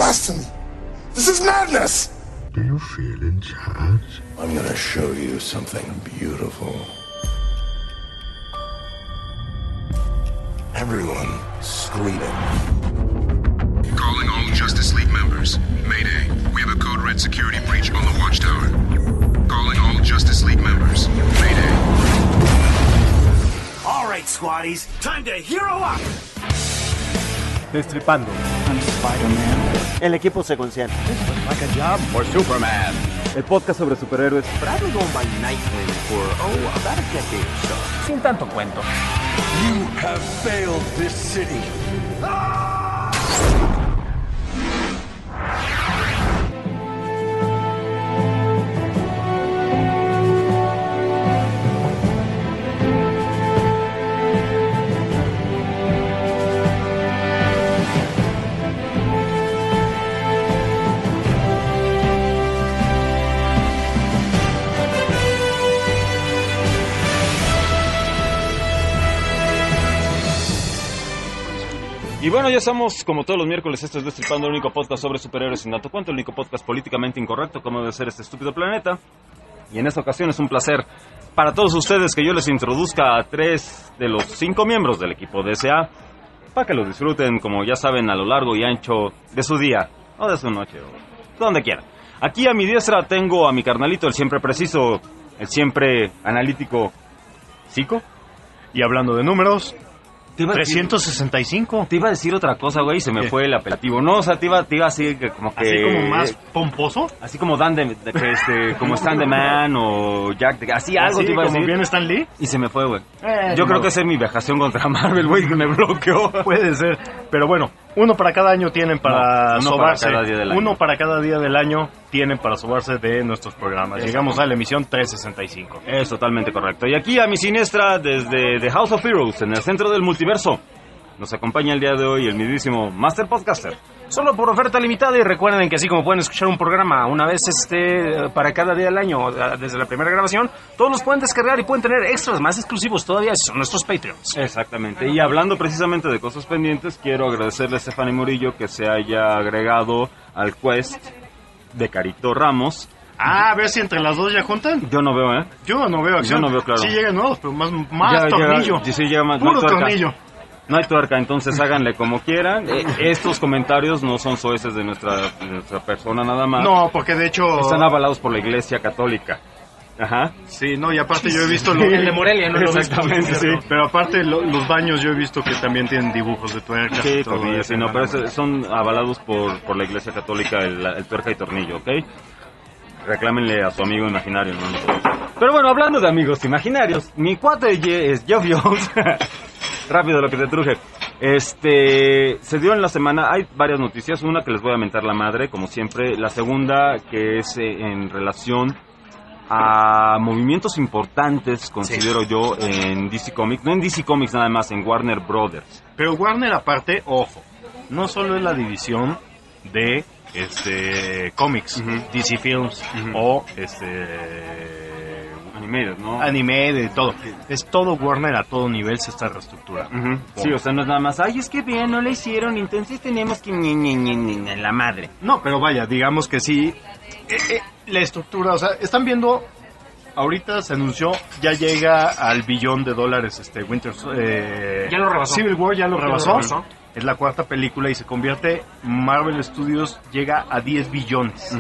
blasphemy. This is madness. Do you feel in charge? I'm gonna show you something beautiful. Everyone screaming. Calling all Justice League members. Mayday. We have a Code Red security breach on the Watchtower. Calling all Justice League members. Mayday. All right, squaddies. Time to hero up. Destripando. I'm Spider-Man. El equipo secuencial. Like a job for Superman. El podcast sobre superhéroes. But I've been going by Nightwing for, about a decade or so. Sin tanto cuento. You have failed this city. Y bueno, ya estamos, como todos los miércoles, esto es Destripando, el único podcast sobre superhéroes sin tanto cuento, el único podcast políticamente incorrecto como debe ser este estúpido planeta. Y en esta ocasión es un placer para todos ustedes que yo les introduzca a 3 de los 5 miembros del equipo de SA, para que lo disfruten, como ya saben, a lo largo y ancho de su día, o de su noche, o donde quieran. Aquí a mi diestra tengo a mi carnalito, el siempre preciso, el siempre analítico, ¿Cico? Y hablando de números, Te iba a decir- 365. Te iba a decir otra cosa, güey, y se me ¿Qué? fue el apelativo. No, o sea, te iba así que como que... Así como más pomposo. Así como como Stan the Man o Jack, así algo Así te iba a como decir. bien Stan Lee. Y se me fue, güey. ni Yo creo modo. que esa es mi vejación contra Marvel, güey, que me bloqueó. Puede ser. Pero bueno, uno para cada año tienen para No, uno para sobarse. cada día del año. Uno para cada día del año tienen para sobarse de nuestros programas. Exacto. Llegamos a la emisión 365. Es totalmente correcto. Y aquí a mi siniestra, desde The House of Heroes, en el centro del multiverso, nos acompaña el día de hoy el mismísimo Master Podcaster. Solo por oferta limitada, y recuerden que así como pueden escuchar un programa una vez para cada día del año desde la primera grabación, todos los pueden descargar y pueden tener extras más exclusivos todavía si son nuestros Patreons. Exactamente. Y hablando precisamente de cosas pendientes, quiero agradecerle a Stephanie Murillo que se haya agregado al quest de Carito Ramos. A ver si entre las dos ya juntan. Yo no veo, ¿eh? Yo no veo acción. Yo no veo claro. Sí llegan nuevos, pero más Ya tornillo. llega- sí, llega más, no Puro hay tuerca. tornillo. No hay tuerca, entonces háganle como quieran. Estos comentarios no son soeces de nuestra persona nada más. No, porque de hecho... Están avalados por la Iglesia Católica. Ajá. Sí, no, y aparte yo he visto... El de Morelia, no lo ves. Exactamente, sí. Pero aparte los baños yo he visto que también tienen dibujos de tuerca. Sí, y todo tornillo, eso. sí, no, pero son avalados por la Iglesia Católica el tuerca y tornillo, ¿ok? Reclámenle a su amigo imaginario, ¿no? Pero bueno, hablando de amigos imaginarios, mi cuate es Geoff Jones. Rápido lo que te truje. Se dio en la semana, hay varias noticias. Una que les voy a mentar la madre, como siempre. La segunda que es en relación a movimientos importantes, considero yo, en DC Comics. No en DC Comics nada más, en Warner Brothers. Pero Warner aparte, ojo, no solo es la división de cómics, DC Films o Animated, ¿no? anime, de todo. Es todo Warner, a todo nivel se está reestructurando. Ujú. Sí, o sea, no es nada más, ay, es que bien, no le hicieron, entonces tenemos que en la madre. No, pero vaya, digamos que sí. La estructura, o sea, están viendo. Ahorita se anunció, ya llega al billón de dólares Winter. Ya lo rebasó. Civil War ya lo Ya lo rebasó. rebasó. Es la cuarta película y se convierte. Marvel Studios llega a 10 billones.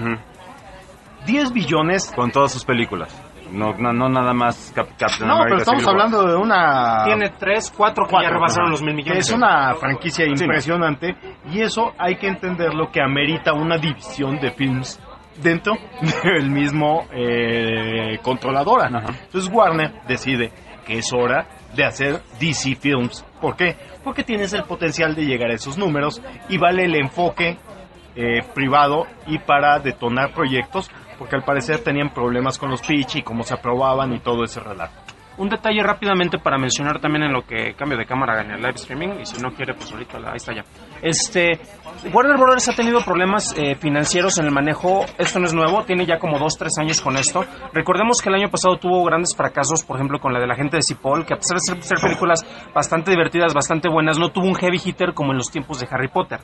10 billones. Con todas sus películas. No nada más Captain No, America. pero estamos Civil War. hablando de una. Tiene 3, 4 que ya rebasaron los 1,000 millones. Es una franquicia impresionante y eso hay que entenderlo que amerita una división de films dentro del mismo controladora. Ajá. Entonces Warner decide que es hora de hacer DC Films. ¿Por qué? Porque tienes el potencial de llegar a esos números y vale el enfoque privado y para detonar proyectos, porque al parecer tenían problemas con los pitch y cómo se aprobaban y todo ese relato. Un detalle rápidamente para mencionar también en lo que cambio de cámara en el live streaming, y si no quiere, pues ahorita ahí está ya. Warner Brothers ha tenido problemas financieros en el manejo. Esto no es nuevo, tiene ya como 2-3 años con esto. Recordemos que el año pasado tuvo grandes fracasos, por ejemplo con la de La Gente de Cipoll, que a pesar de ser películas bastante divertidas, bastante buenas, no tuvo un heavy hitter como en los tiempos de Harry Potter.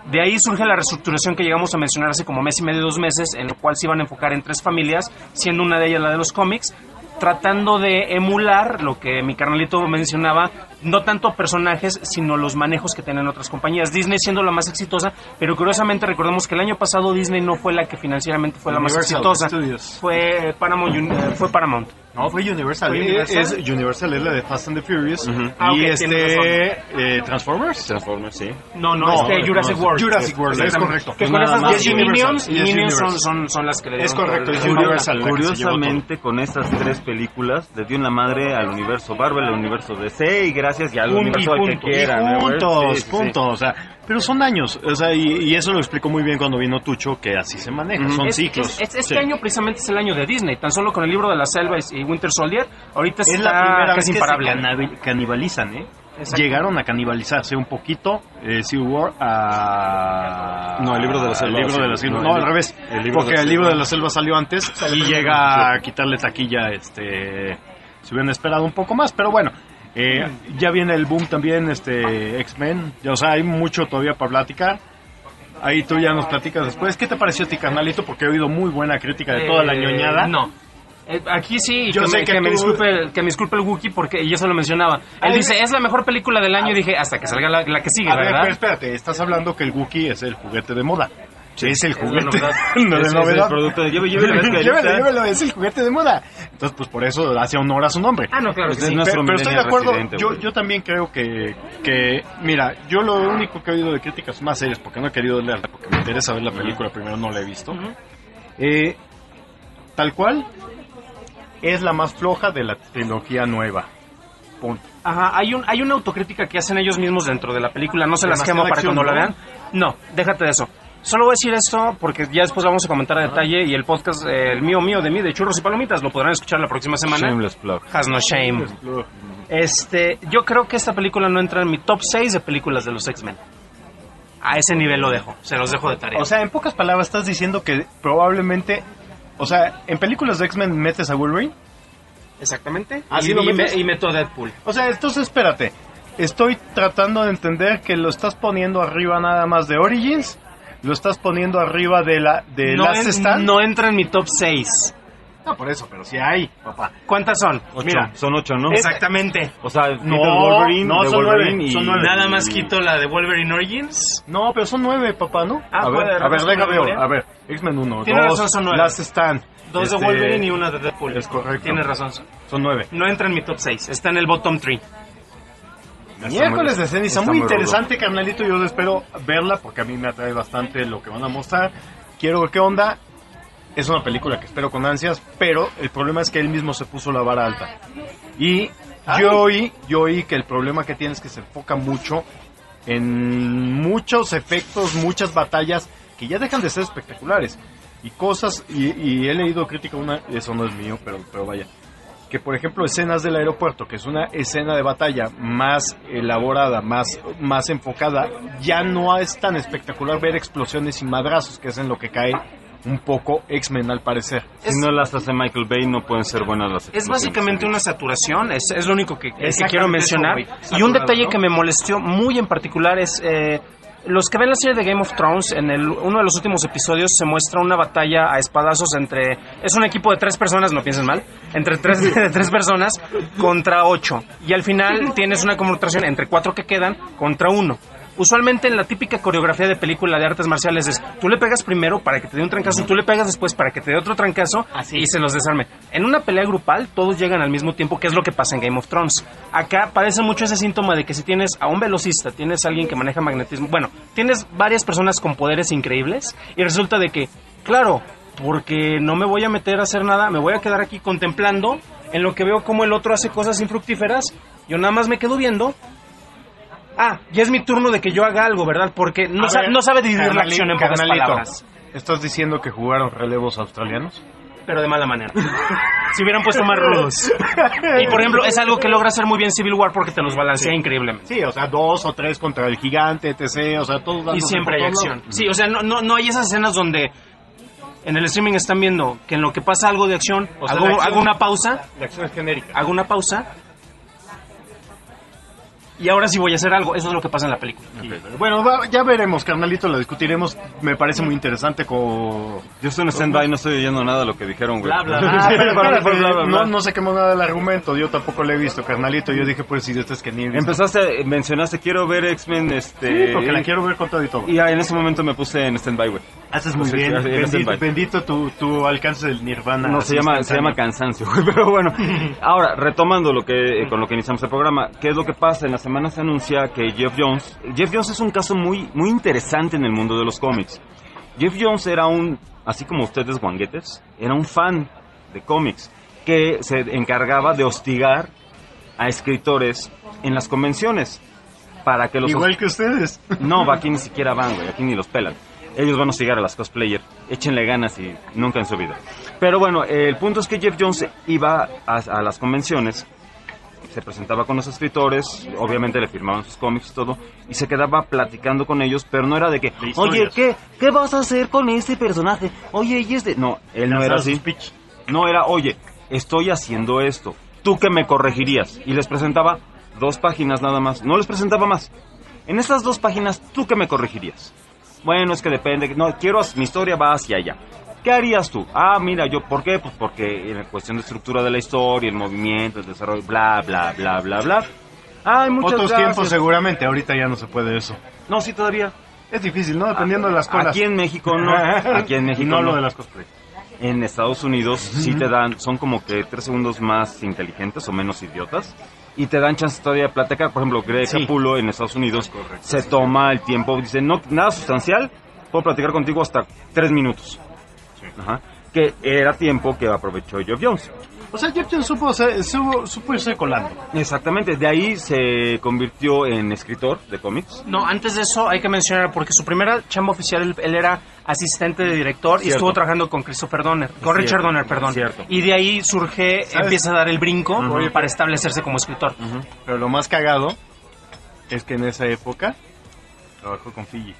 De ahí surge la reestructuración que llegamos a mencionar hace como mes y medio, 2 meses, en lo cual se iban a enfocar en 3 familias, siendo una de ellas la de los cómics, tratando de emular lo que mi carnalito mencionaba, no tanto personajes, sino los manejos que tienen otras compañías. Disney siendo la más exitosa, pero curiosamente recordemos que el año pasado Disney no fue la que financieramente fue la más exitosa. Studios. Fue Paramount. No, fue Universal. Universal es la de Fast and the Furious. Ah, y ok, tienes Transformers. Transformers, sí. No, Jurassic World. Jurassic World, es correcto. Que con esas más. dos Y es Minions, Universal, y es Minions Universal. son las que le dieron. Es correcto, por es el- Universal. Curiosamente, con estas 3 películas, les dio en la madre al universo Marvel, al universo DC, y gracias y al universo al que quieran. Puntos. Sí. O sea, pero son años. O sea, y eso lo explicó muy bien cuando vino Tucho, que así se maneja. Son ciclos. Este Sí. año precisamente es el año de Disney, tan solo con el libro de la selva y Winter Soldier, ahorita Es está la primera vez casi que imparable. se canibalizan, ¿eh? Exacto. Llegaron a canibalizarse un poquito Civil War a... No, el libro de la selva. El libro de la selva. No, al revés. El libro Porque de la el libro selva. de la selva salió antes y llega a quitarle taquilla, se hubieran esperado un poco más, pero bueno. Ya viene el boom también, X-Men. O sea, hay mucho todavía para platicar. Ahí tú ya nos platicas después. ¿Qué te pareció a ti, carnalito? Porque he oído muy buena crítica de toda la ñoñada. No. Aquí sí, Yo sé que me tú- disculpe el Wookiee porque yo se lo mencionaba. Él Ay, dice, es la mejor película del año, y dije, hasta que salga la que sigue, A ver, ¿verdad? pero espérate, estás hablando que el Wookiee es el juguete de moda. Es el la juguete novedad. no de Ese es novedad. el producto de llévelo, Llévelo, es el juguete de moda. Entonces, pues por eso hace honor a su nombre. Ah, no, claro que Pues es sí. nuestro Pero estoy de millennial acuerdo, residente, yo también creo que, mira, yo lo único que he oído de críticas más serias, porque no he querido leerla, porque me interesa ver la película, primero no la he visto, tal cual, es la más floja de la trilogía nueva. Punto. Ajá, hay una autocrítica que hacen ellos mismos dentro de la película, no se las Demasiada quemo para acción, cuando la ¿no? vean. No, déjate de eso. Solo voy a decir esto porque ya después vamos a comentar a detalle, y el podcast, el mío de mí, de Churros y Palomitas, lo podrán escuchar la próxima semana. Shameless plug. Has no shame. Yo creo que esta película no entra en mi top 6 de películas de los X-Men. A ese nivel lo dejo, se los dejo de tarea. O sea, en pocas palabras estás diciendo que probablemente, o sea, en películas de X-Men metes a Wolverine. exactamente. ¿Así y, lo y metes? y meto a Deadpool. O sea, entonces espérate. Estoy tratando de entender que lo estás poniendo arriba nada más de Origins, lo estás poniendo arriba de Last Stand. No entra en mi top 6. No, por eso, pero sí hay, papá. ¿Cuántas son? 8. Mira, Son 8, ¿no? exactamente. O sea, No, Wolverine, no, de son Wolverine 9, y... son 9. Nada más quito la de Wolverine Origins. No, pero son 9, papá, ¿no? Ah, a puede ver, haber razón, deja veo. memoria. A ver, X-Men 1, Tiene 2, razón, son 9. Last Stand. 2 de Wolverine y una de Deadpool. Es correcto. Tienes razón. Son 9. No entra en mi top 6. Está en el bottom 3. Miércoles de ceniza, está muy muy interesante, carnalito. Yo espero verla porque a mí me atrae bastante lo que van a mostrar. Quiero ver qué onda. Es una película que espero con ansias, pero el problema es que él mismo se puso la vara alta. Y yo oí que el problema que tiene es que se enfoca mucho en muchos efectos, muchas batallas que ya dejan de ser espectaculares. Y cosas, y he leído crítica, eso no es mío, pero vaya. Que por ejemplo escenas del aeropuerto, que es una escena de batalla más elaborada, más enfocada, ya no es tan espectacular ver explosiones y madrazos, que es en lo que cae un poco X-Men al parecer. Si no las hace Michael Bay, no pueden ser buenas las Es explosiones. básicamente una saturación, es lo único que Exactamente quiero mencionar. eso, güey. Y un Saturado, detalle ¿no? que me molestó muy en particular es... los que ven la serie de Game of Thrones, en uno de los últimos episodios se muestra una batalla a espadazos entre... Es un equipo de 3 personas, no piensen mal. Entre 3 personas contra 8. Y al final tienes una confrontación entre 4 que quedan contra 1. Usualmente en la típica coreografía de película de artes marciales es, tú le pegas primero para que te dé un trancazo, tú le pegas después para que te dé otro trancazo y se los desarme. En una pelea grupal todos llegan al mismo tiempo, que es lo que pasa en Game of Thrones. Acá parece mucho ese síntoma de que si tienes a un velocista, tienes a alguien que maneja magnetismo, bueno, tienes varias personas con poderes increíbles y resulta de que, claro, porque no me voy a meter a hacer nada, me voy a quedar aquí contemplando en lo que veo como el otro hace cosas infructíferas, yo nada más me quedo viendo. Ah, ya es mi turno de que yo haga algo, ¿verdad? Porque no sabe dividir la acción en pocas palabras. ¿Estás diciendo que jugaron relevos australianos? Pero de mala manera. Si hubieran puesto más rudos. Y por ejemplo, es algo que logra hacer muy bien Civil War porque te los balancea increíblemente. Sí, o sea, 2 o 3 contra el gigante, etc. O sea, todos Y dándose siempre hay por todos acción. lados. Sí, o sea, no hay esas escenas donde en el streaming están viendo que en lo que pasa algo de acción, O sea, hago la acción- una pausa, La acción es genérica. hago una pausa y ahora sí voy a hacer algo. Eso es lo que pasa en la película. Bueno, ya veremos, carnalito, lo discutiremos. Me parece muy interesante como... Yo estoy en stand-by, no estoy oyendo nada de lo que dijeron, güey. Bla, bla, bla. Pero espérate, Bla, bla, bla. no sé qué nada del argumento, yo tampoco lo he visto, carnalito. Yo dije, pues si este es que ni he visto. Mencionaste, quiero ver X-Men, Sí, porque la quiero ver con todo y todo. Y en ese momento me puse en stand-by, güey. Haces muy Sí, bien, en stand-by. bendito tu alcance del nirvana. No, se llama cansancio, güey, pero bueno. Ahora, retomando con lo que iniciamos el programa, ¿qué es lo que pasa? En la semana se anuncia que Jeff Jones es un caso muy, muy interesante en el mundo de los cómics. Jeff Jones era así como ustedes guanguetes, era un fan de cómics que se encargaba de hostigar a escritores en las convenciones para que los... Igual que ustedes. No, aquí ni siquiera van, güey, aquí ni los pelan. Ellos van a hostigar a las cosplayers. Échenle ganas y nunca en su vida. Pero bueno, el punto es que Jeff Jones iba a las convenciones, se presentaba con los escritores, obviamente le firmaban sus cómics y todo, y se quedaba platicando con ellos, pero no era de que, oye, ¿qué vas a hacer con este personaje? Oye, y este... No, él no era así. No era, oye, estoy haciendo esto, ¿tú qué me corregirías? Y les presentaba 2 páginas nada más, no les presentaba más. En esas 2 páginas, ¿tú qué me corregirías? Bueno, es que depende. No, mi historia va hacia allá. ¿Qué harías tú? Mira, ¿por qué? Pues porque en la cuestión de estructura de la historia, el movimiento, el desarrollo, bla, bla, bla, bla, bla. Muchas Otros gracias. tiempos seguramente, ahorita ya no se puede eso. No, sí, todavía. Es difícil, ¿no? Dependiendo de las cosas. Aquí en México no. Aquí en México no. no. Lo de las cosplay. En Estados Unidos sí te dan, son como que 3 segundos más inteligentes o menos idiotas. Y te dan chance todavía de platicar. Por ejemplo, Greg Capullo en Estados Unidos se toma el tiempo, dice, no, nada sustancial, puedo platicar contigo hasta 3 minutos. Sí. Ajá. Que era tiempo que aprovechó Jeff Jones. O sea, Jeff Jones supo irse colando. Exactamente, de ahí se convirtió en escritor de cómics. No, antes de eso hay que mencionar, porque su primera chamba oficial, él era asistente de director y estuvo trabajando con Richard Donner, perdón. Cierto. Y de ahí empieza a dar el brinco para establecerse como escritor. Pero lo más cagado es que en esa época trabajó con Fiji.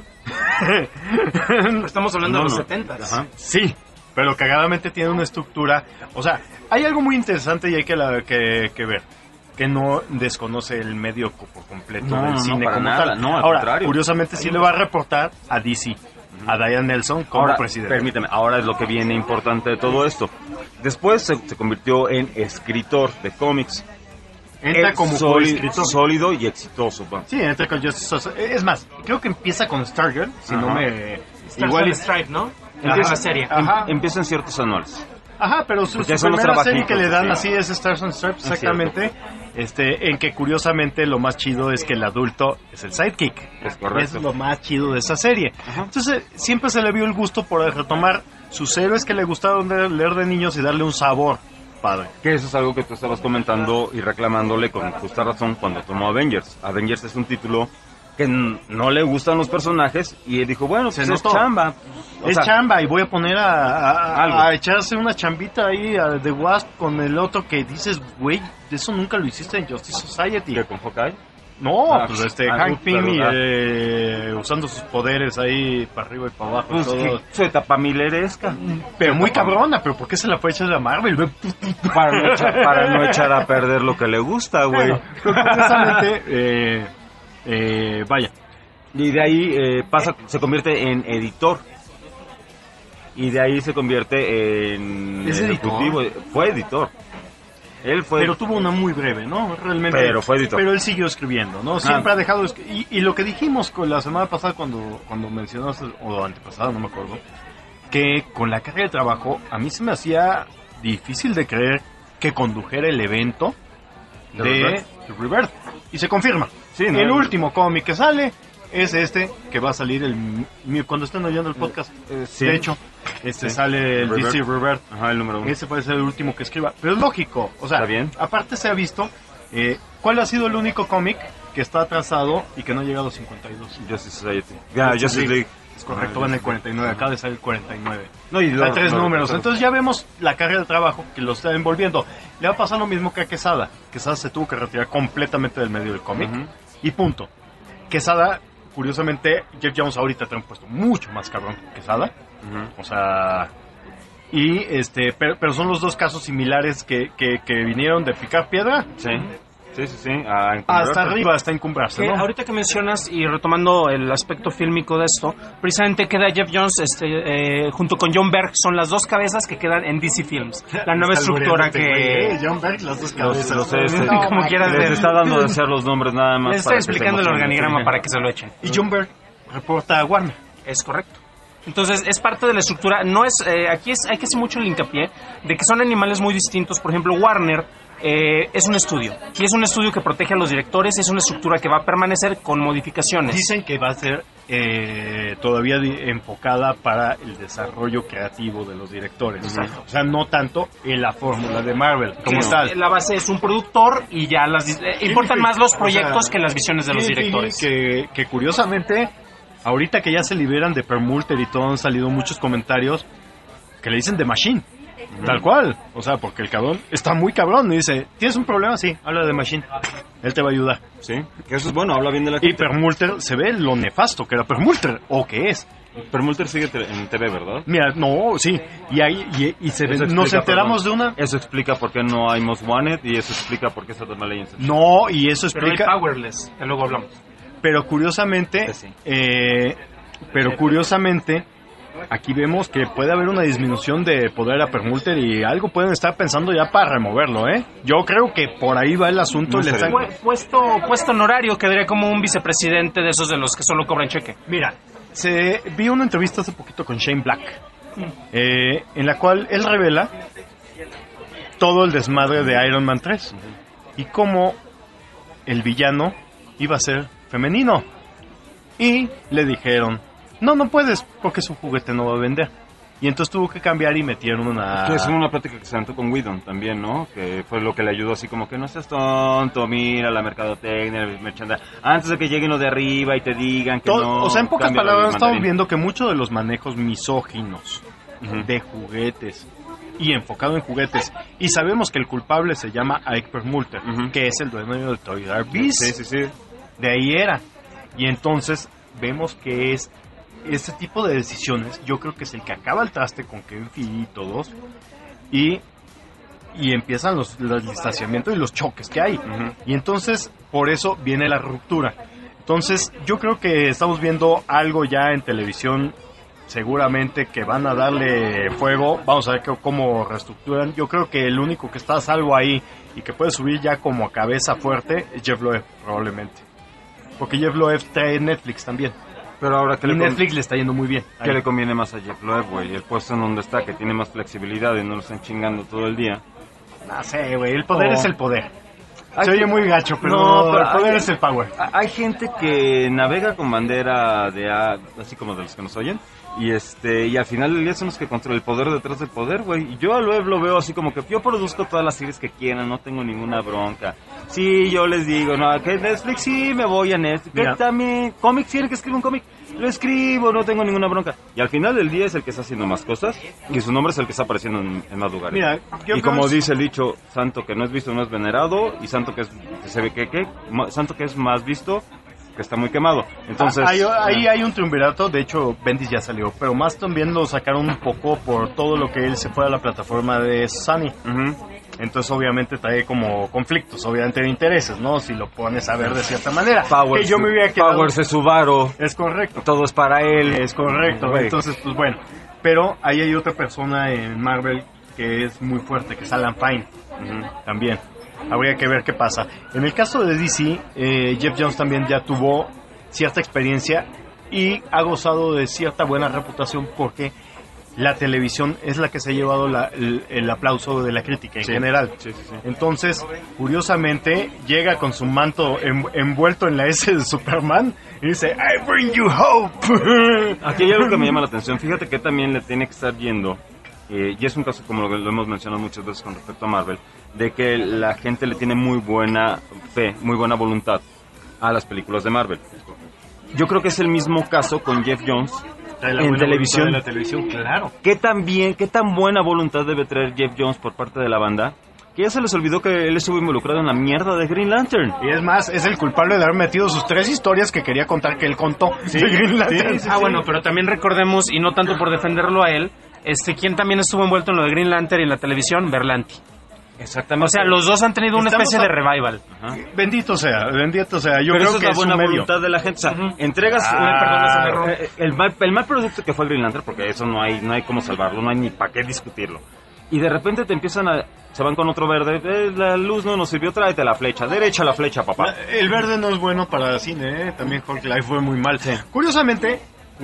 Estamos hablando de los 70s. Sí, pero cagadamente tiene una estructura. O sea, hay algo muy interesante y hay que ver. Que no desconoce el medio por completo del cine para como nada, tal. no, al ahora, contrario. Curiosamente sí le va a reportar a DC, a Diane Nelson como ahora, presidente. Permíteme, ahora es lo que viene importante de todo esto. Después se convirtió en escritor de cómics. Entra como coescritor. Sólido y exitoso. Va. Sí, entra con Justice Society. Es más, creo que empieza con Stargirl, si no me... Igual Stripe, ¿no? Empieza la serie. Empieza en ciertos anuales. Ajá, pero su primera serie que le dan así es Stars and Stripes, exactamente. En que curiosamente lo más chido es que el adulto es el sidekick. Es correcto. Es lo más chido de esa serie. Entonces, siempre se le vio el gusto por retomar sus héroes que le gustaron leer de niños y darle un sabor padre. Que eso es algo que tú estabas comentando y reclamándole con justa razón cuando tomó Avengers. Avengers es un título que no le gustan los personajes y él dijo, bueno, pues es chamba. Es chamba y voy a poner a echarse una chambita ahí a The Wasp con el otro que dices, güey, eso nunca lo hiciste en Justice Society. ¿Que con Hawkeye? No, pues Hank Pym usando sus poderes ahí para arriba y para abajo. Pues todo. Su etapa milleresca. Pero muy cabrona, pero ¿por qué se la fue a echar a Marvel? Para no echar a perder lo que le gusta, güey. Bueno, precisamente, vaya. Y de ahí se convierte en editor. Y de ahí se convierte en ejecutivo. Fue editor. Él fue... Pero tuvo una muy breve, ¿no? Realmente. Pero fue editor. Pero él siguió escribiendo, ¿no? Siempre ha dejado... Y lo que dijimos la semana pasada cuando mencionaste, o antepasada, no me acuerdo, que con la carga de trabajo, a mí se me hacía difícil de creer que condujera el evento de Rebirth. Y se confirma. Sí, el último cómic que sale es que va a salir cuando estén oyendo el podcast. Sí. De hecho, sale el DC Rebirth. Ajá, el número 1. Ese puede ser el último que escriba. Pero es lógico. O sea, ¿está bien? Aparte se ha visto cuál ha sido el único cómic que está atrasado y que no ha llegado a 52. Justice Society. Justice League. Es correcto, va en el 49. Acaba de salir el 49. No, y hay 3 números. Entonces ya vemos la carga de trabajo que lo está envolviendo. Le va a pasar lo mismo que a Quesada. Quesada se tuvo que retirar completamente del medio del cómic. Y punto. Quesada, curiosamente, Jeff Jones ahorita trae un puesto mucho más cabrón que Quesada. O sea... Y pero son los dos casos similares que vinieron de picar piedra. Sí. Sí. Hasta arriba, hasta encumbrarse, ¿no? Ahorita que mencionas y retomando el aspecto fílmico de esto, precisamente queda Jeff Jones junto con John Berg, son las dos cabezas que quedan en DC Films, la nueva estructura que... John Berg, las dos cabezas. Los sé, como quieras les ver. está dando de hacer los nombres nada más. Les estoy explicando el organigrama para que se lo echen. Y John Berg reporta a Warner. Es correcto. Entonces, es parte de la estructura. No es, hay que hacer mucho el hincapié de que son animales muy distintos. Por ejemplo, Warner es un estudio. Y es un estudio que protege a los directores. Es una estructura que va a permanecer con modificaciones. Dicen que va a ser todavía enfocada para el desarrollo creativo de los directores. Exacto. O sea, no tanto en la fórmula de Marvel como tal. La base es un productor y ya importan más los proyectos que las visiones de los directores. Que curiosamente, ahorita que ya se liberan de Permuter y todo, han salido muchos comentarios que le dicen The Machine. Tal cual. O sea, porque el cabrón está muy cabrón. Y dice, ¿tienes un problema? Sí, habla de Machine. Él te va a ayudar. Sí, que eso es bueno, habla bien de la Y Permuter se ve lo nefasto que era Permuter, o que es. Permuter sigue en TV, ¿verdad? Mira, no, sí. Y ahí nos enteramos de una... Eso explica por qué no hay Most Wanted y eso explica por qué está Batman Legends. No, y eso Pero hay explica... Powerless, que luego hablamos. Pero curiosamente... Sí. Curiosamente... Aquí vemos que puede haber una disminución de poder a Permuter y algo pueden estar pensando ya para removerlo, ¿eh? Yo creo que por ahí va el asunto. Puesto honorario, quedaría como un vicepresidente de esos de los que solo cobran cheque. Mira, vi una entrevista hace poquito con Shane Black, en la cual él revela todo el desmadre de Iron Man 3 y cómo el villano iba a ser femenino. Y le dijeron, no puedes, porque su juguete no va a vender. Y entonces tuvo que cambiar y metieron una... Que es una plática que se aventó con Whedon también, ¿no? Que fue lo que le ayudó así como que no seas tonto, mira la mercadotecnia, el merchandising. Antes de que lleguen los de arriba y te digan que no... O sea, en pocas cambia palabras el estamos mandarín. viendo que muchos de los manejos misóginos de juguetes y enfocado en juguetes, y sabemos que el culpable se llama Ike Permuter, que es el dueño de Toy R Biz. Sí. De ahí era. Y entonces vemos que es ese tipo de decisiones, yo creo que es el que acaba el traste con Kevin Feige y todos, y empiezan los distanciamientos y los choques que hay. Y entonces, por eso viene la ruptura. Entonces, yo creo que estamos viendo algo ya en televisión, seguramente que van a darle fuego. Vamos a ver cómo reestructuran. Yo creo que el único que está a salvo ahí y que puede subir ya como a cabeza fuerte es Jeff Loeb, probablemente. Porque Jeff Loeb trae Netflix también. Pero ahora que Netflix le está yendo muy bien. ¿Qué le conviene más a Jeff Loeb, güey? El puesto en donde está, que tiene más flexibilidad y no lo están chingando todo el día. No sé, güey, el poder es el poder. Se oye muy gacho, pero, el poder es el power. Hay gente que navega con bandera así como de los que nos oyen, y al final del día son los que controlan el poder detrás del poder, güey. Y yo a Loeb lo veo así como que yo produzco todas las series que quieran, no tengo ninguna bronca. Sí, yo les digo, no, que Netflix sí, me voy a Netflix. Que también, cómics, tiene que escribir un cómic, lo escribo, no tengo ninguna bronca. Y al final del día es el que está haciendo más cosas y su nombre es el que está apareciendo en más lugares. Mira, y como dice el dicho, santo que no es visto no es venerado, y santo que se ve santo que es más visto que está muy quemado. Entonces ahí hay un triunvirato. De hecho, Bendis ya salió, pero más también lo sacaron un poco por todo lo que él se fue a la plataforma de Sony. Entonces obviamente trae como conflictos, obviamente de intereses, ¿no? Si lo pones a ver de cierta manera. Powers, que yo me hubiera quedado... Powers es Subaru. Es correcto. Todo es para él. Es correcto. Entonces, pues bueno. Pero ahí hay otra persona en Marvel que es muy fuerte, que es Alan Fine. También. Habría que ver qué pasa. En el caso de DC, Jeff Jones también ya tuvo cierta experiencia y ha gozado de cierta buena reputación porque la televisión es la que se ha llevado el aplauso de la crítica en general. Sí. Entonces, curiosamente, llega con su manto envuelto en la S de Superman y dice, I bring you hope. Aquí hay algo que me llama la atención. Fíjate que también le tiene que estar yendo, y es un caso como lo hemos mencionado muchas veces con respecto a Marvel, de que la gente le tiene muy buena fe, muy buena voluntad a las películas de Marvel. Yo creo que es el mismo caso con Jeff Jones en televisión. De la televisión, claro. ¿Qué tan buena voluntad debe traer Jeff Jones por parte de la banda? Que ya se les olvidó que él estuvo involucrado en la mierda de Green Lantern. Y es más, es el culpable de haber metido sus 3 historias que quería contar que él contó de Green Lantern. Bueno, pero también recordemos, y no tanto por defenderlo a él, ¿quién también estuvo envuelto en lo de Green Lantern y en la televisión? Berlanti. Exactamente. O sea, los dos han tenido una especie de revival. Ajá. Bendito sea. Yo Pero creo eso que es la buena un medio. voluntad de la gente. O sea, entregas el mal producto que fue Green Lantern, porque eso no hay cómo salvarlo, no hay ni para qué discutirlo. Y de repente te se van con otro verde, la luz no nos sirvió, tráete la flecha, derecha la flecha, papá. El verde no es bueno para cine, ¿eh? También Hulk Life fue muy mal. Sí. Curiosamente,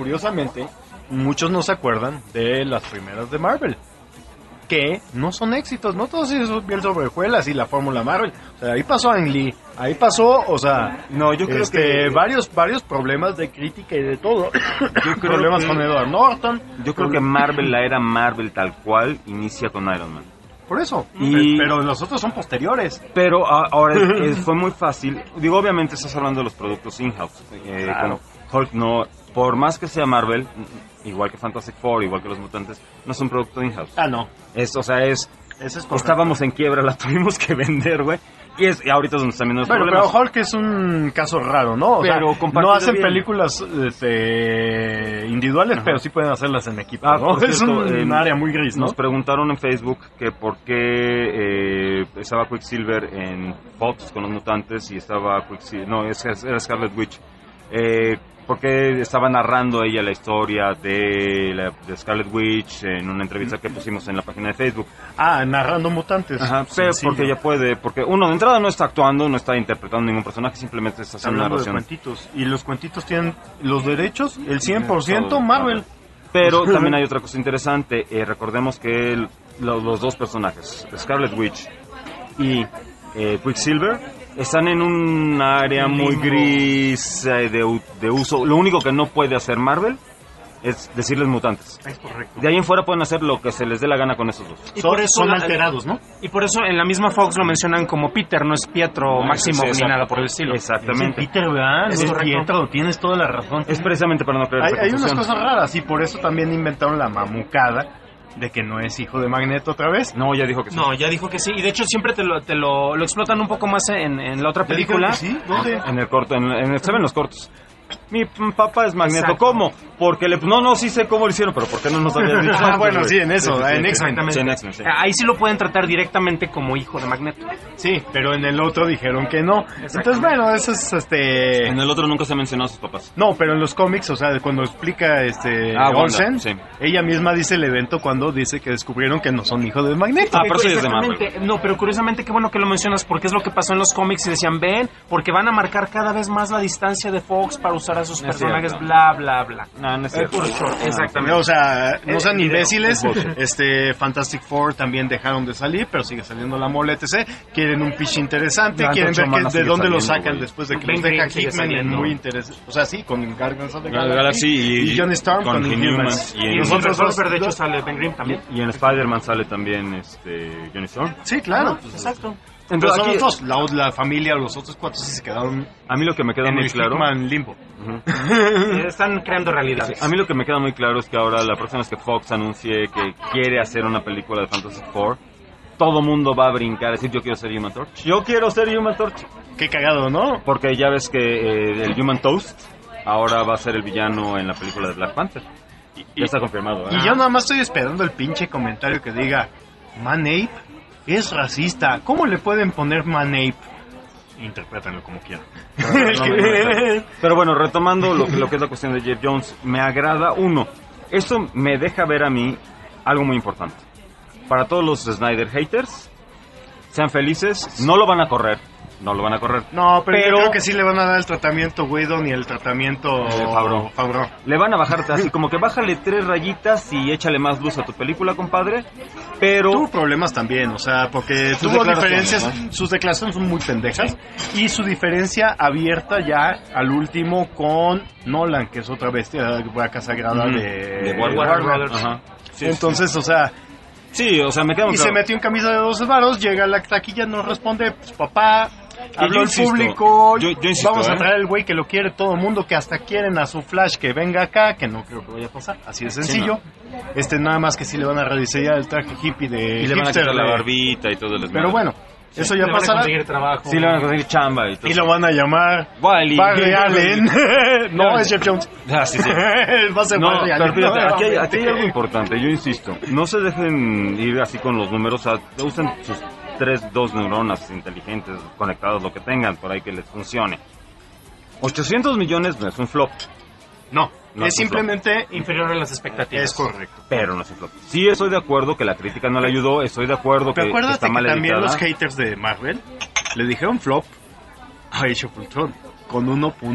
muchos no se acuerdan de las primeras de Marvel, que no son éxitos, no todos esos bien sobrejuelas y la fórmula Marvel. O sea, ahí pasó Ang Lee, ahí pasó, o sea, No, yo creo que varios problemas de crítica y de todo. Yo creo Problemas que- con Edward Norton. Yo creo que Marvel, la era Marvel tal cual, inicia con Iron Man. Por eso. Y- Pero los otros son posteriores. Pero ahora fue muy fácil. Digo, obviamente estás hablando de los productos in-house. Claro. Con Hulk no, por más que sea Marvel, igual que Fantastic Four, igual que los mutantes, no es un producto in-house. Ah, no. O sea, Ese es correcto. estábamos en quiebra, la tuvimos que vender, güey. Y ahorita es donde están viendo los Bueno, problemas. pero Hulk es un caso raro, ¿no? O Pero sea, compartido no hacen bien. películas individuales, Ajá. pero sí pueden hacerlas en equipo, Ah, ¿no? por Es cierto, un área muy gris, ¿no? Nos preguntaron en Facebook que por qué estaba Quicksilver en Fox con los mutantes y estaba Quicksilver, no, era Scarlet Witch. ¿Por qué estaba narrando ella la historia de Scarlet Witch en una entrevista que pusimos en la página de Facebook? Ah, narrando mutantes. Ajá, pero Sencillo. porque ella puede, porque uno de entrada no está actuando, no está interpretando ningún personaje, simplemente está haciendo Hablando de narración. cuentitos. Y los cuentitos tienen los derechos, el 100% Marvel. Pero también hay otra cosa interesante. Recordemos que los dos personajes, Scarlet Witch y Quicksilver, están en un área muy gris de uso. Lo único que no puede hacer Marvel es decirles mutantes. Es correcto. De ahí en fuera pueden hacer lo que se les dé la gana con esos dos. Y Son, por eso son la- alterados, ¿no? Y por eso en la misma Fox lo mencionan como Peter, no es Pietro Máximo Sí, ni exacto. nada por el estilo. Exactamente. Peter, ¿verdad? Es No correcto. Pietro, tienes toda la razón. Es precisamente para no creer esa Hay unas confusión. cosas raras y por eso también inventaron la mamucada de que no es hijo de Magneto otra vez. No, ya dijo que sí. No, ya dijo que sí. Y de hecho siempre te lo explotan un poco más en la otra ¿Te dijeron película. que sí? ¿Dónde? En el corto, se ven los cortos. Mi papá es Magneto. Exacto. ¿Cómo? Porque sí sé cómo lo hicieron, pero ¿por qué no nos habías dicho? Ah, bueno, antes, sí, güey? en eso, en X-Men. Exactamente. Sí, en X-Men, sí. Ahí sí lo pueden tratar directamente como hijo de Magneto. Sí, pero en el otro dijeron que no. Entonces, bueno, eso es En el otro nunca se mencionó a sus papás. No, pero en los cómics, o sea, cuando explica Wanda, Olsen, sí. ella misma dice el evento cuando dice que descubrieron que no son hijos de Magneto. Ah, pero sí es de Marvel. Exactamente. No, pero curiosamente qué bueno que lo mencionas porque es lo que pasó en los cómics y decían, ven, porque van a marcar cada vez más la distancia de Fox para usar a sus No es personajes, cierto. bla, bla, bla. No, no es cierto. Puro show. Exactamente. O sea, no sean video. imbéciles. Es Fantastic Four también dejaron de salir, pero sigue saliendo la mole, etc. Quieren un pitch interesante, Durante quieren 8 ver semanas de sigue dónde lo saliendo, sacan güey. después de que Ben los deja Grimm sigue Hickman, y saliendo. muy interesante. O sea, sí, con Guardians of the Galaxy y Johnny Storm con con Inhumans. Inhumans. Y Y en- en nosotros Silver Surfer, de dos- hecho, sale Ben Grimm también. Y en Spider-Man sale también Johnny Storm. Sí, claro. Exacto. Pero Entonces, son aquí- los dos, la familia, los otros cuatro sí se quedaron a mí lo que me queda en muy el claro... Hickman limbo. Están creando realidades. A mí lo que me queda muy claro es que ahora la próxima vez que Fox anuncie que quiere hacer una película de Fantastic Four, todo mundo va a brincar, a decir yo quiero ser Human Torch. Yo quiero ser Human Torch. Qué cagado, ¿no? Porque ya ves que el Human Toast ahora va a ser el villano en la película de Black Panther. Ya está confirmado. Y yo nada más estoy esperando el pinche comentario que diga Man-Ape es racista. ¿Cómo le pueden poner Man-Ape? Interprétanlo como quieran. Pero bueno, retomando lo que es la cuestión de Jeff Jones, me agrada, esto me deja ver a mí algo muy importante. Para todos los Snyder haters, sean felices, no lo van a correr. No, pero yo creo que sí le van a dar el tratamiento Whedon y el tratamiento Favreau. Le van a bajar así como que bájale 3 rayitas y échale más luz a tu película, compadre. Pero Tuvo problemas también, o sea, porque Sus tuvo declaraciones, diferencias, sus declaraciones son muy pendejas, y su diferencia abierta ya al último con Nolan, que es otra bestia, vaca sagrada de Warner Brothers. Ajá. Sí, Entonces, o sea, sí, o sea, me queda muy y se claro. metió en camisa de 12 varos, llega a la taquilla, no responde, pues papá, habló yo el insisto, público, yo insisto, vamos a ¿eh? traer el güey que lo quiere todo el mundo, que hasta quieren a su Flash que venga acá, que no creo que vaya a pasar, así de sencillo. Nada más que sí le van a rediseñar el traje hippie de Y le van a hipster quitar la de- barbita y todo el desmadre. Pero bueno, eso ya Le van a pasará. conseguir trabajo. Sí, le van a conseguir chamba y todo. Y lo van a llamar Wally. Barry Allen. No, es Jeff Jones. Ah, sí, sí. Va a ser No, Barry pero Allen. fíjate, aquí hay Obviamente. algo importante, yo insisto, no se dejen ir así con los números, o sea, usen sus 2 neuronas inteligentes conectadas, lo que tengan por ahí que les funcione. 800 millones no es un flop. No, No es es un simplemente Inferior a las expectativas. Es correcto. Pero no es un flop. Sí, estoy de acuerdo que la crítica no le ayudó, estoy de acuerdo que Pero acuérdate está que mal también editada. los haters de Marvel le dijeron flop a Age of Ultron con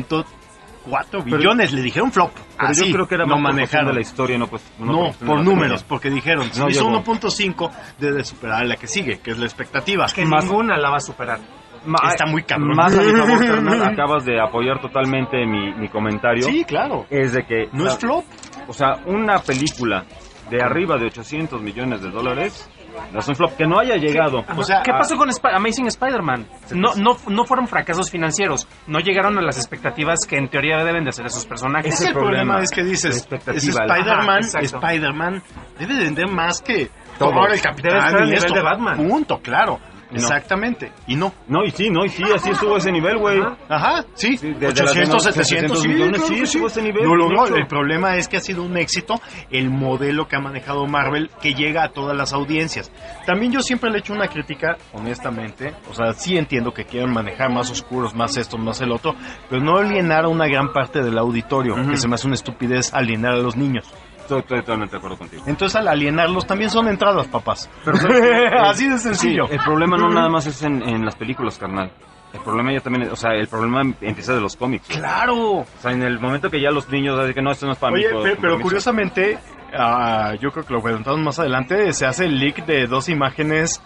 1.4 billones. Le dijeron flop. Pero Así yo creo que era lo más por cuestión manejaron. de la historia, no pues No, cuestión de por la números, taquilla. porque dijeron, si No hizo llegó. 1.5, debe superar a la que sigue, que es la expectativa. Que ninguna la va a superar. Está muy cabrón. Más a mi favor, carnal, acabas de apoyar totalmente mi comentario. Sí, claro. Es de que... No es flop. O sea, una película de arriba de 800 millones de dólares no es un flop. Que no haya llegado. O sea, ¿Qué pasó con Amazing Spider-Man? No fueron fracasos financieros. No llegaron a las expectativas que en teoría deben de ser esos personajes. Ese es el problema, es que La dices, expectativa, es Spider-Man, Ajá, exacto. Spider-Man debe vender más que Todo. Thor, el Debe estar Capitán al y nivel esto. de Batman. Punto, claro. No. Exactamente. Y no. No, y sí, así estuvo ese nivel, güey. Ajá, sí. Sí, desde 800, las 700 700 millones, claro sí, que estuvo ese nivel, Lo logró. mucho. El problema es que ha sido un éxito el modelo que ha manejado Marvel, que llega a todas las audiencias. También yo siempre le he hecho una crítica, honestamente. O sea, sí entiendo que quieren manejar más oscuros, más esto, más el otro, pero no alienar a una gran parte del auditorio, que se me hace una estupidez alienar a los niños. Estoy totalmente de acuerdo contigo. Entonces, al alienarlos también son entradas, papás. Pero Así de sencillo. Sí, el problema no nada más es en las películas, carnal. El problema ya también, o sea, el problema empieza de los cómics. ¡Claro! O sea, en el momento que ya los niños dicen que no, esto no es para mí. Oye, con pero permiso. curiosamente, yo creo que lo presentamos más adelante, se hace el leak de 2 imágenes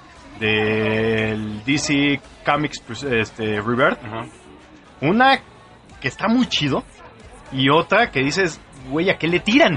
del DC Comics Rebirth. Ajá. Una que está muy chido y otra que dices, güey, ¿a qué le tiran?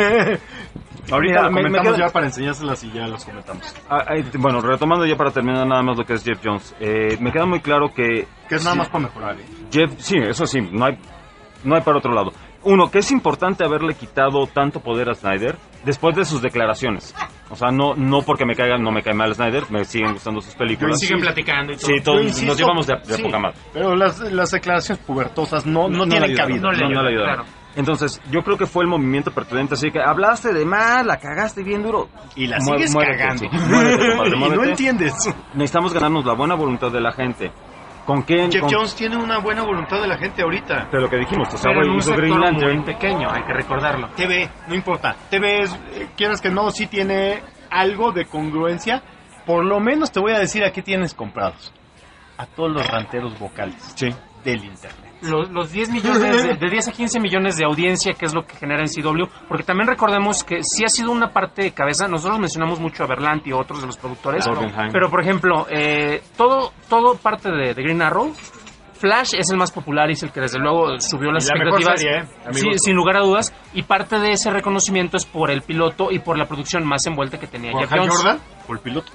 Ahorita Mira, lo me comentamos queda- ya para enseñárselas y ya los comentamos. Bueno, retomando ya para terminar nada más lo que es Jeff Jones. Me queda muy claro que... Que es nada más para mejorar. Jeff, sí, eso sí, no hay para otro lado. Uno, que es importante haberle quitado tanto poder a Snyder después de sus declaraciones. O sea, no porque no me cae mal Snyder, me siguen gustando sus películas. Siguen platicando y todo. Sí, todos Yo insisto, nos llevamos de sí, poca madre. Pero las declaraciones pubertosas no le tienen ayudaron, cabida. no le ayudaron. claro. Entonces, yo creo que fue el movimiento pertinente, así que hablaste de más, la cagaste bien duro. Y la Mué- sigues muévete, cagando. sí. Muévete, compadre, Y no muévete. entiendes. Necesitamos ganarnos la buena voluntad de la gente. ¿Con qué? Jeff con- Jones tiene una buena voluntad de la gente ahorita. Pero lo que dijimos, o sea, Pero en güey, un hizo sector Green muy Lantern. pequeño, hay que recordarlo. TV, no importa. TV es, quieras que no, sí tiene algo de congruencia. Por lo menos te voy a decir a qué tienes comprados. A todos los ranteros vocales Sí. del internet. Los 10 millones, de 10 a 15 millones de audiencia, que es lo que genera en CW, porque también recordemos que sí ha sido una parte de cabeza, nosotros mencionamos mucho a Berlanti y otros de los productores, Oppenheimer. pero por ejemplo, todo parte de Green Arrow, Flash es el más popular y es el que desde luego subió las Y la mejor expectativas, serie, a mi sí, gusto. sin lugar a dudas, y parte de ese reconocimiento es por el piloto y por la producción más envuelta que tenía ¿Por Jeff Hal Jones. Jordan? ¿Por el piloto?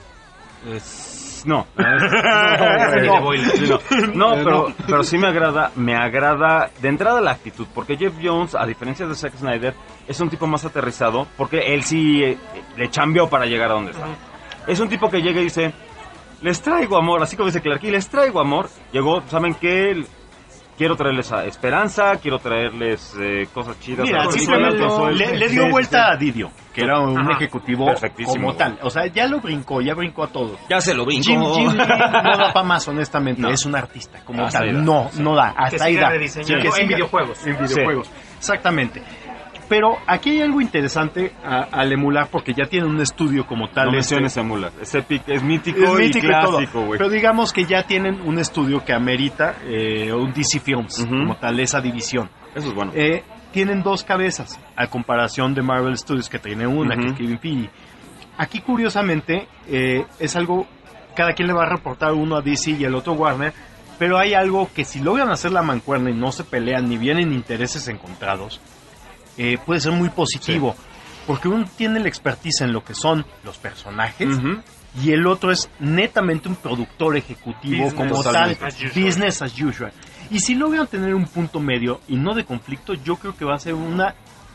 No. No. No, pero sí me agrada de entrada la actitud, porque Jeff Jones, a diferencia de Zack Snyder, es un tipo más aterrizado, porque él sí le chambeó para llegar a donde está. Es un tipo que llega y dice, les traigo amor, así como dice Clark, y les traigo amor. Llegó, ¿saben qué? Quiero traerles esperanza, quiero traerles cosas chidas. Mira, a la simplemente película. le dio vuelta a Didio, que era un Ajá. ejecutivo Perfectísimo. como tal. O sea, ya lo brincó a todos. Ya se lo brinco. Jim Lee no da para más, honestamente. No. Es un artista como Hasta tal. ahí da. No da. Hasta Que ahí siga da. rediseñando que en siga- videojuegos. En videojuegos. Exactamente. Pero aquí hay algo interesante al emular, porque ya tiene un estudio como tal. No menciones Emular. Es épico, es mítico, Es mítico y y todo. clásico, güey. Pero digamos que ya tienen un estudio que amerita un DC Films, Ujú. como tal, esa división. Eso es bueno. Tienen dos cabezas, a comparación de Marvel Studios, que tiene una, Ujú. que es Kevin Feige. Aquí, curiosamente, es algo, cada quien le va a reportar uno a DC y el otro Warner, pero hay algo que si logran hacer la mancuerna y no se pelean ni vienen intereses encontrados, puede ser muy positivo, porque uno tiene la expertise en lo que son los personajes, Ujú. y el otro es netamente un productor ejecutivo Business como totalmente. tal, as usual. business as usual. Y si logran tener un punto medio y no de conflicto, yo creo que va a ser va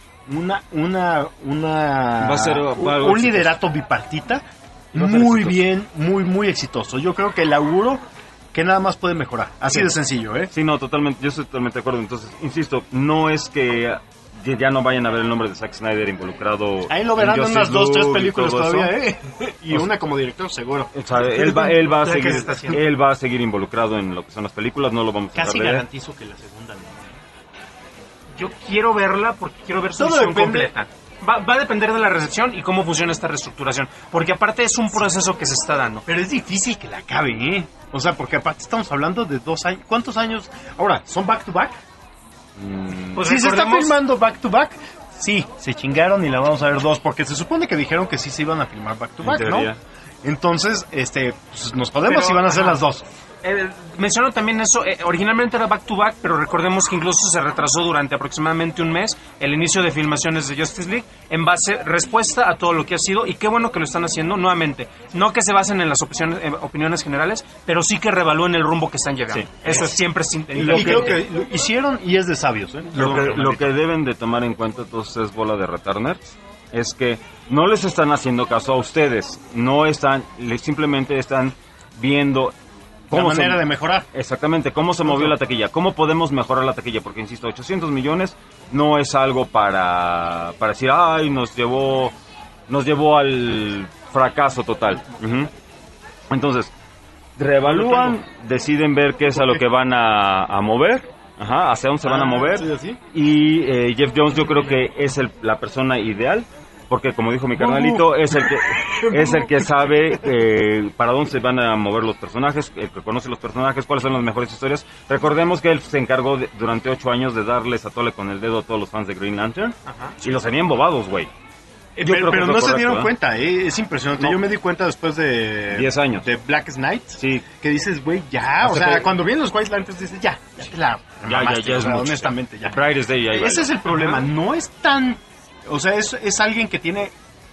a ser algo un exitoso. liderato bipartita Va a ser muy exitoso. bien, muy exitoso. Yo creo que el auguro que nada más puede mejorar. Así Sí. de sencillo, ¿eh? Sí, no, totalmente, yo estoy totalmente de acuerdo. Entonces, insisto, no es que ya no vayan a ver el nombre de Zack Snyder involucrado. Ahí lo verán en Justice unas 2, 3 League y películas todo todavía, eso. Y una como director, seguro. O sea, él va a Ya que seguir, se está haciendo. él va a seguir involucrado en lo que son las películas, no lo vamos a Casi dejar de ver. garantizo que la segunda no. Yo quiero verla porque quiero ver su Todo visión depende. completa. Va a depender de la recepción y cómo funciona esta reestructuración. Porque aparte es un proceso que se está dando. Pero es difícil que la acabe, ¿eh? O sea, porque aparte estamos hablando de 2 años. ¿Cuántos años? Ahora, ¿son back to back? Pues Si se está recordemos- filmando back to back, sí, se chingaron y la vamos a ver 2, porque se supone que dijeron que sí se iban a filmar back to En back, ¿no? teoría. Entonces, pues, nos podemos Pero, y van a hacer ajá. las 2. Menciono también eso, originalmente era back to back, pero recordemos que incluso se retrasó durante aproximadamente un mes el inicio de filmaciones de Justice League en respuesta a todo lo que ha sido, y qué bueno que lo están haciendo nuevamente, no que se basen en las opiniones generales, pero sí que revalúen el rumbo que están llevando. Sí. Eso es siempre Y creo que lo hicieron y es de sabios, ¿eh? Lo que deben de tomar en cuenta todos ustedes, bola de returners, es que no les están haciendo caso a ustedes, no están, simplemente están viendo La cómo manera de mejorar. Exactamente, cómo se movió la taquilla, cómo podemos mejorar la taquilla, porque insisto, 800 millones no es algo para decir, ay, nos llevó al fracaso total. Ujú. Entonces, reevalúan, deciden ver qué es a lo que van a mover, hacia dónde se van a mover, ¿sí, así? y Jeff Jones yo creo que es la persona ideal, porque como dijo mi carnalito, es el que sabe para dónde se van a mover los personajes, el que conoce los personajes, cuáles son las mejores historias. Recordemos que él se encargó durante 8 años de darles a tole con el dedo a todos los fans de Green Lantern, y los tenían embobados, güey. Yo creo que Pero fue no se correcto, dieron ¿eh? cuenta, es impresionante. No. Yo me di cuenta después de 10 años. de Black Knight, Sí. que dices, güey, ya, Hasta o sea, que- cuando vienen los White Lanterns dices, ya te la mamaste, ya es o sea, mucho. honestamente, ya. Brightest Day, ahí Ese vale. es el problema, no es tan, o sea, es alguien que tiene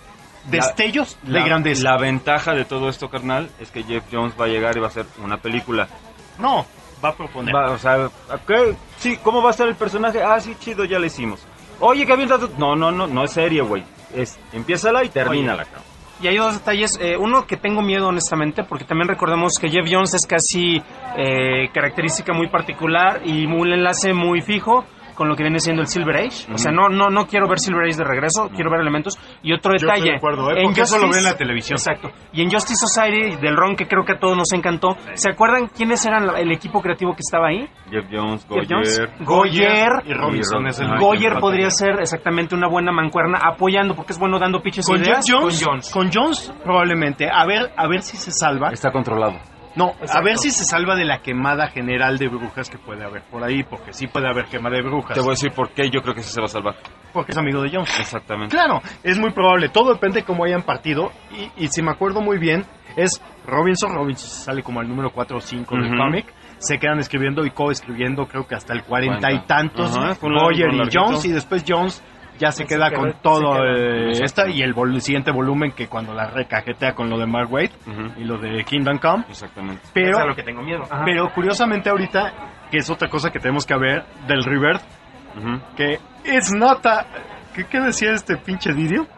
destellos de grandeza. La ventaja de todo esto, carnal, es que Jeff Jones va a llegar y va a hacer una película. No, va a proponer. O sea, ¿qué? Sí, ¿cómo va a ser el personaje? Ah, sí, chido, ya lo hicimos. Oye, que avienta tu... No es serie, güey. Empiézala y termínala, cabrón. Y hay dos detalles, uno que tengo miedo honestamente, porque también recordemos que Jeff Jones es casi característica muy particular y un enlace muy fijo con lo que viene siendo el Silver Age. O sea, no quiero ver Silver Age de regreso, quiero ver elementos. Y otro Yo detalle, estoy de acuerdo, porque eso lo ve en la televisión. Exacto. Y en Justice Society, del ron que creo que a todos nos encantó, ¿se acuerdan quiénes eran el equipo creativo que estaba ahí? Jeff Jones, Jeff Jones, Goyer. Goyer y Robinson es el Goyer podría ser exactamente una buena mancuerna apoyando, porque es bueno dando pitches con ideas. Jeff Jones, Con Jones. con Jones probablemente, a ver si se salva. Está controlado. No, Exacto. a ver si se salva de la quemada general de brujas que puede haber por ahí, porque sí puede haber quemada de brujas. Te voy a decir por qué yo creo que sí se va a salvar. Porque es amigo de Jones. Exactamente. Claro, es muy probable. Todo depende de cómo hayan partido. Y si me acuerdo muy bien, es Robinson sale como al número 4 o 5 del Ujú. cómic. Se quedan escribiendo y coescribiendo, creo que hasta el 40 y 40. tantos. Ajá, con Goyer un y larguito. Jones. Y después Jones ya se queda con se todo queda. esta y el siguiente volumen que cuando la recajetea con lo de Mark Waid Ujú. y lo de Kingdom Come. Exactamente. Pero, Eso es a lo que tengo miedo. Ajá. pero curiosamente ahorita, que es otra cosa que tenemos que ver del Rebirth, Ujú. que it's not a... ¿Qué decía este pinche video?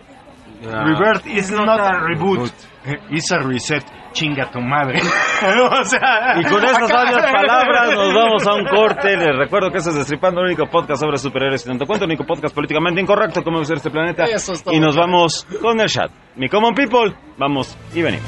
Ya. Rebirth is not a reboot. It's a reset. Chinga tu madre. O sea, Y con esas acá- sabias palabras nos vamos a un corte. Les recuerdo que este es Destripando, el único podcast sobre superhéroes y tanto cuento, el único podcast políticamente incorrecto como debe ser este planeta. Eso es todo. Y nos vamos con el chat. Mi common people, vamos y venimos.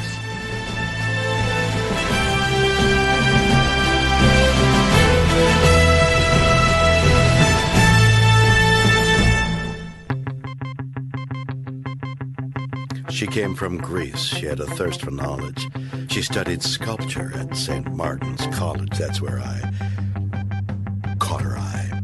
She came from Greece. She had a thirst for knowledge. She studied sculpture at St. Martin's College. That's where I caught her eye.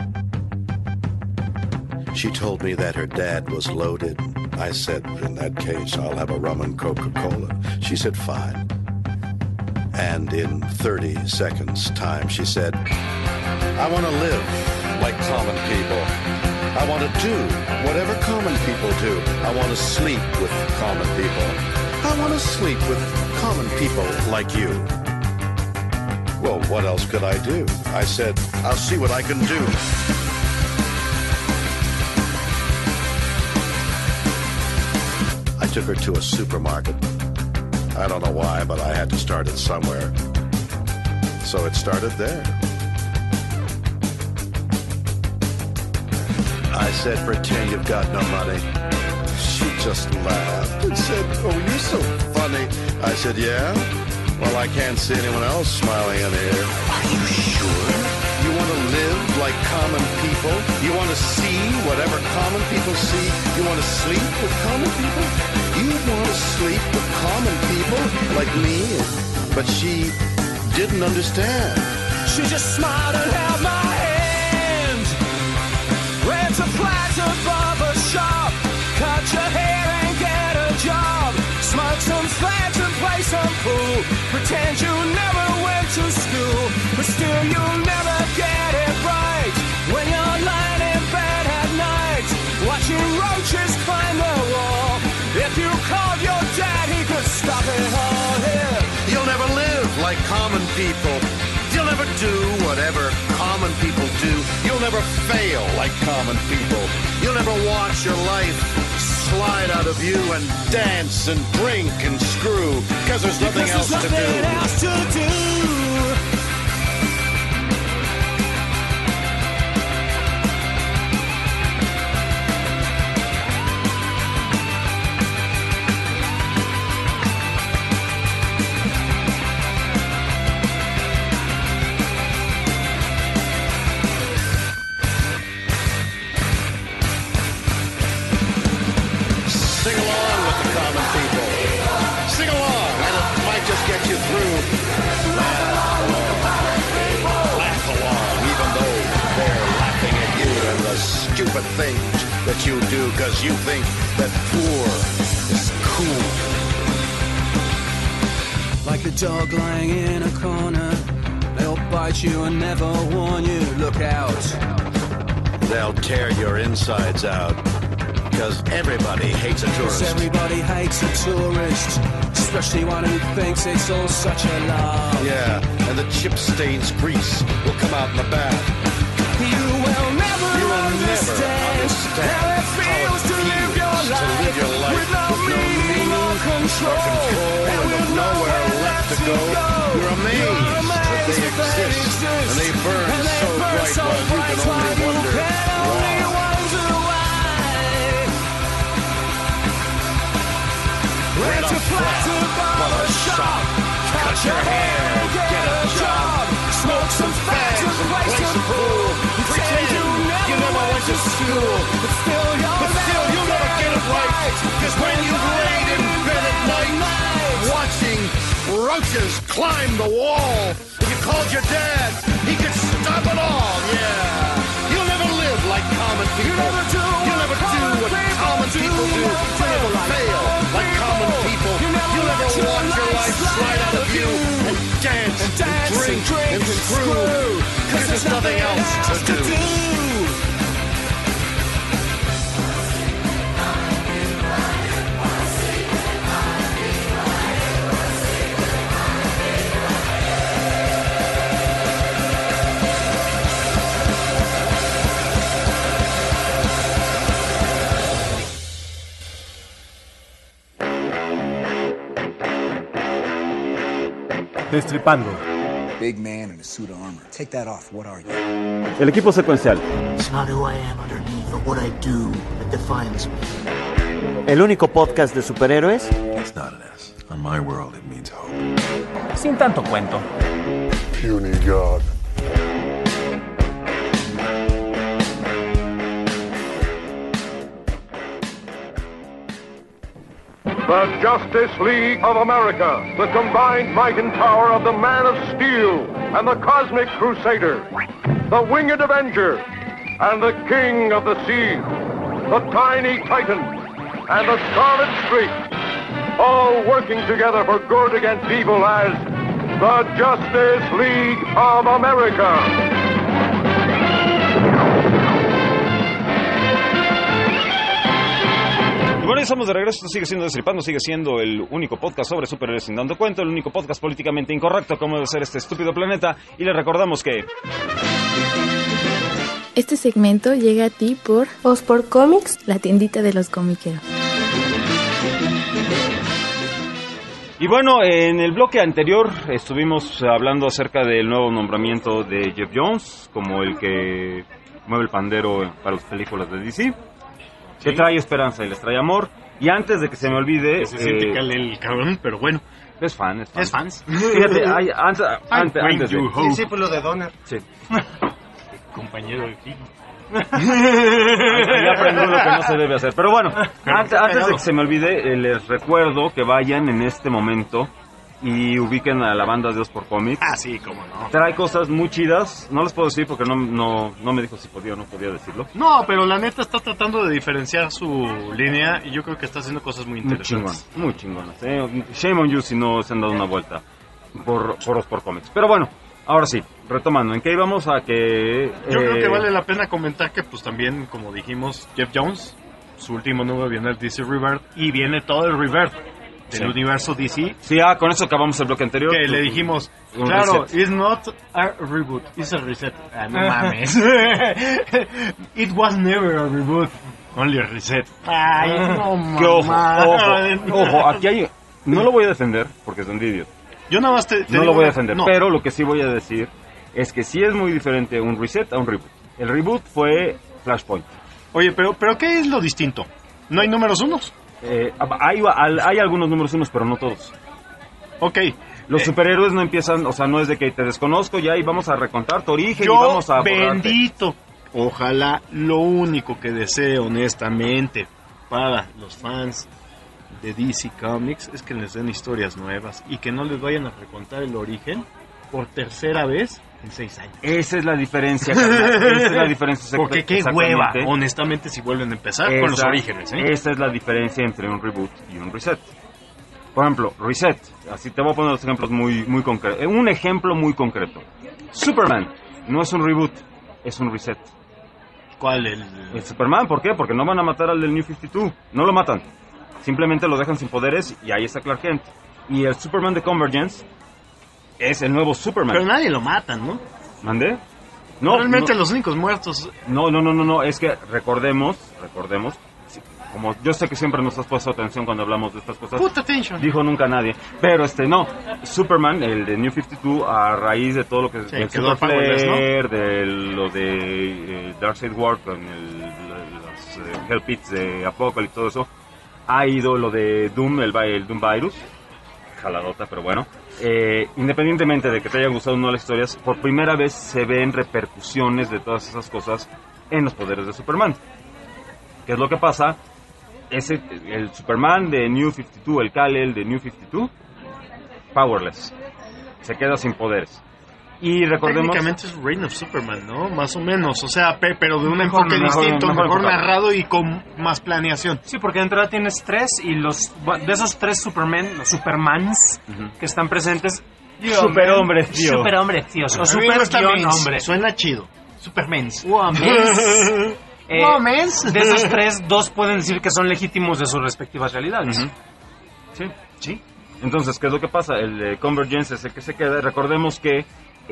She told me that her dad was loaded. I said, in that case, I'll have a rum and Coca-Cola. She said, fine. And in 30 seconds time, she said, I want to live like common people. I want to do whatever common people do. I want to sleep with common people. I want to sleep with common people like you. Well, what else could I do? I said, I'll see what I can do. I took her to a supermarket. I don't know why, but I had to start it somewhere. So it started there. said, pretend you've got no money. She just laughed and said, oh, you're so funny. I said, yeah? Well, I can't see anyone else smiling in here. Are you sure? You want to live like common people? You want to see whatever common people see? You want to sleep with common people? You want to sleep with common people like me? But she didn't understand. She just smiled and held my hand. Ran to flags above a shop. Cut your hair and get a job. Smoke some fags and play some pool. Pretend you never went to school, but still you'll never get it right. When you're lying in bed at night, watching roaches climb the wall. If you called your dad, he could stop it all here. You'll never live like common people. You'll never do whatever common people do. You'll never fail like common people. You'll never watch your life slide out of you and dance and drink and screw because there's nothing else to do. Sing along with the common people. Sing along, and it might just get you through. Laugh along, even though they're laughing at you and the stupid things that you do because you think that poor is cool. Like a dog lying in a corner, they'll bite you and never warn you. Look out. They'll tear your insides out. Because everybody hates a tourist. Everybody hates a tourist, especially one who thinks it's all such a laugh. Yeah, and the chip stains grease will come out in the bath. You will never understand how it feels to live your life with no meaning or control, and with nowhere left to go. You're amazed that they exist, and they burn so bright while you can only wonder why. Rent a flat above a shop. Cut your hair, get a job. Smoke some fags and play some pool. Pretend you never went to school, but still you'll never get it right. Cause when you laid in bed at night, watching roaches climb the wall, if you called your dad, he could stop it all. Yeah, you'll never live like common people. You'll never do what common people do. You'll never fail like common people. You'll never watch your life slide out of you and dance and drink and screw because there's nothing else to do. Destripando. Big man in a suit of armor. Take that off. What are you? El equipo secuencial. It's not who I am underneath, but what I do that defines me. El único podcast de superhéroes. It's not an S. On my world, it means hope. Sin tanto cuento. Puny God. The Justice League of America, the combined might and power of the Man of Steel and the Cosmic Crusader, the Winged Avenger and the King of the Sea, the Tiny Titan and the Scarlet Streak, all working together for good against evil as the Justice League of America. Y bueno, ya estamos de regreso. Esto sigue siendo Destripando, sigue siendo el único podcast sobre superhéroes sin dando cuenta, el único podcast políticamente incorrecto como debe ser este estúpido planeta. Y les recordamos que este segmento llega a ti por Osport Comics, la tiendita de los comiqueros. Y bueno, en el bloque anterior estuvimos hablando acerca del nuevo nombramiento de Jeff Jones como el que mueve el pandero para las películas de DC, que trae esperanza y les trae amor. Y antes de que se me olvide... Se siente el cabrón, pero bueno. Es fan. Es fans. Fíjate, antes de... Discípulo de Donner. Sí. Compañero de Film. Ya aprendí lo que no se debe hacer. Pero bueno, antes de que se me olvide, les recuerdo que vayan en este momento y ubiquen a la banda de Dios por Comics. Ah, sí, cómo no. Trae cosas muy chidas. No les puedo decir porque no me dijo si podía o no podía decirlo. No, pero la neta está tratando de diferenciar su línea y yo creo que está haciendo cosas muy interesantes. Muy chingonas. Shame on you si no se han dado una vuelta por Dios por Comics. Pero bueno, ahora sí, retomando, ¿en qué íbamos a que...? Yo creo que vale la pena comentar que pues también, como dijimos, Jeff Jones, su último número viene el DC Rebirth y viene todo el Rebirth del universo DC. Sí, con eso acabamos el bloque anterior. Que le dijimos, claro, it's not a reboot, it's a reset. No mames. It was never a reboot, only a reset. Ay, no mames. Ojo, aquí hay... No lo voy a defender porque es un idiota. Yo nada más te no lo voy a defender, pero lo que sí voy a decir es que sí es muy diferente un reset a un reboot. El reboot fue Flashpoint. Oye, pero ¿qué es lo distinto? ¿No hay números unos? Hay algunos números unos, pero no todos. Ok. Los superhéroes no empiezan, o sea, no es de que te desconozco ya y vamos a recontar tu origen y vamos a borrarte. Bendito. Ojalá lo único que deseo honestamente para los fans de DC Comics es que les den historias nuevas y que no les vayan a recontar el origen por tercera vez en 6 años. Esa es la diferencia, carnal. Esa es la diferencia. Porque qué hueva, honestamente, si vuelven a empezar con los orígenes. Esa es la diferencia entre un reboot y un reset. Por ejemplo, reset. Así te voy a poner los ejemplos muy concretos. Un ejemplo muy concreto. Superman no es un reboot, es un reset. ¿Cuál? El Superman, ¿por qué? Porque no van a matar al del New 52. No lo matan. Simplemente lo dejan sin poderes y ahí está Clark Kent. Y el Superman de Convergence es el nuevo Superman. Pero nadie lo matan, ¿no? ¿Mandé? No, realmente los únicos muertos... No, es que recordemos, como yo sé que siempre nos has puesto atención cuando hablamos de estas cosas. Put attention. Dijo nunca nadie. Pero no, Superman, el de New 52, a raíz de todo lo que... Sí, el Super Flare, ¿no? De lo de Darkseid War con los Hell Pits de Apocalypse y todo eso, ha ido lo de Doom, el Doom Virus, jaladota, pero bueno. Independientemente de que te hayan gustado o no las historias, por primera vez se ven repercusiones de todas esas cosas en los poderes de Superman. ¿Qué es lo que pasa? El Superman de New 52, el Kal-El de New 52, powerless, se queda sin poderes. Y recordemos... Técnicamente es Reign of Superman, ¿no? Más o menos, o sea, pero de un enfoque distinto, mejor narrado y con más planeación. Sí, porque de entrada tienes 3 y de esos 3 Supermans que están presentes... Superhombres, tío. Superhombres, tíos. O super-hombre. Suena chido. Supermans. De esos 3, 2 pueden decir que son legítimos de sus respectivas realidades. Sí. Entonces, ¿qué es lo que pasa? El de Convergence es el que se queda. Recordemos que,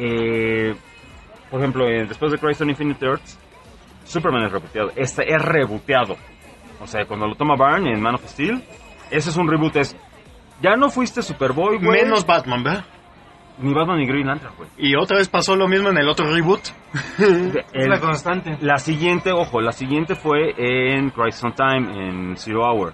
por ejemplo, después de Crisis on Infinite Earths, Superman es reboteado. Este es reboteado. O sea, cuando lo toma Byrne en Man of Steel, ese es un reboot. Ya no fuiste Superboy, güey. Menos Batman, ¿verdad? Ni Batman ni Green Lantern, güey. Y otra vez pasó lo mismo en el otro reboot. Es la constante. La siguiente fue en Crisis on Time, en Zero Hour.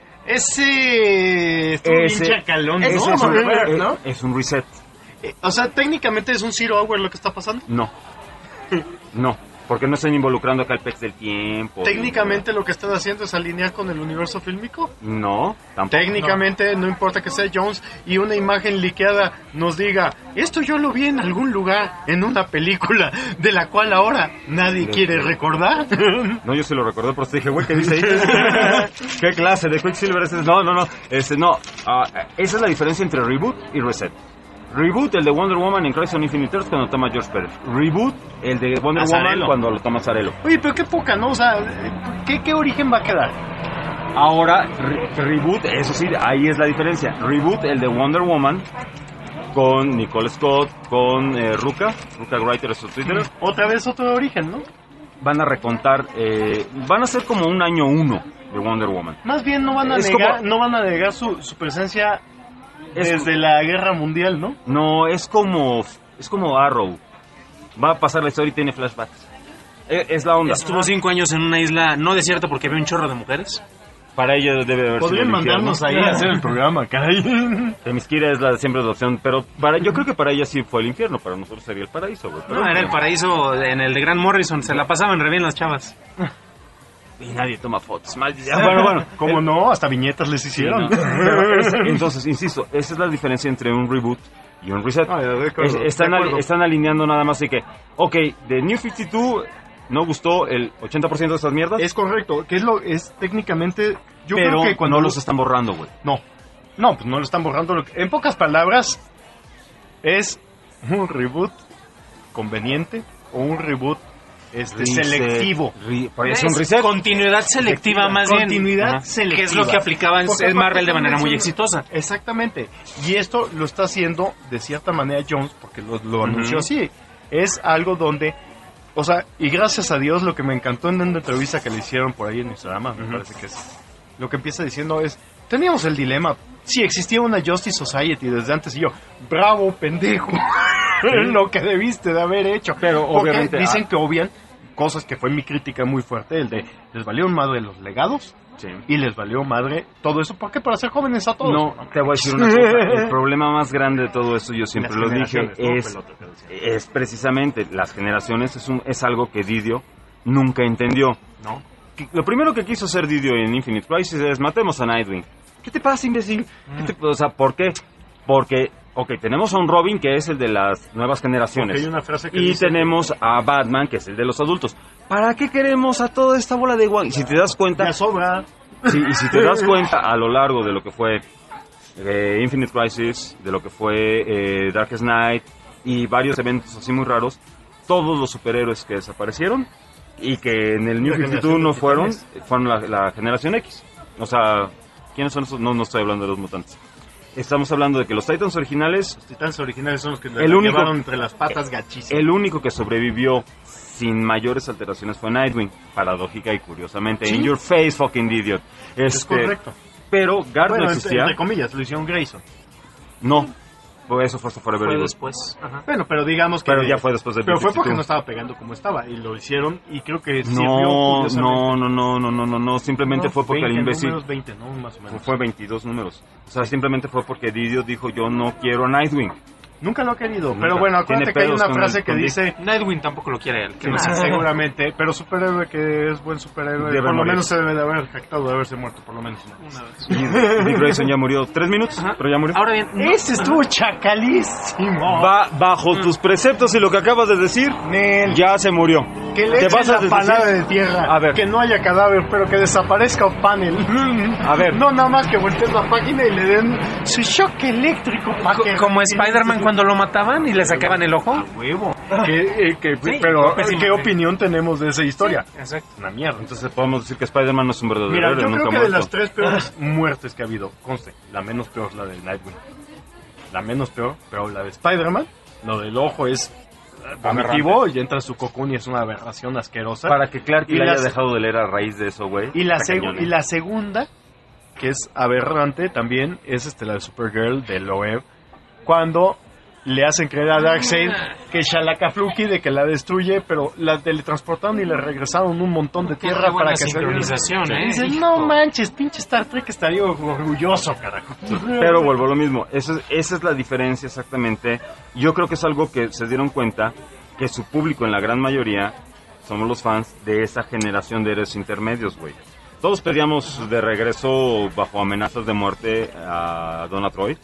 Ese bien chacalón, ¿no? Es un reset. O sea, técnicamente es un Zero Hour lo que está pasando. No, porque no están involucrando acá el pez del tiempo. ¿Técnicamente lo que están haciendo es alinear con el universo fílmico? No, tampoco. Técnicamente no importa que sea Jones y una imagen liqueada nos diga, esto yo lo vi en algún lugar, en una película, de la cual ahora nadie quiere recordar. No, yo sí lo recordé, pero te dije, güey, ¿qué dice ahí? ¿Qué clase de Quicksilver es ese? No. Esa es la diferencia entre reboot y reset. Reboot, el de Wonder Woman en Crisis on Infinite Earths cuando lo toma George Pérez. Reboot, el de Wonder Woman cuando lo toma Zarello. Oye, pero qué poca, ¿no? O sea, ¿qué origen va a quedar? Ahora, reboot, eso sí, ahí es la diferencia. Reboot, el de Wonder Woman con Nicole Scott, con Ruka Writer en su Twitter. Otra vez otro origen, ¿no? Van a recontar, van a ser como un año 1 de Wonder Woman. Más bien no van a negar su presencia desde la Guerra Mundial, ¿no? No, es como Arrow. Va a pasar la historia y tiene flashbacks. Es la onda. Estuvo 5 años en una isla no desierta porque había un chorro de mujeres. Para ella debe haber sido Podrían el mandarnos ahí infierno. a hacer el programa, caray. Temisquira es siempre la opción, pero yo creo que para ella sí fue el infierno, para nosotros sería el paraíso, güey. Pero No, era el paraíso en el de Grant Morrison, se la pasaban re bien las chavas. Y nadie toma fotos. Bueno, ¿cómo no? Hasta viñetas les hicieron. Sí, ¿no? Pero entonces, insisto, esa es la diferencia entre un reboot y un reset. Están alineando nada más de que, ok, de New 52 no gustó el 80% de esas mierdas. Es correcto, que es técnicamente... Yo pero creo que cuando no los están borrando, güey. No, pues no lo están borrando. En pocas palabras, es un reboot conveniente o un reboot selectivo. Es un reset. Continuidad selectiva más bien. Continuidad selectiva. Que es lo que aplicaba en Marvel de manera muy exitosa. Exactamente. Y esto lo está haciendo de cierta manera Jones, porque lo anunció así. Es algo donde... O sea, y gracias a Dios lo que me encantó en una entrevista que le hicieron por ahí en Instagram, me parece que es... Lo que empieza diciendo es... Teníamos el dilema. Sí, existía una Justice Society desde antes y yo... ¡Bravo, pendejo! Lo que debiste de haber hecho. Pero porque obviamente... dicen que obvian cosas que fue mi crítica muy fuerte. El de... Les valió madre los legados. Sí. Y les valió madre todo eso. ¿Por qué? Para ser jóvenes a todos. No, te voy a decir una cosa. El problema más grande de todo esto, yo siempre lo dije, es precisamente las generaciones. Es algo que Didio nunca entendió. ¿No? Lo primero que quiso hacer Didio en Infinite Crisis es matemos a Nightwing. ¿Qué te pasa, imbécil? O sea, ¿por qué? Porque, tenemos a un Robin que es el de las nuevas generaciones. Hay una frase que y dice tenemos a Batman que es el de los adultos. ¿Para qué queremos a toda esta bola de guay? Si te das cuenta... Ya sobra. Sí, y si te das cuenta a lo largo de lo que fue Infinite Crisis, de lo que fue Darkest Night y varios eventos así muy raros, todos los superhéroes que desaparecieron y que en el New 52 no fueron la generación X. O sea, ¿quiénes son esos? No estoy hablando de los mutantes. Estamos hablando de que los Titans originales... Los Titans originales son los que llevaron entre las patas gachísimas. El único que sobrevivió sin mayores alteraciones fue Nightwing, paradójica y curiosamente. ¿Sí? In your face, fucking idiot. Es correcto. Pero Garth no existía. Entre comillas, lo hicieron Grayson. No, pues eso fue Forever. Fue después. Ajá. Bueno, pero digamos que... Pero ya fue después de... Pero fue porque no estaba pegando como estaba, y lo hicieron, y creo que sirvió No, simplemente fue porque 20, el imbécil... Números 20, ¿no? Más o menos. Fue 22 números. O sea, simplemente fue porque Didio dijo, yo no quiero a Nightwing. Nunca lo ha querido, pero bueno, acuérdate que hay una frase que dice... Nightwing tampoco lo quiere él. Que no sé, seguramente, pero superhéroe que es buen superhéroe, debe por lo morir. menos se debe de haber jactado de haberse muerto, por lo menos una vez. Y Dick Grayson ya murió 3 minutos, pero ya murió. Ahora bien, ese estuvo chacalísimo. Va bajo tus preceptos y lo que acabas de decir, ya se murió. Que le echen la panada de tierra. A ver. Que no haya cadáver, pero que desaparezca un panel. A ver. No nada más que volteen la página y le den su shock eléctrico para que... Como Spider-Man cuando lo mataban y le sacaban el ojo. A huevo. Pero, ¿qué opinión tenemos de esa historia? Exacto. Una mierda. Entonces podemos decir que Spider-Man no es un verdadero Mira, héroe, yo nunca creo que muerto. de las 3 peores muertes que ha habido, conste, la menos peor es la de Nightwing. La menos peor, pero la de Spider-Man, lo del ojo es vomitivo y entra su cocoon y es una aberración asquerosa. Para que Clark le haya dejado de leer a raíz de eso, güey. Y la segunda, que es aberrante también, es la de Supergirl de Loeb, cuando le hacen creer a Darkseid que Shalakafluki de que la destruye, pero la teletransportaron y le regresaron un montón de tierra para que sincronización, se... Dicen, no manches, pinche Star Trek estaría orgulloso, carajo. Pero vuelvo a lo mismo, esa es la diferencia exactamente. Yo creo que es algo que se dieron cuenta, que su público en la gran mayoría somos los fans de esa generación de héroes intermedios, güey. Todos pedíamos de regreso bajo amenazas de muerte a Donna Troy.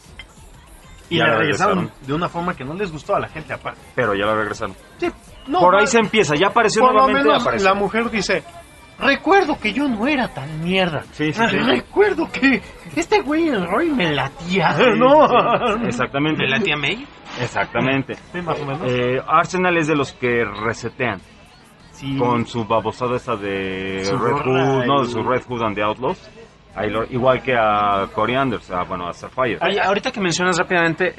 Y la regresaron de una forma que no les gustó a la gente aparte. Pero ya la regresaron. Sí, no, por ahí se empieza, ya apareció por nuevamente. Lo menos la mujer dice, recuerdo que yo no era tan mierda. Sí. Recuerdo que este güey el Roy me latía. No. Exactamente. ¿Me latía May? Exactamente. Sí, más o menos. Arsenal es de los que resetean. Sí. Con su babosada esa de su Red Hood, no, de su Red Hood and the Outlaws. Igual que a Corianders, a Sapphire. Ahorita que mencionas rápidamente,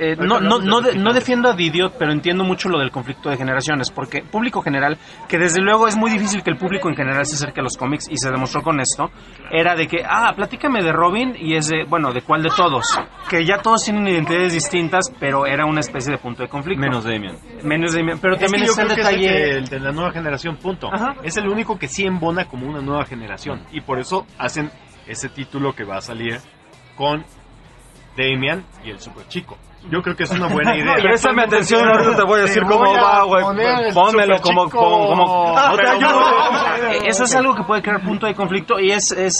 no defiendo a Didiot, pero entiendo mucho lo del conflicto de generaciones, porque público general, que desde luego es muy difícil que el público en general se acerque a los cómics, y se demostró con esto, era de que, platícame de Robin, y es de, bueno, ¿de cuál de todos? Que ya todos tienen identidades distintas, pero era una especie de punto de conflicto. Menos Damian, pero también está el detalle... el de la nueva generación, punto. Ajá. Es el único que sí embona como una nueva generación, y por eso hacen ese título que va a salir con Damian y el Super Chico. Yo creo que es una buena idea. Préstame atención, ahorita te voy a decir cómo va, güey. Pónmelo como... No te ayudo. Eso es algo que puede crear punto de conflicto, y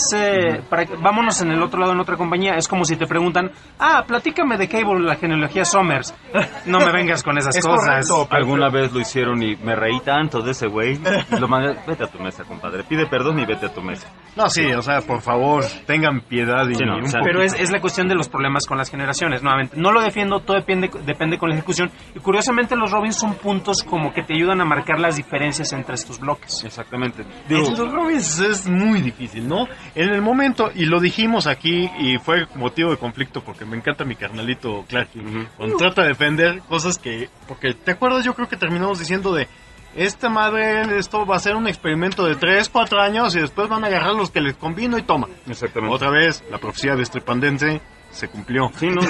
vámonos en el otro lado, en otra compañía. Es como si te preguntan, platícame de Cable, la genealogía Summers. No me vengas con esas cosas. Correcto, alguna vez lo hicieron y me reí tanto de ese güey. Lo mandé, vete a tu mesa, compadre. Pide perdón y vete a tu mesa. No, sí, o sea, por favor, tengan piedad. Y pero es la cuestión de los problemas con las generaciones, nuevamente. No lo defiendo, todo depende con la ejecución. Y curiosamente los Robins son puntos como que te ayudan a marcar las diferencias entre estos bloques. Exactamente. Los Robins es muy difícil, ¿no? En el momento, y lo dijimos aquí, y fue motivo de conflicto porque me encanta mi carnalito Clark, cuando trata de defender cosas que... Porque, ¿te acuerdas? Yo creo que terminamos diciendo de... Esta madre, esto va a ser un experimento de 3-4 años y después van a agarrar los que les convino y toma. Exactamente. Otra vez, la profecía de Estripandense se cumplió. Sí, no.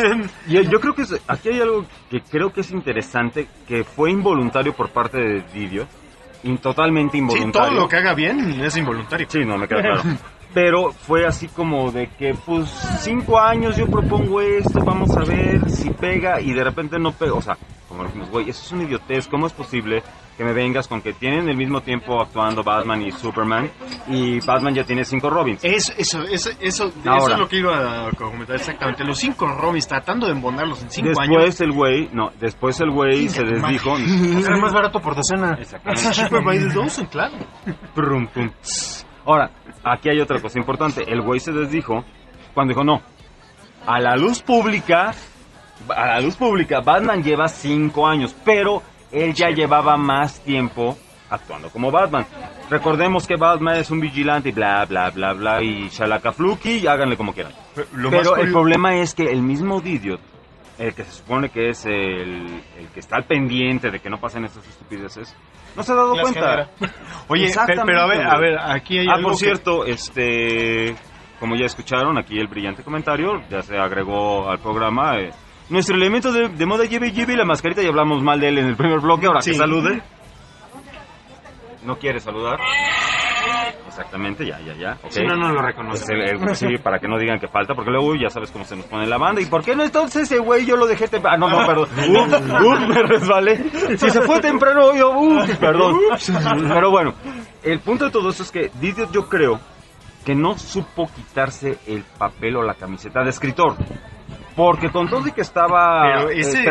Yo creo que aquí hay algo que creo que es interesante, que fue involuntario por parte de Didio, totalmente involuntario. Sí, todo lo que haga bien es involuntario. Sí, no, me queda claro. Pero fue así como de que, 5 años yo propongo esto, vamos a ver si pega, y de repente no pega. O sea, como dijimos, güey, eso es una idiotez. ¿Cómo es posible que me vengas con que tienen el mismo tiempo actuando Batman y Superman, y Batman ya tiene 5 Robins? Eso es lo que iba a comentar exactamente. Los 5 Robins, tratando de embonarlos en 5 años. Después el güey se desdijo. Era más barato por docena. Exactamente. Cheaper by the dozen, claro. Ahora, aquí hay otra cosa importante. El güey se desdijo cuando dijo, no, a la luz pública, Batman lleva 5 años, pero él ya llevaba más tiempo actuando como Batman. Recordemos que Batman es un vigilante y bla, bla, bla, bla, y shalakafluki, y háganle como quieran. Pero el problema es que el mismo Didiot, el que se supone que es el que está al pendiente de que no pasen estas estupideces, no se ha dado cuenta. Oye, pero a ver, aquí hay algo por cierto, como ya escucharon, aquí el brillante comentario, ya se agregó al programa, nuestro elemento de moda Jibby, la mascarita, y hablamos mal de él en el primer bloque, ahora que salude. ¿No quiere saludar? Exactamente, ya. Okay. Si no lo reconoce. Sí, para que no digan que falta, porque luego ya sabes cómo se nos pone la banda. ¿Y por qué no entonces ese güey yo lo dejé temprano? No, perdón. Me resbalé. Si se fue temprano, perdón. Pero bueno, el punto de todo eso es que Didiot, yo creo que no supo quitarse el papel o la camiseta de escritor. Porque con todo y que estaba... Pero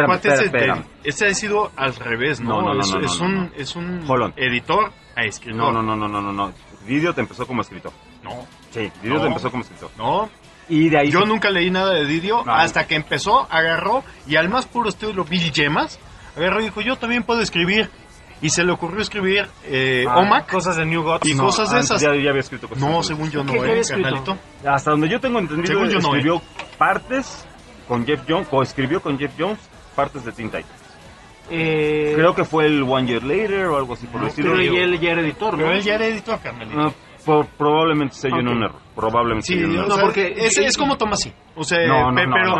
ese ha sido al revés, ¿no? Es un editor a escritor. No. Didiot empezó como escritor. No. Sí, Didiot empezó como escritor. No. Y de ahí yo nunca leí nada de Didio hasta que empezó, agarró, y al más puro estilo Bill Gemas, agarró y dijo, yo también puedo escribir. Y se le ocurrió escribir OMAC. Cosas de New Gods. Y cosas de esas. Ya había escrito cosas. No, según yo no, carnalito. Hasta donde yo tengo entendido, escribió partes con Jeff Jones, coescribió con Jeff Jones partes de Teen Titans. Creo que fue el One Year Later o algo así por el estilo. Pero él ya era editor, ¿no? Pero él ya era editor, carnalito. Probablemente se en un error. Probablemente sí, no, porque es como Tomasi. O sea, no.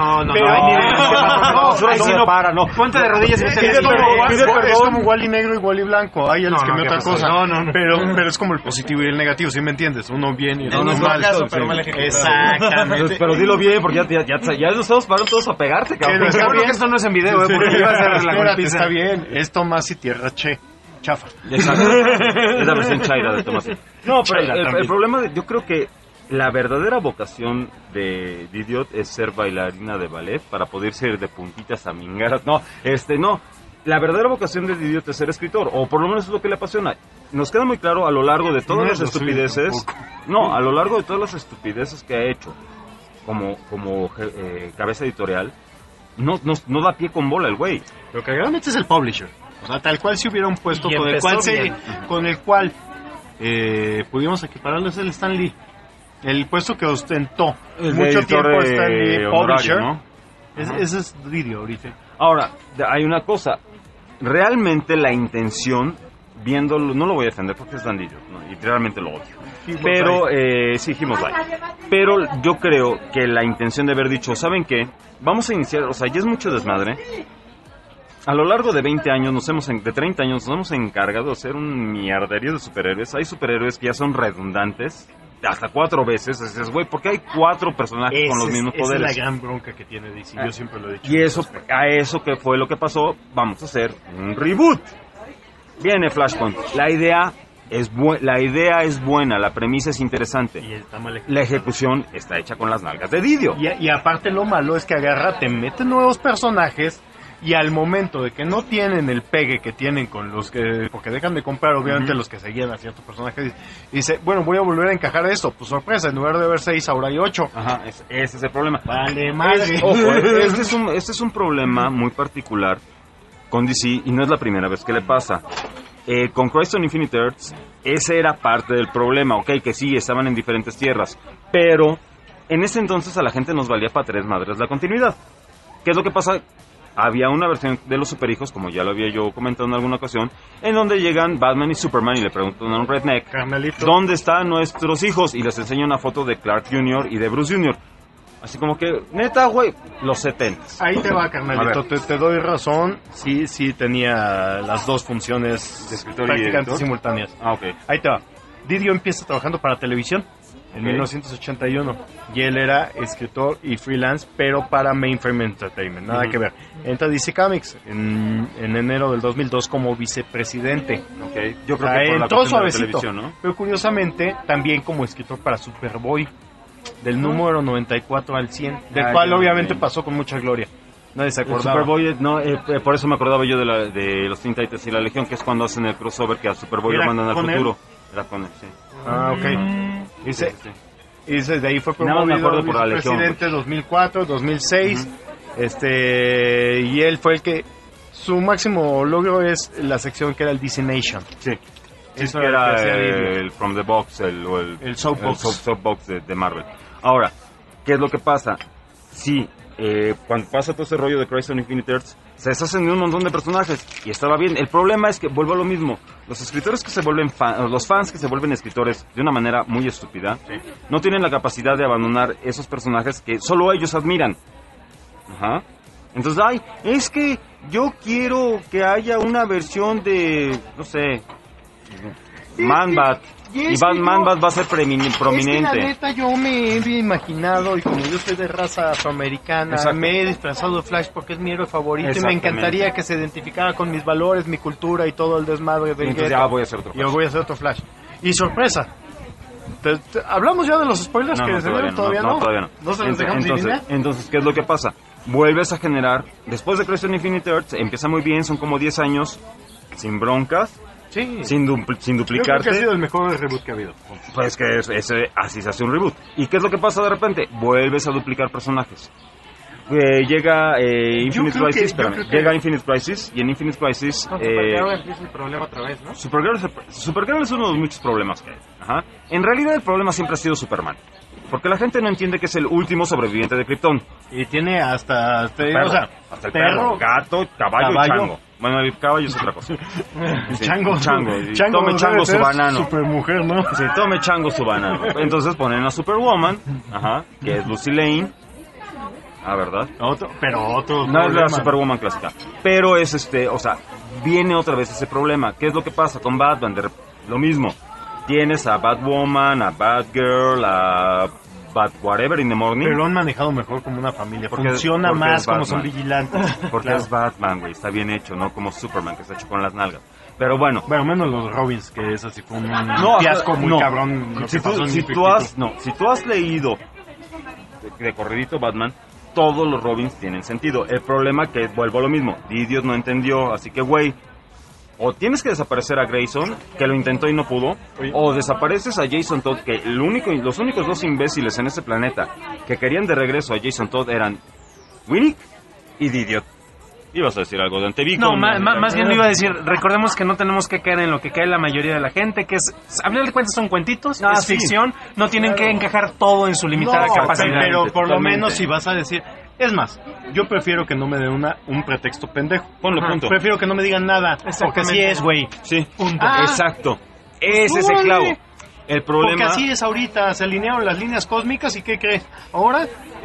Ponte de rodillas y es como Wally negro y Wally blanco. Hay el que me otra cosa. Pero es como el positivo y el negativo, ¿sí me entiendes? Uno bien y el otro mal. Exactamente. Pero dilo bien, porque ya nos estamos parando todos a pegarte, cabrón. Creo que esto no es en video, porque iba a ser la golpiza. Está bien, es Tomasi Tierra Che. Chafa. Exacto. Es la versión chaira de Tomás. No, pero el problema, yo creo que la verdadera vocación de Didiot es ser bailarina de ballet para poderse ir de puntitas a mingaras. No. La verdadera vocación de Didiot es ser escritor, o por lo menos es lo que le apasiona. Nos queda muy claro a lo largo de todas las estupideces. A lo largo de todas las estupideces que ha hecho como cabeza editorial, no da pie con bola el güey. Pero que realmente es el publisher. O sea, tal cual si hubiera un puesto con el cual pudimos equipararlo, es el Stan Lee. El puesto que ostentó El mucho editor, tiempo está en honorario, publisher. ¿no? Ese es Didio ahorita. Ahora, hay una cosa. Realmente la intención, viéndolo, no lo voy a defender porque es Dandillo, ¿no? Y realmente lo odio. Pero, sí, He Must Die. Pero yo creo que la intención de haber dicho, ¿saben qué? Vamos a iniciar, o sea, ya es mucho desmadre. A lo largo de 20 años, de 30 años, nos hemos encargado de hacer un mierderío de superhéroes. Hay superhéroes que ya son redundantes, hasta 4 veces. Dices, güey, ¿por qué hay 4 personajes con los mismos poderes? Esa es la gran bronca que tiene DC, yo siempre lo he dicho. Y eso, a eso que fue lo que pasó, vamos a hacer un reboot. Viene Flashpoint. La idea es buena, la premisa es interesante. Y está mal la ejecución está hecha con las nalgas de Didio. Y aparte lo malo es que agarra, te mete nuevos personajes y al momento de que no tienen el pegue que tienen con los que, porque dejan de comprar obviamente los que seguían a ciertos personajes, y dice, bueno, voy a volver a encajar esto. Pues sorpresa, en lugar de haber 6 ahora hay 8. Ajá, ese es el problema. Vale, madre. Ojo, este es un problema muy particular con DC y no es la primera vez que le pasa. Con Crisis on Infinite Earths, ese era parte del problema, ok, que sí, estaban en diferentes tierras, pero en ese entonces a la gente nos valía para 3 madres la continuidad. ¿Qué es lo que pasa? Había una versión de los superhijos, como ya lo había yo comentado en alguna ocasión, en donde llegan Batman y Superman y le preguntan a un redneck, Carmelito, ¿dónde están nuestros hijos? Y les enseña una foto de Clark Jr. y de Bruce Jr., así como que, neta, güey, los 70. Ahí te va, carnalito, te doy razón. Sí tenía las 2 funciones de escritor prácticamente simultáneas. Ah, ok. Ahí te va. Didio empieza trabajando para televisión en 1981 y él era escritor y freelance, pero para Mainframe Entertainment, nada que ver. Entra a DC Comics en enero del 2002 como vicepresidente. Okay. Yo creo que por la entró cuestión de la suavecito, televisión, ¿no? pero curiosamente también como escritor para Superboy, del número 94 al 100, del cual obviamente pasó con mucha gloria. Nadie se acordaba. Superboy, no, por eso me acordaba yo de los Teen Titans y la Legión, que es cuando hacen el crossover que a Superboy lo mandan al futuro. Era con él, sí. Ah, ok. Y de ahí fue Nada más me acuerdo por la Legión. Presidente 2004, 2006. Y él fue el que... Su máximo logro es la sección que era el DC Nation. Sí. Eso que era que hacía el From the Box, el Soapbox de Marvel. Ahora, ¿qué es lo que pasa? Sí, cuando pasa todo ese rollo de Crisis on Infinite Earths, se deshacen de un montón de personajes y estaba bien. El problema es que vuelvo a lo mismo. Los escritores que se vuelven los fans que se vuelven escritores de una manera muy estúpida, no tienen la capacidad de abandonar esos personajes que solo ellos admiran. Ajá. Entonces, es que yo quiero que haya una versión de, no sé, Man-Bat. Y Man-Bat va a ser prominente. Es que la neta yo me he imaginado, y como yo soy de raza afroamericana, me he disfrazado de Flash porque es mi héroe favorito y me encantaría que se identificara con mis valores, mi cultura y todo el desmadre del Entonces ya voy a hacer otro Flash. Yo voy a hacer otro Flash. Y sorpresa, ¿hablamos ya de los spoilers que se dieron? ¿Todavía no? Todavía no. ¿No se los dejamos sin línea? Entonces, ¿qué es lo que pasa? Vuelves a generar, después de Crisis on Infinite Earths, empieza muy bien, son como 10 años, sin broncas. Sí. Sin duplicarte. Yo creo que ha sido el mejor reboot que ha habido. Pues que así se hace un reboot. ¿Y qué es lo que pasa de repente? Vuelves a duplicar personajes. Llega Infinite Crisis, llega Infinite Crisis, y en Infinite Crisis... Supergirl empieza el problema otra vez, ¿no? Supergirl es uno de los muchos problemas que hay. Ajá. En realidad el problema siempre ha sido Superman. Porque la gente no entiende que es el último sobreviviente de Krypton. Y tiene hasta el perro, gato, caballo y chango. Bueno, el caballo es otra cosa. Sí, chango. Tome chango su banano. Supermujer, ¿no? Sí, tome chango su banano. Entonces ponen a Superwoman, que es Lucy Lane. Ah, ¿verdad? Otro no es la Superwoman clásica. Pero es viene otra vez ese problema. ¿Qué es lo que pasa con Batman? Lo mismo. Tienes a Batwoman, a Batgirl, a Bat Whatever in the Morning. Pero lo han manejado mejor como una familia. Funciona más como son vigilantes. Porque es Batman, güey. Está bien hecho, no como Superman, que está hecho con las nalgas. Pero bueno. Bueno, menos los Robins, que es así como un fiasco muy cabrón. Si tú has leído de corridito Batman, todos los Robins tienen sentido. El problema que vuelvo a lo mismo. Didio no entendió, así que, güey, o tienes que desaparecer a Grayson, que lo intentó y no pudo, o desapareces a Jason Todd, que los únicos 2 imbéciles en este planeta que querían de regreso a Jason Todd eran Winnick y Didio. Ibas a decir algo de Antevico. No, más bien lo iba a decir, recordemos que no tenemos que caer en lo que cae la mayoría de la gente, que es, a final de cuentas son cuentitos, es ficción, no tienen que encajar todo en su limitada capacidad. Pero por lo menos si vas a decir... Es más, yo prefiero que no me den un pretexto pendejo. Ponlo, punto. Prefiero que no me digan nada, porque así es, güey. Sí, punto. Exacto. Ese es el clavo. El problema... Porque así es ahorita, se alinearon las líneas cósmicas y ¿qué crees? Ahora,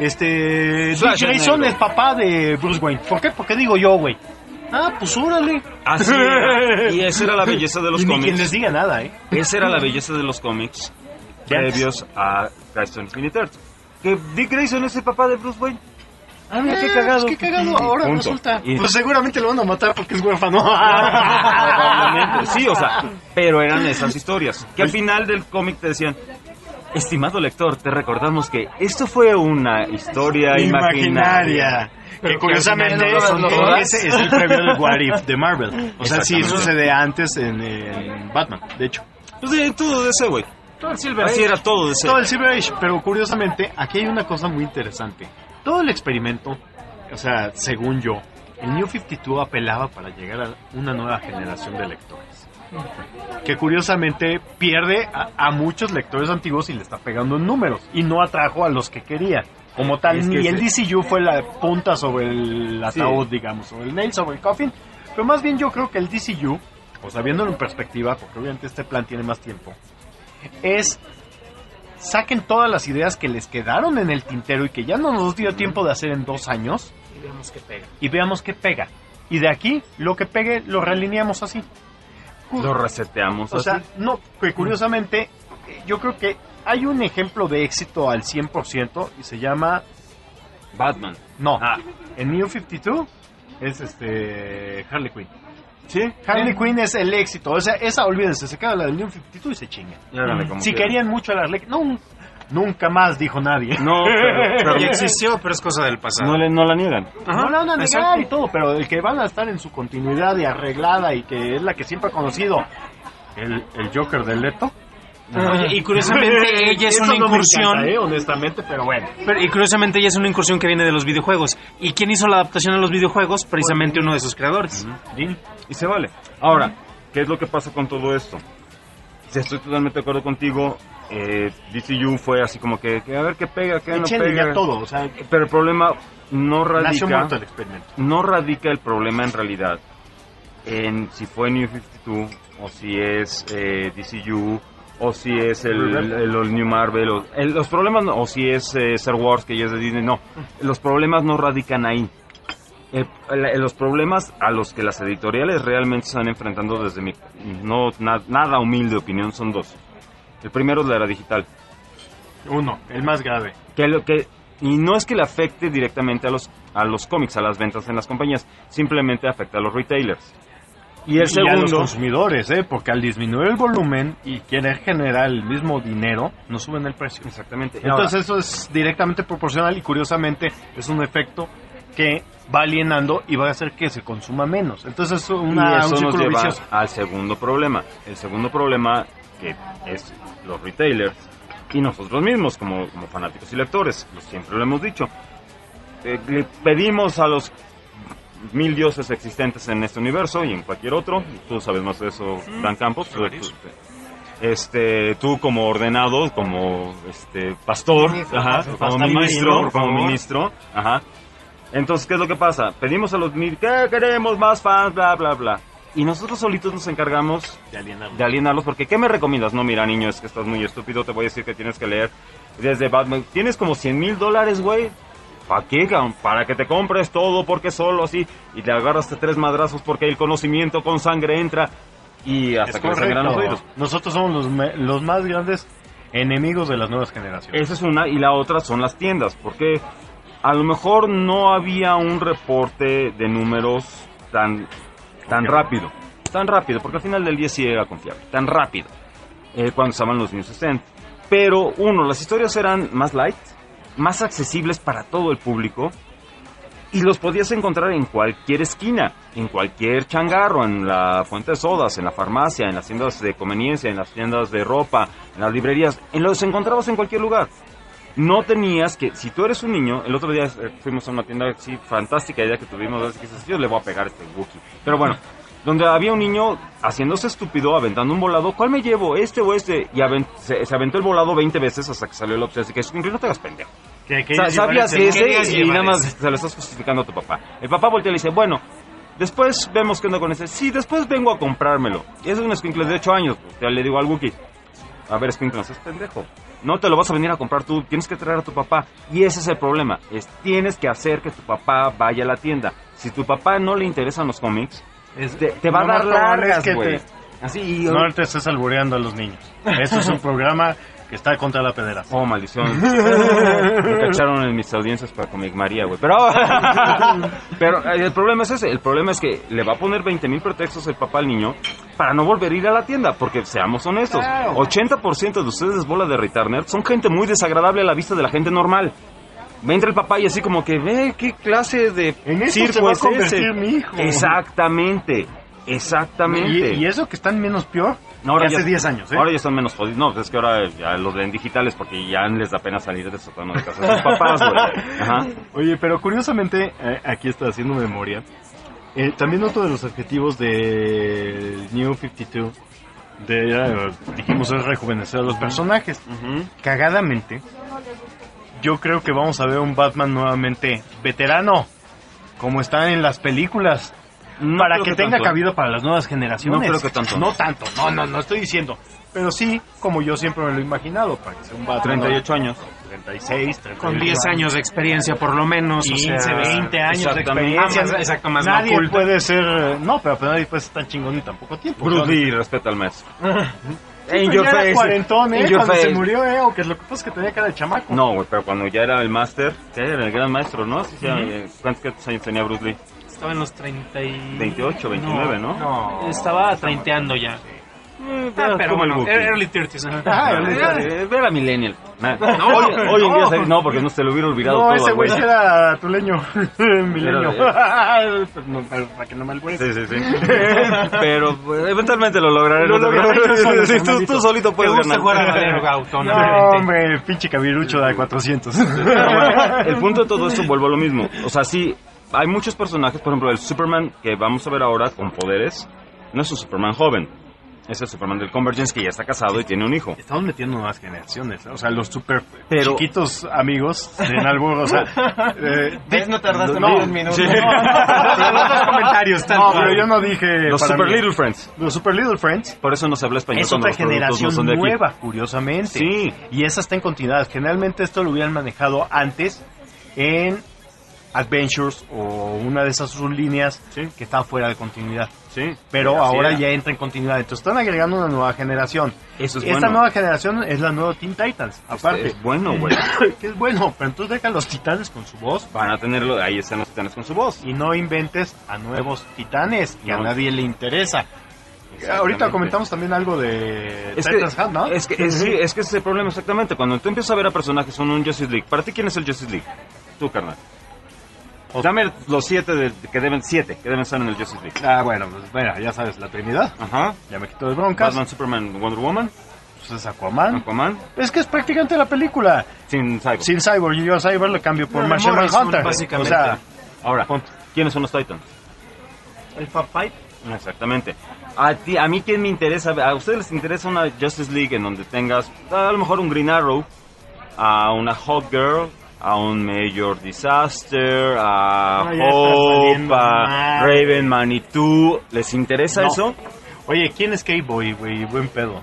Dick Grayson es papá de Bruce Wayne. ¿Por qué? Porque digo yo, güey. Ah, pues órale. Así era. Y esa era la belleza de los y cómics. Ni quien les diga nada, Esa era la belleza de los cómics previos a Crisis on Infinite Earths. Que Dick Grayson es el papá de Bruce Wayne. Ah, mira, qué cagado. Qué cagado, ahora punto. Resulta. Pues seguramente lo van a matar porque es huérfano. Probablemente, sí, o sea, pero eran esas historias. Que al final del cómic te decían, estimado lector, te recordamos que esto fue una historia imaginaria. Que curiosamente ese es el previo del What If de Marvel. O sea, sí sucede antes en Batman, de hecho. Pues de todo de ese, güey. Todo el Silver Así Age. era todo de ese. Todo el Silver Age, pero curiosamente aquí hay una cosa muy interesante. Todo el experimento, o sea, según yo, el New 52 apelaba para llegar a una nueva generación de lectores. Que curiosamente pierde a muchos lectores antiguos y le está pegando en números. Y no atrajo a los que quería. Como tal, Es que ni el DCU fue la punta sobre el ataúd, digamos, sobre el nail, sobre el coffin. Pero más bien yo creo que el DCU, o sea, viéndolo en perspectiva, porque obviamente este plan tiene más tiempo, es... Saquen todas las ideas que les quedaron en el tintero y que ya no nos dio tiempo de hacer en 2 años. Y veamos qué pega. Y de aquí, lo que pegue, lo realineamos así. Lo reseteamos o así. sea, no, que curiosamente, yo creo que hay un ejemplo de éxito al 100% y se llama... Batman. No, en New 52 es Harley Quinn. ¿Sí? Harley Quinn es el éxito. O sea, esa, olvídense, se queda la del New 52 y se chinga. Si querían mucho a la Harley, no, nunca más dijo nadie. No, pero ya existió, pero es cosa del pasado. No la niegan. Ajá, no la van a negar y todo, pero el que van a estar en su continuidad y arreglada y que es la que siempre ha conocido, el Joker de Leto. Oye, y curiosamente ella es una incursión, encanta, honestamente, pero bueno. Y curiosamente ella es una incursión que viene de los videojuegos. ¿Y quién hizo la adaptación a los videojuegos? Precisamente uno de sus creadores. Y se vale. Ahora, ¿qué es lo que pasa con todo esto? Si estoy totalmente de acuerdo contigo, DCU fue así como que a ver qué pega, qué no pega. Ya todo, o sea, pero el problema no nació radica... muerto el experimento. No radica el problema en realidad en si fue New 52 o si es DCU o si es el New Marvel los problemas o si es Star Wars que ya es de Disney. No, los problemas no radican ahí. Los problemas a los que las editoriales realmente se están enfrentando desde mi nada humilde opinión son 2. El primero es la era digital. Uno, el más grave. Y no es que le afecte directamente a los cómics, a las ventas en las compañías, simplemente afecta a los retailers. Y el segundo, a los consumidores, porque al disminuir el volumen y querer generar el mismo dinero, no suben el precio. Exactamente. Entonces eso es directamente proporcional y curiosamente es un efecto que va alienando y va a hacer que se consuma menos. Entonces es un círculo vicioso. Al segundo problema. El segundo problema que es los retailers y nosotros mismos como fanáticos y lectores, siempre lo hemos dicho. Le pedimos a los 1000 dioses existentes en este universo y en cualquier otro, tú sabes más de eso, Dan Campos, tú como ordenado, como pastor, como ministro, entonces ¿qué es lo que pasa? Pedimos a los 1000, ¿qué queremos? Más fans, bla bla bla, y nosotros solitos nos encargamos de alienarlos, porque ¿qué me recomiendas? No, mira niño, es que estás muy estúpido, te voy a decir que tienes que leer desde Batman, tienes como $100,000, güey. ¿Para qué, cabrón? Para que te compres todo, porque solo así, y te agarras 3 madrazos porque el conocimiento con sangre entra, y hasta que le sangran los oídos. Nosotros somos los más grandes enemigos de las nuevas generaciones. Esa es una, y la otra son las tiendas, porque a lo mejor no había un reporte de números tan rápido, porque al final del día sí era confiable, tan rápido, cuando estaban los news stand. Pero las historias eran más light, más accesibles para todo el público y los podías encontrar en cualquier esquina, en cualquier changarro, en la fuente de sodas, en la farmacia, en las tiendas de conveniencia, en las tiendas de ropa, en las librerías, los encontrabas en cualquier lugar. No tenías que, si tú eres un niño, el otro día fuimos a una tienda, sí, fantástica idea que tuvimos, que dices, yo le voy a pegar a este Wookiee. Pero bueno, donde había un niño haciéndose estúpido, aventando un volado, ¿cuál me llevo? ¿Este o este? Y se aventó el volado 20 veces hasta que salió el opción, así que no te hagas pendejo. Sabías que ese y nada más se lo estás justificando a tu papá. El papá voltea y le dice, bueno, después vemos qué onda con ese. Sí, después vengo a comprármelo. Y ese es un escuincle de 8 años. Ya le digo al Wookiee, a ver, escuincle, no seas pendejo. No te lo vas a venir a comprar tú, tienes que traer a tu papá. Y ese es el problema, tienes que hacer que tu papá vaya a la tienda. Si tu papá no le interesan los cómics, te va a dar largas, güey. Así, no te estés albureando a los niños. Esto es un programa que está contra la pederastia. Oh, maldición. Me cacharon en mis audiencias para Comic María, güey. Pero el problema es ese. El problema es que le va a poner 20,000 pretextos el papá al niño para no volver a ir a la tienda. Porque seamos honestos, 80% de ustedes, bola de returner, son gente muy desagradable a la vista de la gente normal. Me entra el papá y así como que, ve, ¿qué clase de circo es ese? Mi hijo. Exactamente. ¿Y eso que están menos peor? No, ahora hace 10 años, Ahora ya están menos jodidos. No, es que ahora ya los ven digitales porque ya les da pena salir de sótano de casa de sus papás, güey. Ajá. Oye, pero curiosamente, aquí estoy haciendo memoria. También otro de los objetivos de New 52, dijimos, es rejuvenecer a los personajes. Cagadamente, yo creo que vamos a ver un Batman nuevamente veterano, como están en las películas. No para que tenga tanto, cabida para las nuevas generaciones. No creo que tanto. No tanto, no estoy diciendo. Pero sí, como yo siempre me lo he imaginado, para que sea un Batman. 38 años. 36, 38 con 10 años de experiencia por lo menos. 15, 20 años de experiencia. Exacto, más nadie puede ser... No, pero nadie puede ser tan chingón en tan poco tiempo. Bruce Lee, respeta al maestro. En your face. Cuarentón, cuando se murió, o que lo que pasa es que tenía cara de chamaco. No, güey, pero cuando ya era el máster, era el gran maestro, ¿no? Sí, ¿cuántos años tenía Bruce Lee? Estaba en los 28, 29, ¿no? No, estaba treinteando ya. Pero bueno, early 30s. Era millennial. Hoy en día no, porque no se lo hubiera olvidado todo. No, ese güey era tuleño. Milenio. Para que no me albureces. Sí. Pero eventualmente lo lograré. Tú solito puedes ganar. No, hombre, pinche cabirucho de 400. El punto de todo esto vuelvo a lo mismo. O sea, sí, hay muchos personajes, por ejemplo, el Superman que vamos a ver ahora con poderes, no es un Superman joven. Es el Superman del Convergence que ya está casado y tiene un hijo. Estamos metiendo nuevas generaciones, o sea, los chiquitos amigos de Nalburgo, o sea... no tardaste ni un minuto. Sí. Comentarios, no, pero yo no dije... Los Super Little Friends. Los Super Little Friends. Por eso no se habla español. Es otra generación nueva, curiosamente. Sí. Y esa está en continuidad. Generalmente esto lo hubieran manejado antes en Adventures o una de esas sublíneas que estaba fuera de continuidad. Sí. Pero ahora ya entra en continuidad. Entonces están agregando una nueva generación. Eso es Esta nueva generación es la nueva Teen Titans. Aparte. Es bueno, güey. Que es bueno, pero entonces deja a los titanes con su voz. Van a tenerlo, ahí están los titanes con su voz. Y no inventes a nuevos titanes, que a nadie le interesa. Ahorita comentamos también algo de Titans Hunt, ¿no? Es que ese es el problema exactamente. Cuando tú empiezas a ver a personajes son un Justice League. ¿Para ti quién es el Justice League? Tú, carnal. Dame los 7 que deben estar en el Justice League. Bueno, pues ya sabes, la Trinidad. Ajá. Ya me quito de broncas. Batman, Superman, Wonder Woman. Pues es Aquaman. Es que es prácticamente la película. Sin Cyborg. Sin Cyborg. Y yo a Cyborg le cambio por Martian Manhunter. Básicamente. O sea, ahora, ¿quiénes son los Titans? El Fat-Pipe. Exactamente. A mí, ¿quién me interesa? ¿A ustedes les interesa una Justice League en donde tengas a lo mejor un Green Arrow, a una Hawkgirl, a un Major Disaster, a Hope, a Raven, Manitou? ¿Les interesa eso? Oye, ¿quién es K-Boy, güey? Buen pedo.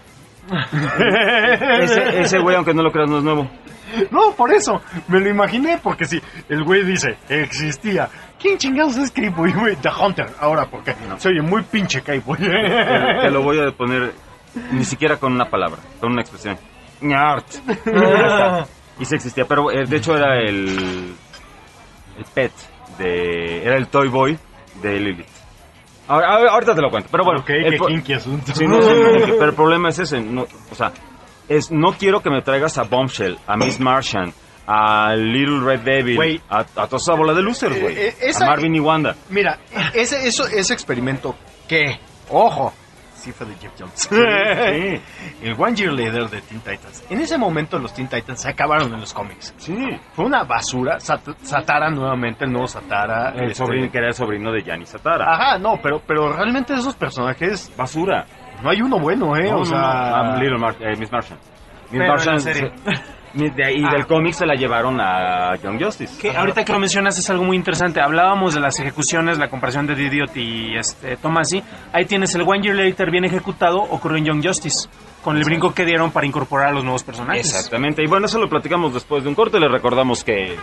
Ese güey, aunque no lo creas, no es nuevo. No, por eso. Me lo imaginé, porque si el güey dice, existía. ¿Quién chingados es K-Boy, güey? The Hunter. Ahora, porque se oye muy pinche K-Boy. Te lo voy a poner ni siquiera con una palabra, con una expresión. Ñart. Y sí existía, pero de hecho era el pet era el Toy Boy de Lilith. Ahorita te lo cuento, pero bueno. Ok, qué kinky asunto. Sí, pero el problema es ese, no quiero que me traigas a Bombshell, a Miss Martian, a Little Red Devil, wey, a toda esa bola de losers, güey. A Marvin y Wanda. Mira, ese experimento que, ojo, sí fue de Jeff Jones. Sí. El One Year Later de Teen Titans. En ese momento los Teen Titans se acabaron en los cómics. Sí. Fue una basura. Satara nuevamente, el nuevo Satara. El sobrino, que era el sobrino de Gianni Satara. Ajá, no, pero realmente esos personajes... Basura. No hay uno bueno, No, o sea... Little Miss Martian. Miss Pero Martian en la serie. Del cómic se la llevaron a Young Justice. Que ahorita que lo mencionas es algo muy interesante. Hablábamos de las ejecuciones, la comparación de Idiot y Tomasi. Ahí tienes el One Year Later bien ejecutado, ocurrió en Young Justice, con el brinco que dieron para incorporar a los nuevos personajes. Exactamente, y bueno, eso lo platicamos después de un corte. Les recordamos que...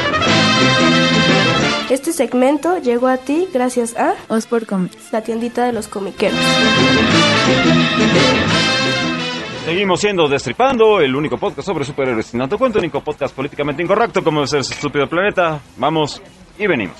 Este segmento llegó a ti gracias a Osport Comics, la tiendita de los comiqueros. Seguimos siendo Destripando, el único podcast sobre superhéroes sin tanto cuento, el único podcast políticamente incorrecto como es este estúpido planeta. Vamos y venimos.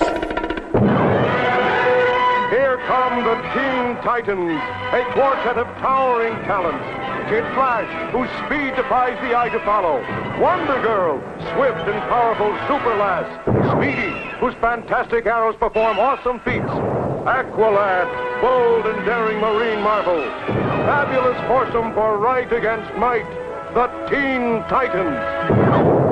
Here come the Teen Titans, a quartet of towering talents. Kid Flash, whose speed defies the eye to follow. Wonder Girl, swift and powerful super lass. Speedy, whose fantastic arrows perform awesome feats. Aqualad, bold and daring marine marvel. Fabulous foursome for right against might, the Teen Titans.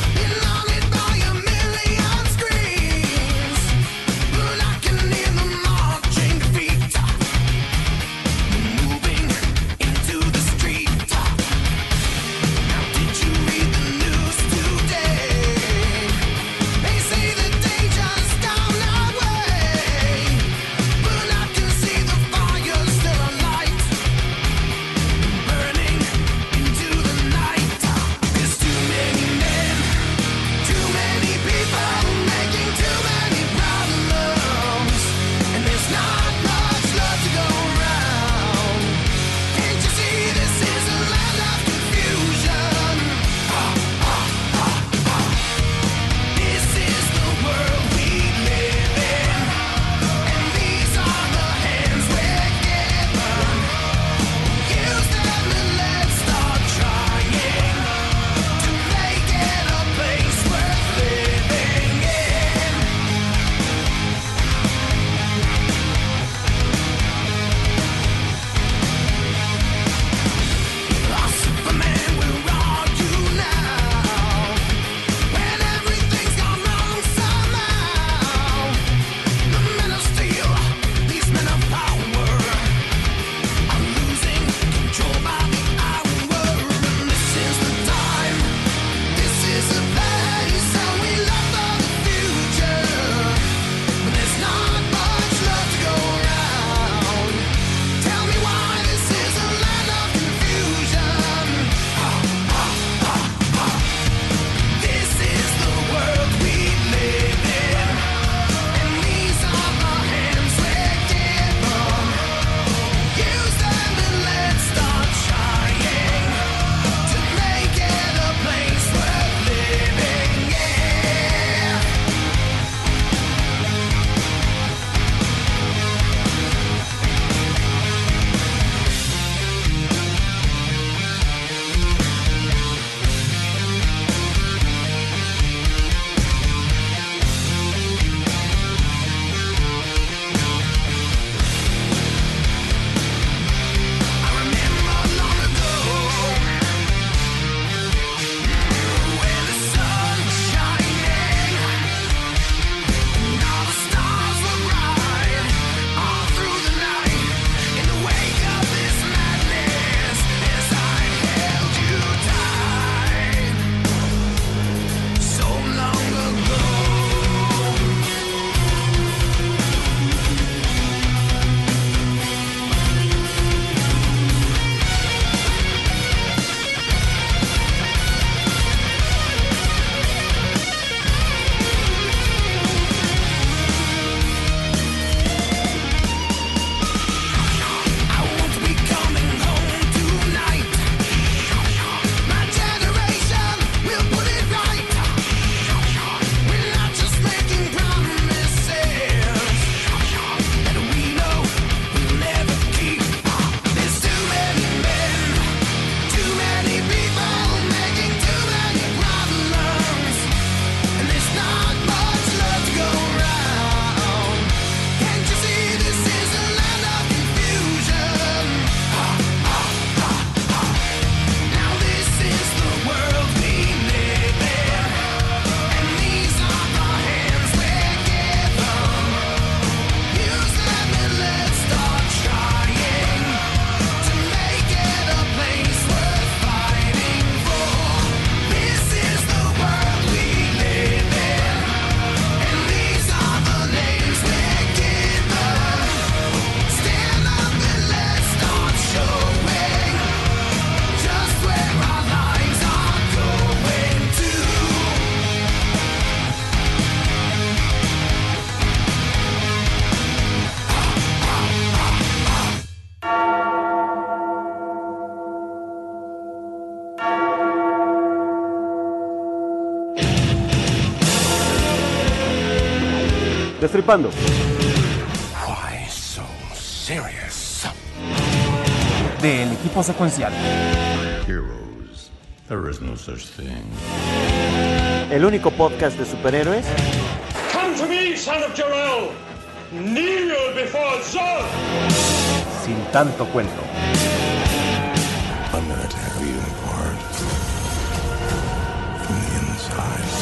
But I can hear the Destripando. Why so serious? Del equipo secuencial. Heroes. There is no such thing. El único podcast de superhéroes. Come to me, son of Jor-El. Kneel before Zod. Sin tanto cuento. I'm gonna tear you apart from the inside.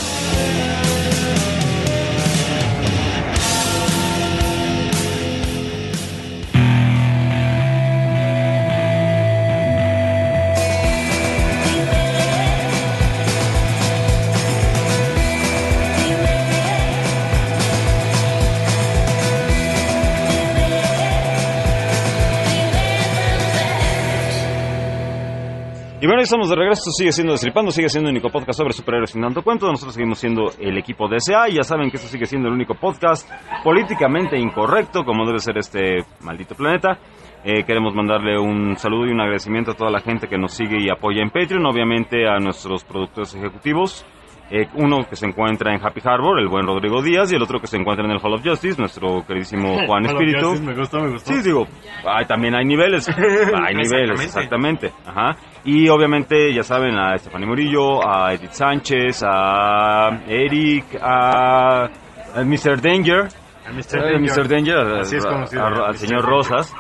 Y bueno, estamos de regreso, esto sigue siendo Destripando, sigue siendo el único podcast sobre superhéroes sin tanto cuento. Nosotros seguimos siendo el equipo DSA y ya saben que esto sigue siendo el único podcast políticamente incorrecto, como debe ser este maldito planeta. Queremos mandarle un saludo y un agradecimiento a toda la gente que nos sigue y apoya en Patreon, obviamente a nuestros productores ejecutivos. Uno que se encuentra en Happy Harbor, el buen Rodrigo Díaz, y el otro que se encuentra en el Hall of Justice, nuestro queridísimo Juan Espíritu. Me gustó. Sí, digo, también hay niveles. Hay niveles, exactamente. Ajá. Y obviamente, ya saben, a Stephanie Murillo, a Edith Sánchez, a Eric, a Mr. Danger. Mr. Danger, así es conocido, al señor Rosas.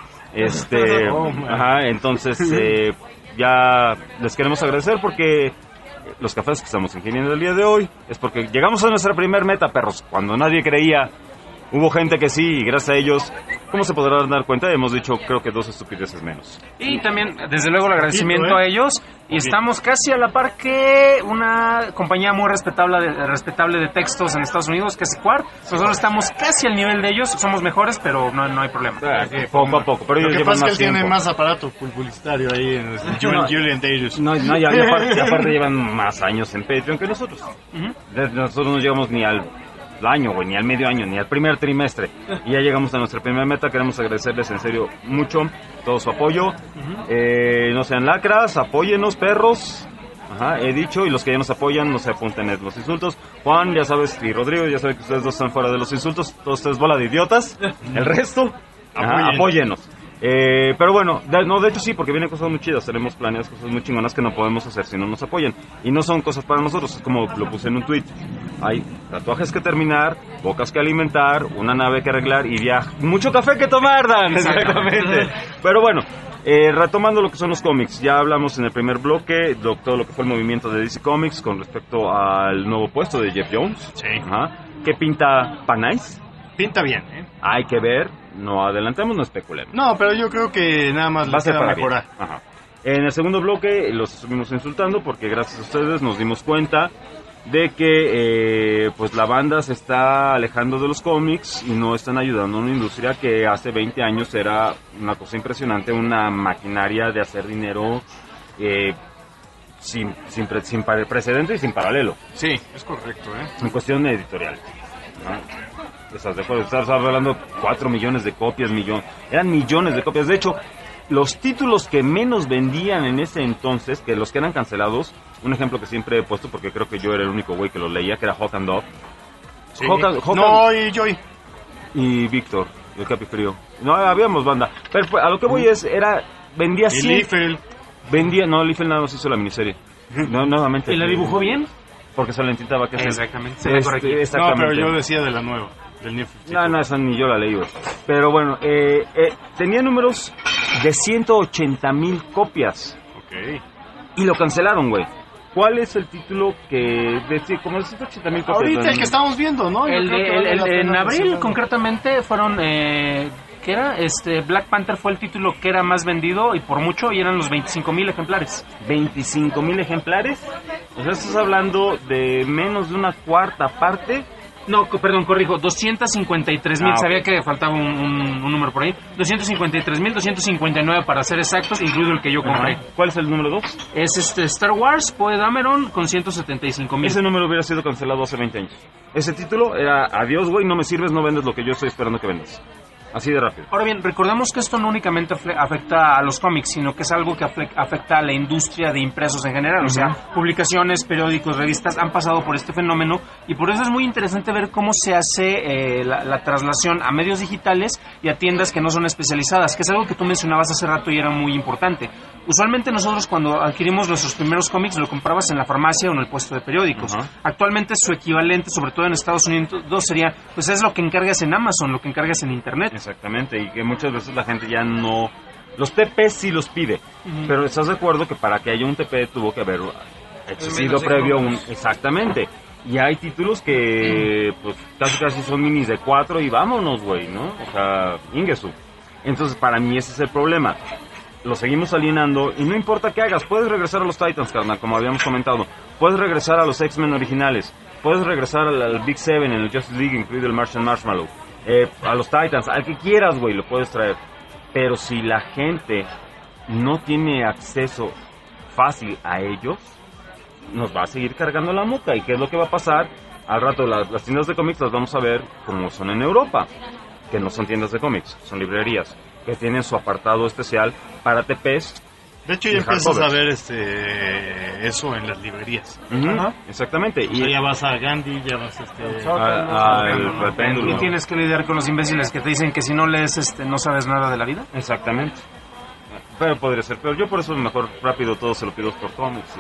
Ajá, entonces, ya les queremos agradecer porque los cafés que estamos ingiriendo el día de hoy es porque llegamos a nuestra primer meta, perros. Cuando nadie creía, hubo gente que sí, y gracias a ellos, ¿cómo se podrán dar cuenta? Hemos dicho, creo que 2 estupideces menos. Y también, desde luego, el agradecimiento a ellos. Y estamos casi a la par que una compañía muy respetable de textos en Estados Unidos, que es Quart. Nosotros estamos casi al nivel de ellos, somos mejores, pero no hay problema. Poco a poco, pero ellos llevan más tiempo. Lo que pasa es que él tiene más aparato publicitario ahí en Julian Davis. Y aparte llevan más años en Patreon que nosotros. Nosotros no llegamos ni al año, güey, ni al medio año, ni al primer trimestre. Y ya llegamos a nuestra primera meta. Queremos agradecerles en serio mucho todo su apoyo. No sean lacras, apóyenos, perros. Ajá, he dicho, y los que ya nos apoyan, no se apunten en los insultos. Juan, ya sabes, y Rodrigo, ya saben que ustedes dos están fuera de los insultos. Todos ustedes bola de idiotas. El resto, apóyenos. Pero bueno, de hecho sí, porque vienen cosas muy chidas. Tenemos planeadas cosas muy chingonas que no podemos hacer si no nos apoyan. Y no son cosas para nosotros, es como lo puse en un tweet. Hay tatuajes que terminar, bocas que alimentar, una nave que arreglar y mucho café que tomar, Dan. Exactamente. Pero bueno, retomando lo que son los cómics, ya hablamos en el primer bloque de todo lo que fue el movimiento de DC Comics con respecto al nuevo puesto de Jeff Jones. Sí. Ajá. ¿Qué pinta Panais? Pinta bien, Hay que ver, no adelantemos, no especulemos. No, pero yo creo que nada más va a ser para mejorar. Ajá. En el segundo bloque los estuvimos insultando porque gracias a ustedes nos dimos cuenta de que pues la banda se está alejando de los cómics y no están ayudando a una industria que hace 20 años era una cosa impresionante, una maquinaria de hacer dinero sin precedente y sin paralelo. Sí, es correcto, en cuestión editorial, ¿no? Estás hablando 4 millones de copias, eran millones de copias. De hecho, los títulos que menos vendían en ese entonces, que los que eran cancelados, un ejemplo que siempre he puesto porque creo que yo era el único güey que lo leía, que era Hawk and Dove. Sí. No, y Joy. Y Víctor, el Capifrío. No, habíamos banda. Pero a lo que voy vendía y 100. Liefeld. Liefeld nada más hizo la miniserie. No, nuevamente. ¿Y la dibujó bien? Porque se le intentaba que exactamente. Exactamente. No, pero yo decía de la nueva. Del New 52. No, esa ni yo la leí, güey. Pero bueno, tenía números de 180,000 copias. Ok. Y lo cancelaron, güey. ¿Cuál es el título que decía como de 180,000 copias? Ahorita el que estamos viendo, ¿no? En abril, concretamente, fueron... ¿qué era? Black Panther fue el título que era más vendido y por mucho, y eran los 25,000 ejemplares. ¿25,000 ejemplares? O sea, estás hablando de menos de una cuarta parte. No, perdón, corrijo, 253,000, sabía que faltaba un número por ahí. 253,259 para ser exactos, incluido el que yo compré. ¿Cuál es el número 2? Es Star Wars, Poe Dameron, con 175,000. Ese número hubiera sido cancelado hace 20 años. Ese título era, adiós, güey, no me sirves, no vendes lo que yo estoy esperando que vendas. Así de rápido. Ahora bien, recordemos que esto no únicamente afecta a los cómics, sino que es algo que afecta a la industria de impresos en general. O sea, publicaciones, periódicos, revistas han pasado por este fenómeno y por eso es muy interesante ver cómo se hace la traslación a medios digitales y a tiendas que no son especializadas, que es algo que tú mencionabas hace rato y era muy importante. Usualmente nosotros cuando adquirimos nuestros primeros cómics lo comprabas en la farmacia o en el puesto de periódicos. Actualmente su equivalente, sobre todo en Estados Unidos, sería, pues es lo que encargas en Amazon, lo que encargas en Internet. Exactamente, y que muchas veces la gente ya no... Los TPs sí los pide, pero ¿estás de acuerdo que para que haya un TP tuvo que haber existido previo un... Exactamente, y hay títulos que pues casi son minis de 4 y vámonos, güey, ¿no? O sea, Ingesu. Entonces para mí ese es el problema. Lo seguimos alienando y no importa qué hagas, puedes regresar a los Titans, carnal, como habíamos comentado. Puedes regresar a los X-Men originales, puedes regresar al Big Seven en el Justice League, incluido el Martian Marshmallow. A los Titans, al que quieras, güey, lo puedes traer. Pero si la gente no tiene acceso fácil a ellos, nos va a seguir cargando la muca. ¿Y qué es lo que va a pasar? Al rato las tiendas de cómics las vamos a ver como son en Europa, que no son tiendas de cómics, son librerías, que tienen su apartado especial para TPs. De hecho, ya empiezas a ver eso en las librerías. Exactamente. O sea, ya vas a Gandhi, ya vas al péndulo. Y tienes que lidiar con los imbéciles que te dicen que si no lees no sabes nada de la vida. Exactamente. Pero podría ser peor. Yo por eso mejor rápido todo se lo pido por cómics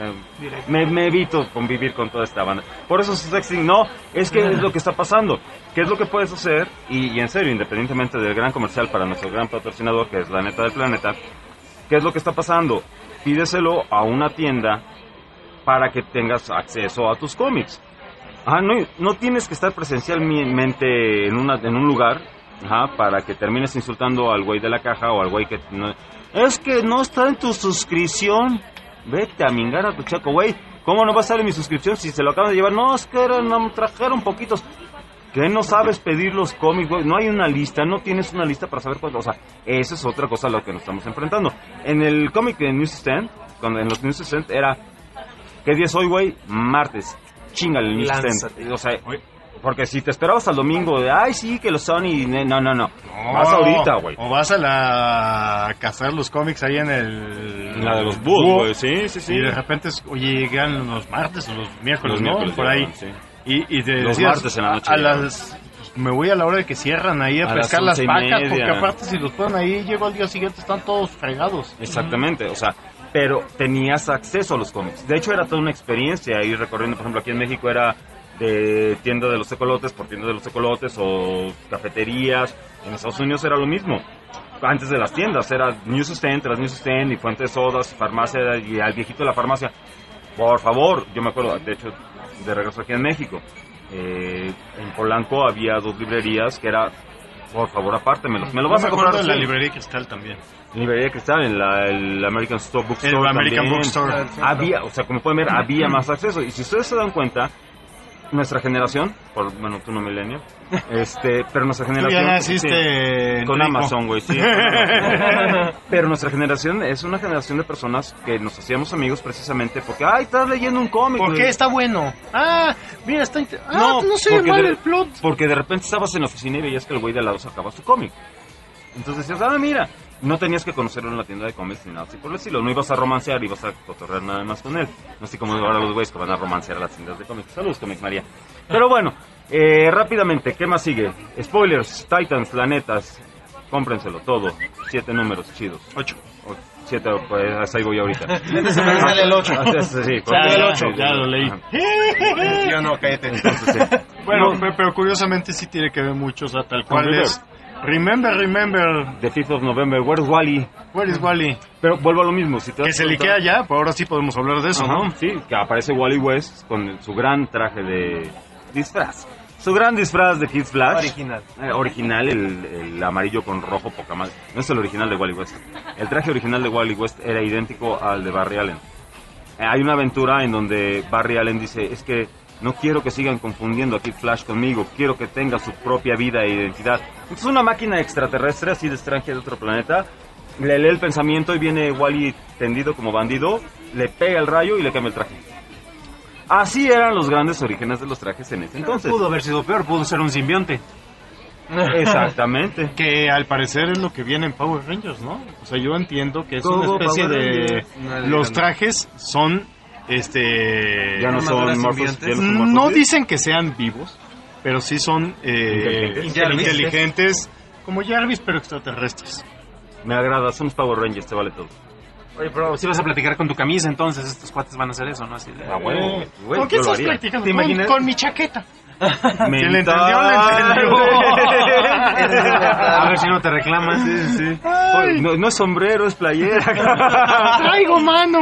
y me evito convivir con toda esta banda. Por eso sexting no, es que es lo que está pasando. ¿Qué es lo que puedes hacer? Y en serio, independientemente del gran comercial para nuestro gran patrocinador, que es La Neta del Planeta, ¿qué es lo que está pasando? Pídeselo a una tienda para que tengas acceso a tus cómics. No tienes que estar presencialmente en un lugar para que termines insultando al güey de la caja o al güey que no... Es que no está en tu suscripción. Vete a mingar a tu chaco, güey. ¿Cómo no va a estar en mi suscripción si se lo acaban de llevar? No, es que trajeron poquitos. ¿Qué no sabes pedir los cómics, güey? No hay una lista, no tienes una lista para saber cuánto. O sea, esa es otra cosa a lo que nos estamos enfrentando. En el cómic de Newsstand, en los Newsstand era... ¿Qué día es hoy, güey? Martes. Chíngale el Newsstand. O sea, porque si te esperabas al domingo de... Ay, sí, que los Sony... No. Vas ahorita, güey. O vas a cazar los cómics ahí en la de los Bulls, güey. Sí. Y de repente, oye, llegan los martes o los miércoles, ¿no? Miércoles, por ahí. Sí. Y te los decías, martes en la noche. Me voy a la hora de que cierran ahí a pescar las vacas, media. porque aparte si los ponen ahí, llego al día siguiente, están todos fregados. Exactamente, o sea, pero tenías acceso a los cómics. De hecho, era toda una experiencia ir recorriendo. Por ejemplo, aquí en México era de tienda de los tecolotes por tienda de los tecolotes o cafeterías. En Estados Unidos era lo mismo. Antes de las tiendas, era Newsstand tras Newsstand y fuente de sodas, farmacia y al viejito de la farmacia. Por favor, yo me acuerdo, de hecho, de regreso aquí en México, en Polanco había 2 librerías que era, por favor, apártemelo. Me lo vas a comprar en la librería Cristal también. Librería Cristal, en el American Bookstore el American también. Bookstore. Había, o sea, como pueden ver, había más acceso. Y si ustedes se dan cuenta, nuestra generación, bueno, tú no milenio, pero nuestra generación... Tú ya naciste con Amazon, güey, sí. Pero nuestra generación es una generación de personas que nos hacíamos amigos precisamente porque, estás leyendo un cómic. ¿Por qué está bueno? Mira, está... no sé mal el plot. Porque de repente estabas en la oficina y veías que el güey de al lado sacaba su cómic. Entonces decías, mira, no tenías que conocerlo en la tienda de cómics ni nada así por el estilo. No ibas a romancear, ibas a cotorrear nada más con él. No así como ahora los güeyes que van a romancear a las tiendas de cómics. Saludos, Comic María. Pero bueno, rápidamente, ¿qué más sigue? Spoilers, Titans, Planetas, cómprenselo todo. 7 números chidos. 8. 7, pues hasta ahí voy ahorita. Se me sale el 8. Sí, sale el 8, ya lo leí. Yo no, cállate. Entonces, sí. Bueno, pero curiosamente sí tiene que ver mucho, o sea, tal cual es... Remember. The 5th of November, where's Wally? Where is Wally? Pero vuelvo a lo mismo. Si que se liquea ya, pues ahora sí podemos hablar de eso, ¿no? Sí, que aparece Wally West con su gran traje de disfraz. Su gran disfraz de Kid Flash. Original, el amarillo con rojo, poca madre. No es el original de Wally West. El traje original de Wally West era idéntico al de Barry Allen. Hay una aventura en donde Barry Allen dice, es que no quiero que sigan confundiendo a Kid Flash conmigo, quiero que tenga su propia vida e identidad. Entonces una máquina extraterrestre, así de extranjera de otro planeta, le lee el pensamiento y viene Wally tendido como bandido, le pega el rayo y le cambia el traje. Así eran los grandes orígenes de los trajes en ese entonces. Pudo haber sido peor, pudo ser un simbionte. Exactamente. Que al parecer es lo que viene en Power Rangers, ¿no? O sea, yo entiendo que es Todo una especie Power de... Rangers. Los trajes son... Ya no son morphos, No dicen que sean vivos, pero sí son inteligentes, como Jarvis, pero extraterrestres. Me agrada, somos Power Rangers, te vale todo. Oye, pero si vas a platicar con tu camisa, entonces estos cuates van a hacer eso, ¿no? Así de... Güey, ¿Con qué yo lo estás haría. practicando? ¿Te imaginas? Con mi chaqueta. Mental. ¿Quién le entendió? Le entendió. A ver si no te reclaman. Sí. Oye, no es sombrero, es playera. ¡Traigo mano!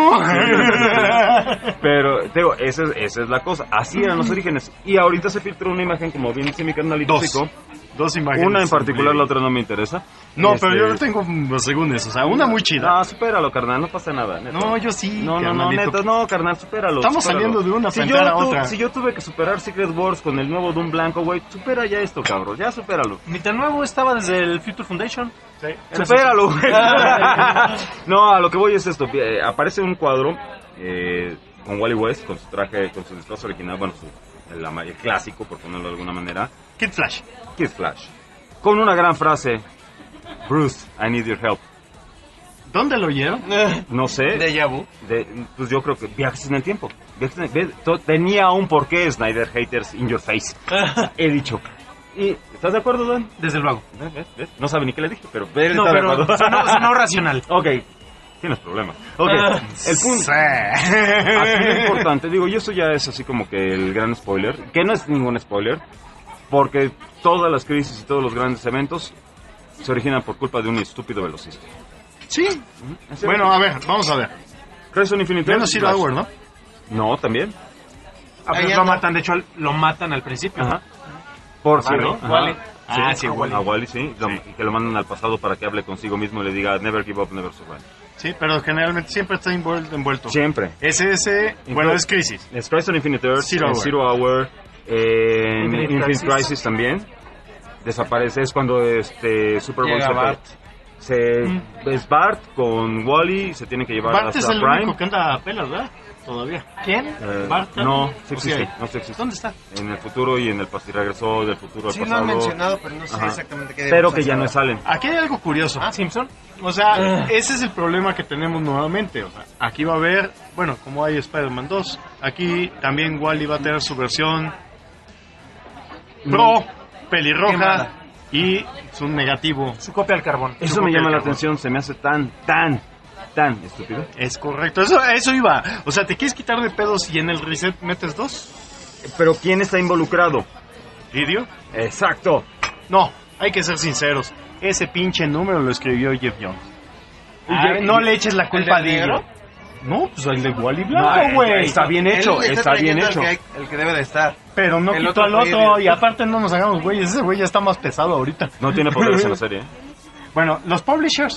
Pero, te digo, esa es la cosa. Así eran los orígenes. Y ahorita se filtró una imagen, como bien dice mi canal y Dos imágenes. Una en particular, la otra no me interesa. No, pero yo no tengo, según eso, o sea, una muy chida. No, supéralo, carnal, no pasa nada. Neta. No, yo sí. No, neta, no, carnal, supéralo. Estamos saliendo de una para entrar a otra. Si yo tuve que superar Secret Wars con el nuevo Doom Blanco, güey, supera ya esto, cabrón, ya supéralo. Ni tan nuevo estaba desde el Future Foundation. Sí. Supéralo, güey. No, a lo que voy es esto. Aparece un cuadro con Wally West, con su traje, con su disfraz original, bueno, el clásico, por ponerlo de alguna manera. Kid Flash. Con una gran frase: Bruce, I need your help. ¿Dónde lo oyeron? No sé. Déjà vu. Pues yo creo que viajes en el tiempo. Tenía un porqué, Snyder Haters in your face. He dicho. ¿Y estás de acuerdo, Dan? Desde luego. ¿Ves? No sabe ni qué le dije, pero... No, pero sonó racional. Ok. Tienes problemas. Ok. El punto... Aquí lo importante, digo, y eso ya es así como que el gran spoiler, que no es ningún spoiler, porque todas las crisis y todos los grandes eventos se originan por culpa de un estúpido velocista. Sí. Bueno, a ver, vamos a ver. Crisis on Infinite Menos Zero Hour, ¿no? No, también. Lo matan, de hecho, lo matan al principio. Ajá. Por Wally. cierto. Wally. Sí, a Wally, sí. Y que lo mandan al pasado para que hable consigo mismo y le diga never give up, never survive. Sí, pero generalmente siempre está envuelto. Siempre. Bueno, es Crisis. Es Crisis on Infinite Earth, Zero Hour, Infinite Crisis también. Desaparece, es cuando Superboy es Bart con Wally, se tiene que llevar Bart hasta es el Prime. único que anda a pelas, ¿verdad? Todavía. ¿Quién? Bart. No, sí existe, no se existe. ¿Dónde está? En el futuro y en el pasado. Regresó del futuro al sí, pasado. Sí, lo han mencionado, pero no sé exactamente qué. Pero que ya no salen. Aquí hay algo curioso. ¿Simpson? O sea, ese es el problema que tenemos nuevamente. O sea, aquí va a haber, bueno, como hay Spider-Man 2, aquí también Wally va a tener su versión pro, pelirroja y su negativo. Su copia al carbón. Eso me llama la atención, se me hace tan estúpido. Es correcto, eso iba. O sea, te quieres quitar de pedos y en el reset metes 2. Pero ¿quién está involucrado? ¿Didio? Exacto. No, hay que ser sinceros. Ese pinche número lo escribió Jeff Jones. No le eches la culpa a Didio. No, pues el de Wally Blanco, güey. Está bien hecho, está bien hecho. El que debe de estar. Pero no quitó al otro, y aparte no nos hagamos güeyes. Ese güey ya está más pesado ahorita. No tiene poderes en la serie. Bueno, los publishers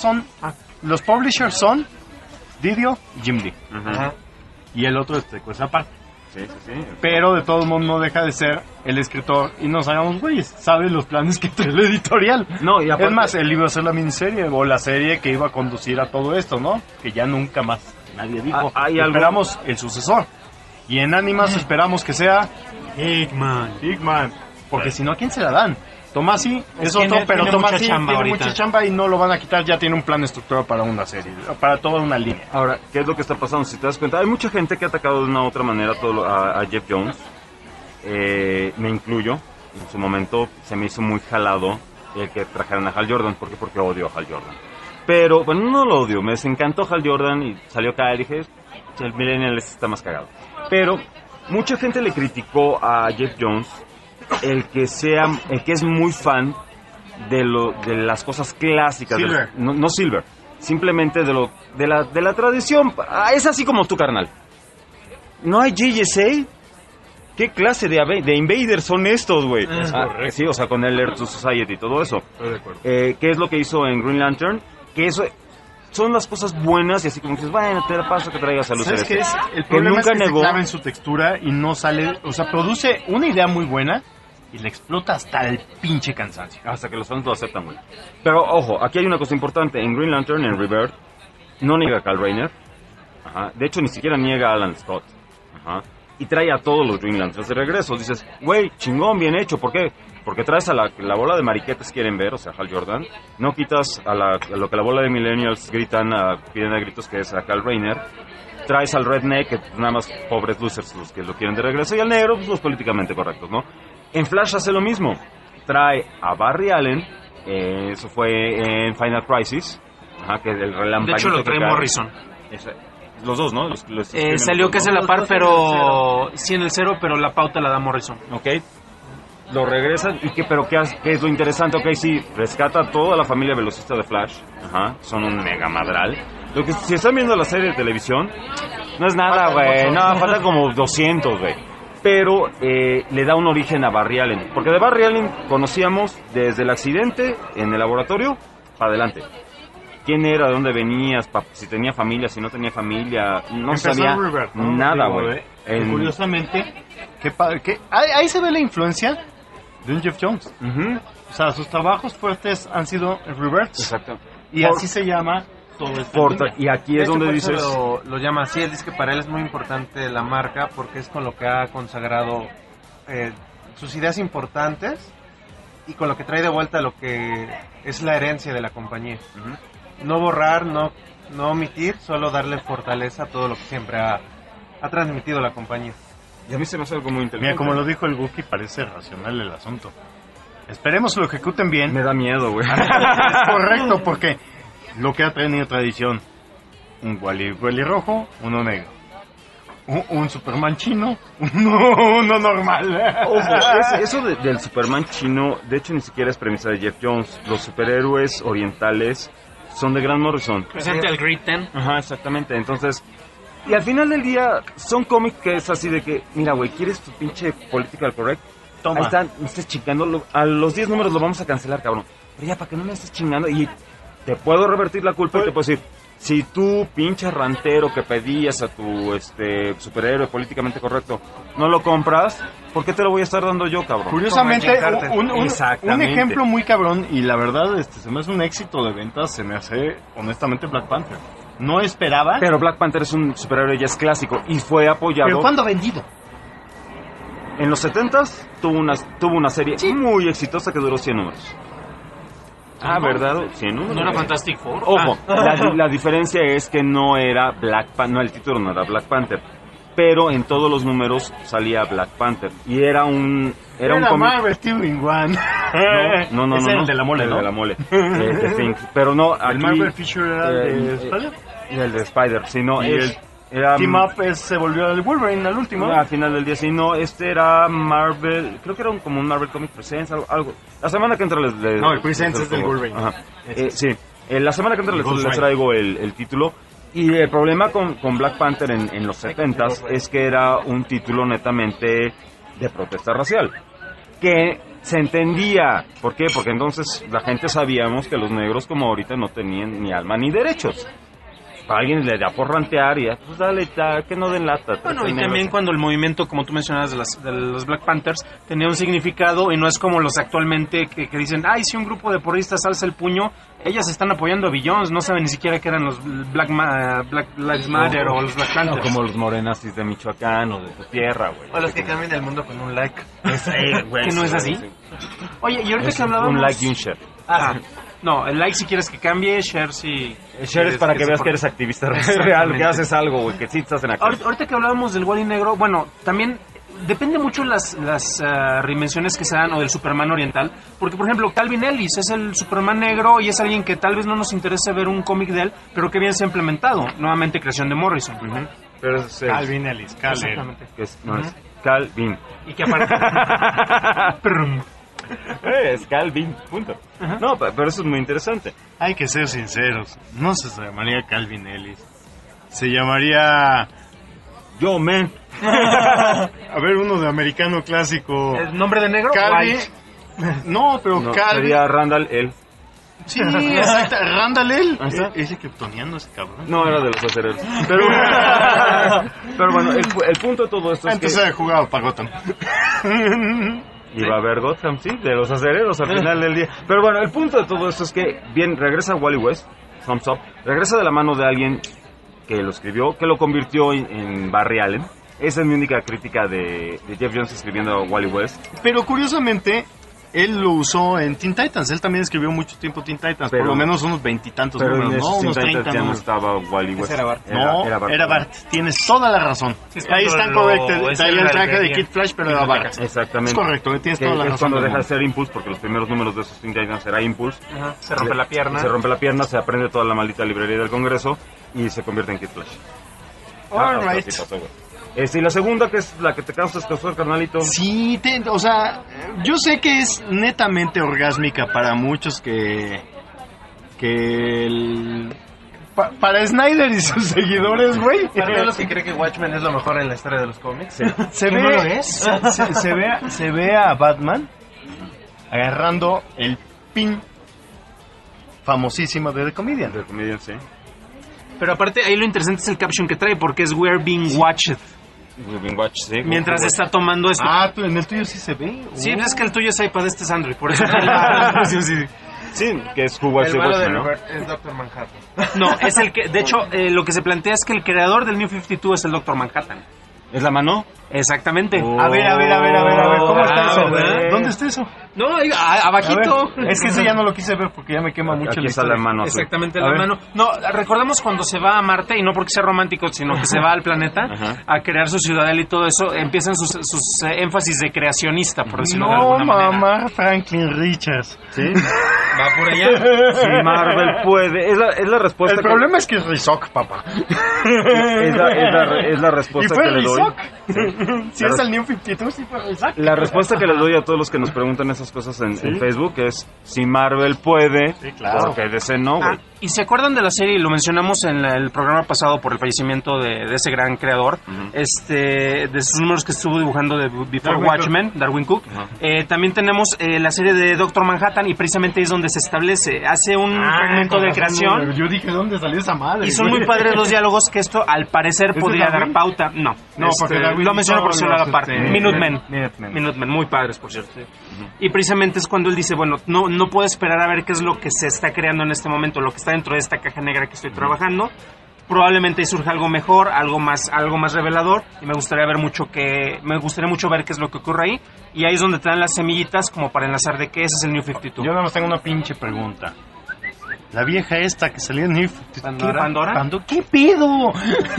son Didio y Jim Lee. Y el otro pues aparte. Sí. Pero de todos modos no deja de ser el escritor y nos hagamos güeyes. Sabe los planes que trae el editorial. No, y aparte, es más, él iba a hacer la miniserie o la serie que iba a conducir a todo esto, ¿no? Que ya nunca más nadie dijo. Esperamos el sucesor. Y en Animas esperamos que sea Hickman. Porque si no, ¿a quién se la dan? Tomasi es otro, pero Tomasi tiene mucha chamba y no lo van a quitar. Ya tiene un plan estructurado para una serie, para toda una línea. Ahora, ¿qué es lo que está pasando? Si te das cuenta, hay mucha gente que ha atacado de una u otra manera a Jeff Jones. Me incluyo. En su momento se me hizo muy jalado el que trajeran a Hal Jordan. ¿Por qué? Porque odio a Hal Jordan. Pero, bueno, no lo odio. Me desencantó Hal Jordan y salió acá y dije, el Millennial está más cagado. Pero mucha gente le criticó a Jeff Jones el que es muy fan de las cosas clásicas. Silver. No Silver. Simplemente de la tradición. Es así como tu carnal. ¿No hay JSA? ¿Qué clase de invaders son estos, güey? Sí, o sea, con el Earth Society y todo eso. Estoy de acuerdo. ¿Qué es lo que hizo en Green Lantern? Que eso son las cosas buenas y así como dices, bueno, te la paso que traigas a luz. ¿Sabes qué es? El problema nunca es que se clava en su textura y no sale, o sea, produce una idea muy buena y le explota hasta el pinche cansancio. Hasta que los fans lo aceptan, güey. Pero, ojo, aquí hay una cosa importante. En Green Lantern, en Rebirth, no niega a Kal Rayner. Ajá. De hecho, ni siquiera niega a Alan Scott. Ajá. Y trae a todos los Green Lanterns de regreso. Dices, güey, chingón, bien hecho. ¿Por qué? porque traes a la bola de mariquetes quieren ver, o sea, Hal Jordan, no quitas a lo que la bola de millennials gritan, piden a gritos, que es a Kyle Rayner, traes al redneck, que nada más pobres losers los que lo quieren de regreso, y al negro, pues los políticamente correctos, ¿no? En Flash hace lo mismo, trae a Barry Allen, eso fue en Final Crisis, que el relampaguito. De hecho lo trae Morrison. Los dos, ¿no? Salió que es en la par, pero sí en el 0, pero la pauta la da Morrison. Ok. Lo regresan, ¿y qué es lo interesante? Ok, sí, rescata a toda la familia velocista de Flash. Son un mega madral. Lo que si están viendo la serie de televisión, no es nada, güey. No, falta como 200, güey. Pero le da un origen a Barry Allen. Porque de Barry Allen conocíamos desde el accidente en el laboratorio para adelante. ¿Quién era? ¿De dónde venías? Si tenía familia, si no tenía familia. No sabía nada, güey. Curiosamente, ahí se ve la influencia de un Jeff Jones. O sea, sus trabajos fuertes han sido reverts. Exacto. Y así se llama todo esto. Y aquí es donde dices... Lo llama así, él dice que para él es muy importante la marca porque es con lo que ha consagrado sus ideas importantes y con lo que trae de vuelta lo que es la herencia de la compañía. No borrar, no omitir, solo darle fortaleza a todo lo que siempre ha transmitido la compañía. Y a mí se me hace algo muy interesante. Mira, como lo dijo el Buki, parece racional el asunto. Esperemos lo ejecuten bien. Me da miedo, güey. Es correcto, porque lo que ha tenido tradición, un Wally rojo, uno negro. Un Superman chino, uno normal. Ojo, eso del Superman chino, de hecho ni siquiera es premisa de Jeff Jones. Los superhéroes orientales son de Grant Morrison. Presente el Great Ten. Exactamente. Entonces, y al final del día, son cómics que es así de que, mira, güey, ¿quieres tu pinche political correct? Toma. Ahí están, me estés chingando. A los 10 números lo vamos a cancelar, cabrón. Pero ya, para que no me estés chingando. Y te puedo revertir la culpa y te puedo decir, si tú, pinche rantero que pedías a tu superhéroe políticamente correcto, no lo compras, ¿por qué te lo voy a estar dando yo, cabrón? Curiosamente, un ejemplo muy cabrón, y la verdad se me hace un éxito de ventas, se me hace honestamente Black Panther. No esperaba. Pero Black Panther es un superhéroe ya es clásico y fue apoyado. ¿Pero cuándo ha vendido? En los 70s tuvo una serie muy exitosa que duró 100 números. ¿Verdad? 100 números. ¿No era Fantastic Four? Ojo, la diferencia es que no era Black Panther, no, el título no era Black Panther, pero en todos los números salía Black Panther y era un cómic. Marvel Steven One. No, es el de la mole, el ¿no? de la mole. Pero no, aquí, el Marvel Feature era de Spider. El de Spider, sí, no, Team Up se volvió el Wolverine al último. Al final del día, sí, no, era Marvel, creo que era como un Marvel Comic Presents, algo. La semana que entra no, el Presents es del Wolverine. Sí, la semana que entra les traigo el título. Y el problema con Black Panther en los 70s es que era un título netamente de protesta racial. Que se entendía. ¿Por qué? Porque entonces la gente sabíamos que los negros como ahorita no tenían ni alma ni derechos. A alguien le da por rantear y pues dale, que no den lata. Bueno, y también cuando el movimiento, como tú mencionabas, de los Black Panthers, tenía un significado y no es como los actualmente que dicen, ay, si un grupo de porristas alza el puño, ellas están apoyando a Billions, no saben ni siquiera que eran los Black Lives Matter o los Black Panthers. Como los morenazis de Michoacán o de tu tierra, güey. O los que cambian el mundo con un like. ¿Que no es así? Oye, y ahorita que hablábamos... Un like y un share. No, el like si quieres que cambie, share si... Share es para que veas que eres activista real, que haces algo, güey, que sí estás en acción. Ahorita que hablábamos del Wally negro, bueno, también depende mucho las reinvenciones que se dan o del Superman oriental, porque por ejemplo Calvin Ellis es el Superman negro y es alguien que tal vez no nos interese ver un cómic de él, pero que bien se ha implementado, nuevamente creación de Morrison. Pero es Calvin Ellis, exactamente. Es Calvin. Y que aparte... Es Calvin, punto. No, pero eso es muy interesante. Hay que ser sinceros, no se llamaría Calvin Ellis, se llamaría Yo Man. A ver, uno de americano clásico. ¿El nombre de negro? Calvin. No, pero Calvin. Sería Randall L. Sí, exacto, Randall L. Ese kryptoniano, ese cabrón. No, era de los acereros. Pero bueno, el punto de todo esto es antes había jugado para Gotham. Iba a haber Gotham, sí, de los acereros al final del día. Pero bueno, el punto de todo esto es que, bien, regresa Wally West, Thumbs Up, regresa de la mano de alguien que lo escribió, que lo convirtió en Barry Allen. Esa es mi única crítica de Jeff Jones escribiendo a Wally West. Pero curiosamente, él lo usó en Teen Titans. Él también escribió mucho tiempo Teen Titans, por lo menos unos 20 y tantos pero números, en ¿no? Unos 30 ya no números. estaba Wally West. Era Bart. Era Bart. Tienes toda la razón. Ahí están correctos. Traía el traje de Kid Flash, pero era Bart. Exactamente. Es correcto, tienes toda la razón. Es cuando deja de ser Impulse, porque los primeros números de esos Teen Titans era Impulse. Ajá. Se rompe la pierna. Se rompe la pierna, se aprende toda la maldita librería del Congreso y se convierte en Kid Flash. All right. Así pasó, güey. Y la segunda, que es la que te causas, carnalito. Sí, o sea, yo sé que es netamente orgásmica para muchos para Snyder y sus seguidores, güey. Para todos los que creen que Watchmen es lo mejor en la historia de los cómics. Se ve, ¿no lo es? se ve a Batman agarrando el pin famosísimo de The Comedian. The Comedian, sí. Pero aparte, ahí lo interesante es el caption que trae, porque es We're Being Watched. We're Being Watched, sí. Mientras está tomando esto. Ah, en el tuyo sí se ve. Sí, es que el tuyo es iPad, este es Android, por eso. Sí, que es Who Watched El malo de Watchmen, ¿no? Robert es Doctor Manhattan. No, es el que, de hecho, lo que se plantea es que el creador del New 52 es el Doctor Manhattan. ¿Es la mano? Exactamente. A ver, ¿cómo está eso? ¿verdad? ¿Dónde está eso? No, ahí, abajito. Es que ese ya no lo quise ver porque ya me quema mucho Aquí la está historia. la mano. Sí. Exactamente, la mano. No, recordemos cuando se va a Marte, y no porque sea romántico, sino que se va al planeta a crear su ciudadela y todo eso, empiezan sus énfasis de creacionista, por decirlo de alguna manera. No, mamá, Franklin Richards. ¿Sí? Va por allá. Si Marvel puede. Es la respuesta. El problema es que es Rizok, papá. Es la respuesta que le doy. Si es el New 52, sí fue Rizok. La respuesta que le doy a todos los que nos preguntan esas cosas en Facebook es: si Marvel puede, porque DC no, güey. Y se acuerdan de la serie, y lo mencionamos en el programa pasado por el fallecimiento de ese gran creador, de sus números que estuvo dibujando de Before Watchmen, Darwin Cook. También tenemos la serie de Doctor Manhattan, y precisamente es donde se establece, hace un fragmento de creación. Yo dije, ¿dónde salió esa madre? Y son muy padres los diálogos, que esto al parecer podría dar pauta. No, porque Darwin lo menciono por si no la parte. Minutemen, muy padres, por cierto. Y precisamente es cuando él dice, bueno, no puedo esperar a ver qué es lo que se está creando en este momento, lo que está dentro de esta caja negra que estoy trabajando. Probablemente surja algo mejor, algo más revelador, y me gustaría mucho ver qué es lo que ocurre ahí. Y ahí es donde te dan las semillitas como para enlazar de que ese es el New 52. Yo nada más tengo una pinche pregunta. La vieja esta que salió en New 52. ¿Pandora? ¿Qué pedo?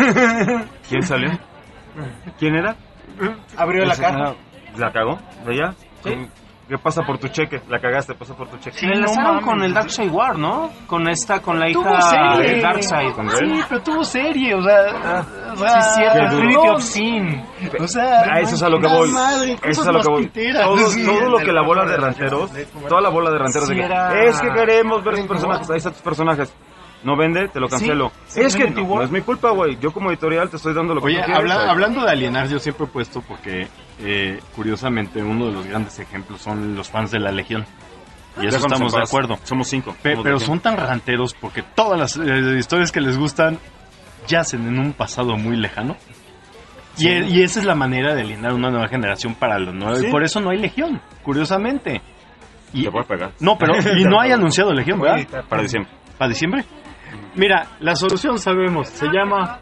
¿Quién salió? ¿Quién era? Abrió la caja. ¿La cagó? ¿De ella? Sí. ¿Qué pasa por tu cheque? La cagaste, pasa por tu cheque. Sí, le enlazaron con el Darkseid War, ¿no? Con la tuvo hija serie. de Darkseid. Sí, pero tuvo serie, o sea... sí, cierto. Trinity of Sin. O sea... A eso es a lo que voy. Madre, eso es a lo que voy. Todo lo que la bola de ranteros, toda la bola de ranteros de que, es que queremos ver sus personajes, ahí están tus personajes. No vende, te lo cancelo. Sí, es que no es mi culpa, güey. Yo como editorial te estoy dando lo que tú quieres. Hablando de alienar, yo siempre he puesto porque, curiosamente, uno de los grandes ejemplos son los fans de la Legión. Y eso estamos de acuerdo. Somos 5. Pero son tan ranteros porque todas las historias que les gustan yacen en un pasado muy lejano. Sí. Y esa es la manera de alienar una nueva generación para los nuevos. ¿Sí? Y por eso no hay Legión, curiosamente. Y, te voy a pegar. No, pero y no hay anunciado Legión, ¿verdad? Para diciembre. ¿Para diciembre? Mira, la solución sabemos, se llama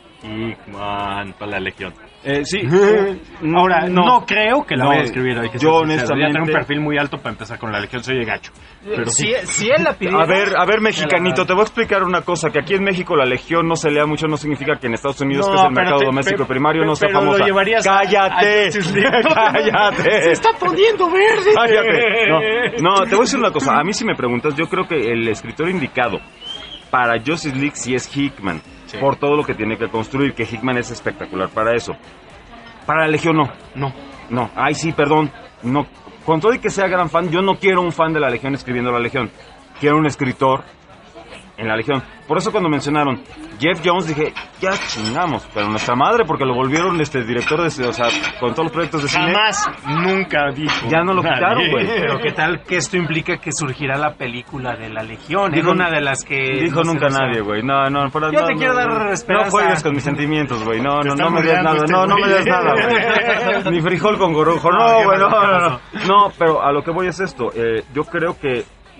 Hickman para la Legión. Sí. Ahora, no creo que la vaya a escribir. Yo honestamente... tengo un perfil muy alto para empezar con la Legión, soy de gacho. Pero si él la pidió... A ver, mexicanito, te voy a explicar una cosa, que aquí en México la Legión no se lea mucho, no significa que en Estados Unidos, que es el mercado doméstico primario, no sea famosa. ¡Cállate! ¡Cállate! ¡Se está poniendo verde! ¡Cállate! No, te voy a decir una cosa, a mí si me preguntas, yo creo que el escritor indicado para Justice League sí es Hickman. Sí. Por todo lo que tiene que construir, que Hickman es espectacular para eso. Para la Legión no. Ay, sí, perdón. No. Con todo y que sea gran fan, yo no quiero un fan de la Legión escribiendo la Legión. Quiero un escritor en la Legión. Por eso cuando mencionaron Jeff Jones dije, ya chingamos, pero nuestra madre, porque lo volvieron director de, o sea, con todos los proyectos de cine. Jamás, nunca dijo. Ya no lo quitaron, güey. Pero qué tal que esto implica que surgirá la película de la Legión. Dijo una de las que... Dijo nunca nadie, güey. No, yo te quiero dar esperanza. No juegues con mis sentimientos, güey. No me des nada. No me des nada, güey. Ni frijol con gorujo. No, güey, no. No, pero a lo que voy es esto. Yo creo que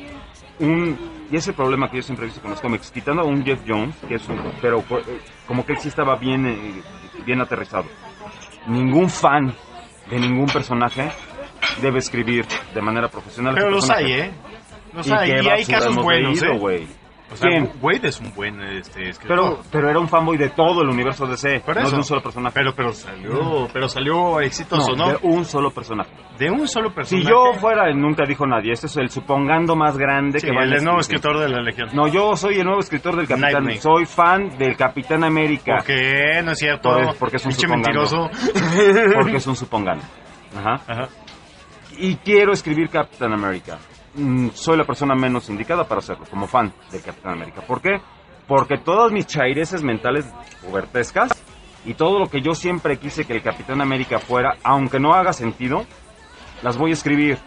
y ese problema que yo siempre he visto con los cómics, quitando a un Jeff Jones, que es pero como que él sí estaba bien aterrizado. Ningún fan de ningún personaje debe escribir de manera profesional. Pero los hay, ¿eh? Los hay, y hay casos buenos, ¿eh? O sea, Wade es un buen escritor. Pero era un fanboy de todo el universo DC, por no eso. de un solo personaje. Pero salió exitoso, ¿no? De un solo personaje. De un solo personaje. Si yo fuera, nunca dijo nadie, este es el supongando más grande que va a el nuevo escritor de la Legión. No, yo soy el nuevo escritor del Capitán. Nightwing. Soy fan del Capitán América. ¿Por qué? No es cierto. Porque es un pinche supongando. mentiroso. Porque es un supongando. Ajá. Y quiero escribir Capitán América. Soy la persona menos indicada para hacerlo, como fan de Capitán América. ¿Por qué? Porque todas mis chaireces mentales pubertescas y todo lo que yo siempre quise que el Capitán América fuera, aunque no haga sentido, las voy a escribir.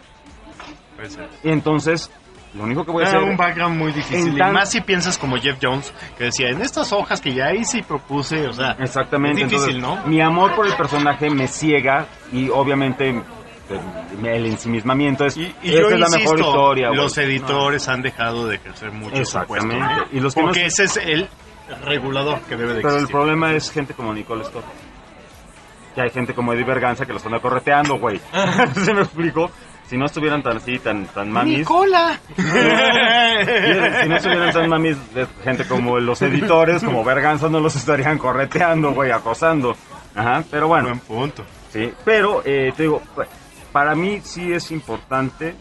Y entonces, lo único que voy a hacer... un background muy difícil, y más si piensas como Jeff Jones, que decía, en estas hojas que ya hice y propuse, o sea... Exactamente. Es difícil, entonces, ¿no? Mi amor por el personaje me ciega y obviamente... el ensimismamiento es, y esta yo es la insisto, mejor historia. Los editores han dejado de ejercer mucho. Exactamente. Su puesto, ¿eh? Y los que porque ese es el regulador que debe de Pero existir. el problema es gente como Nicole Scott. Que hay gente como Eddie Berganza que los anda correteando, güey. ¿Se me explico? Si no estuvieran tan así, tan mamis... ¡Nicola! Si no estuvieran tan mamis de gente como los editores, como Berganza, no los estarían correteando, güey, acosando. Ajá, pero bueno. Buen punto. Sí, pero te digo... Para mí sí es importante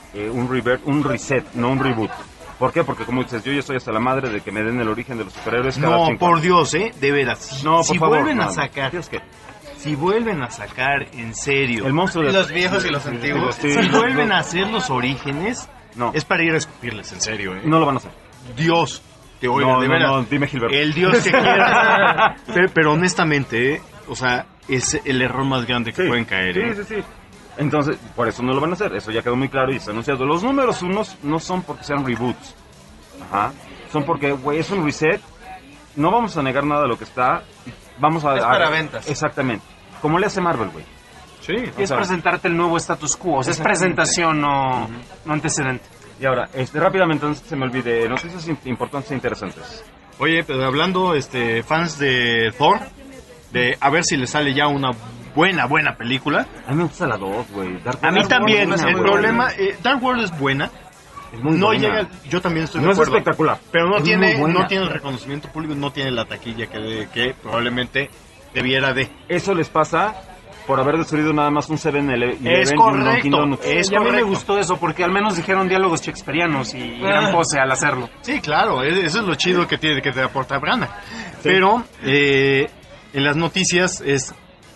un reset, no un reboot. ¿Por qué? Porque como dices, yo ya estoy hasta la madre de que me den el origen de los superhéroes cada 5 por Dios, de veras. No, si por favor, vuelven a no, sacar, Dios, ¿qué? si vuelven a sacar en serio el monstruo de los viejos y los antiguos, sí, si vuelven a hacer los orígenes, no, es para ir a escupirles, en serio, ¿eh? No lo van a hacer. Dios, te oiga, no, de veras. No, dime Gilberto. El Dios que quiera. pero honestamente, o sea, es el error más grande que pueden caer. Sí. Entonces, por eso no lo van a hacer. Eso ya quedó muy claro y está anunciado. Los números unos no son porque sean reboots. Ajá. Son porque, güey, es un reset. No vamos a negar nada de lo que está. Vamos a... Es para ventas. Exactamente. Como le hace Marvel, güey. Sí. Y es presentarte el nuevo status quo. O sea, es presentación, no antecedente. Y ahora, rápidamente, antes que se me olvide, noticias importantes e interesantes. Oye, pero hablando, fans de Thor, de a ver si le sale ya una buena película. A mí me gusta la 2, güey. A mí también. El problema, Dark World es buena. Es muy no buena. Llega, yo también estoy de no acuerdo. Es espectacular. Pero no es tiene el reconocimiento público, no tiene la taquilla que probablemente debiera de. Eso les pasa por haber destruido nada más un 7-Eleven. Es correcto. Y a mí me gustó eso, porque al menos dijeron diálogos shakespearianos y gran pose al hacerlo. Sí, claro, eso es lo chido que te aporta Branagh. Sí. Pero en las noticias es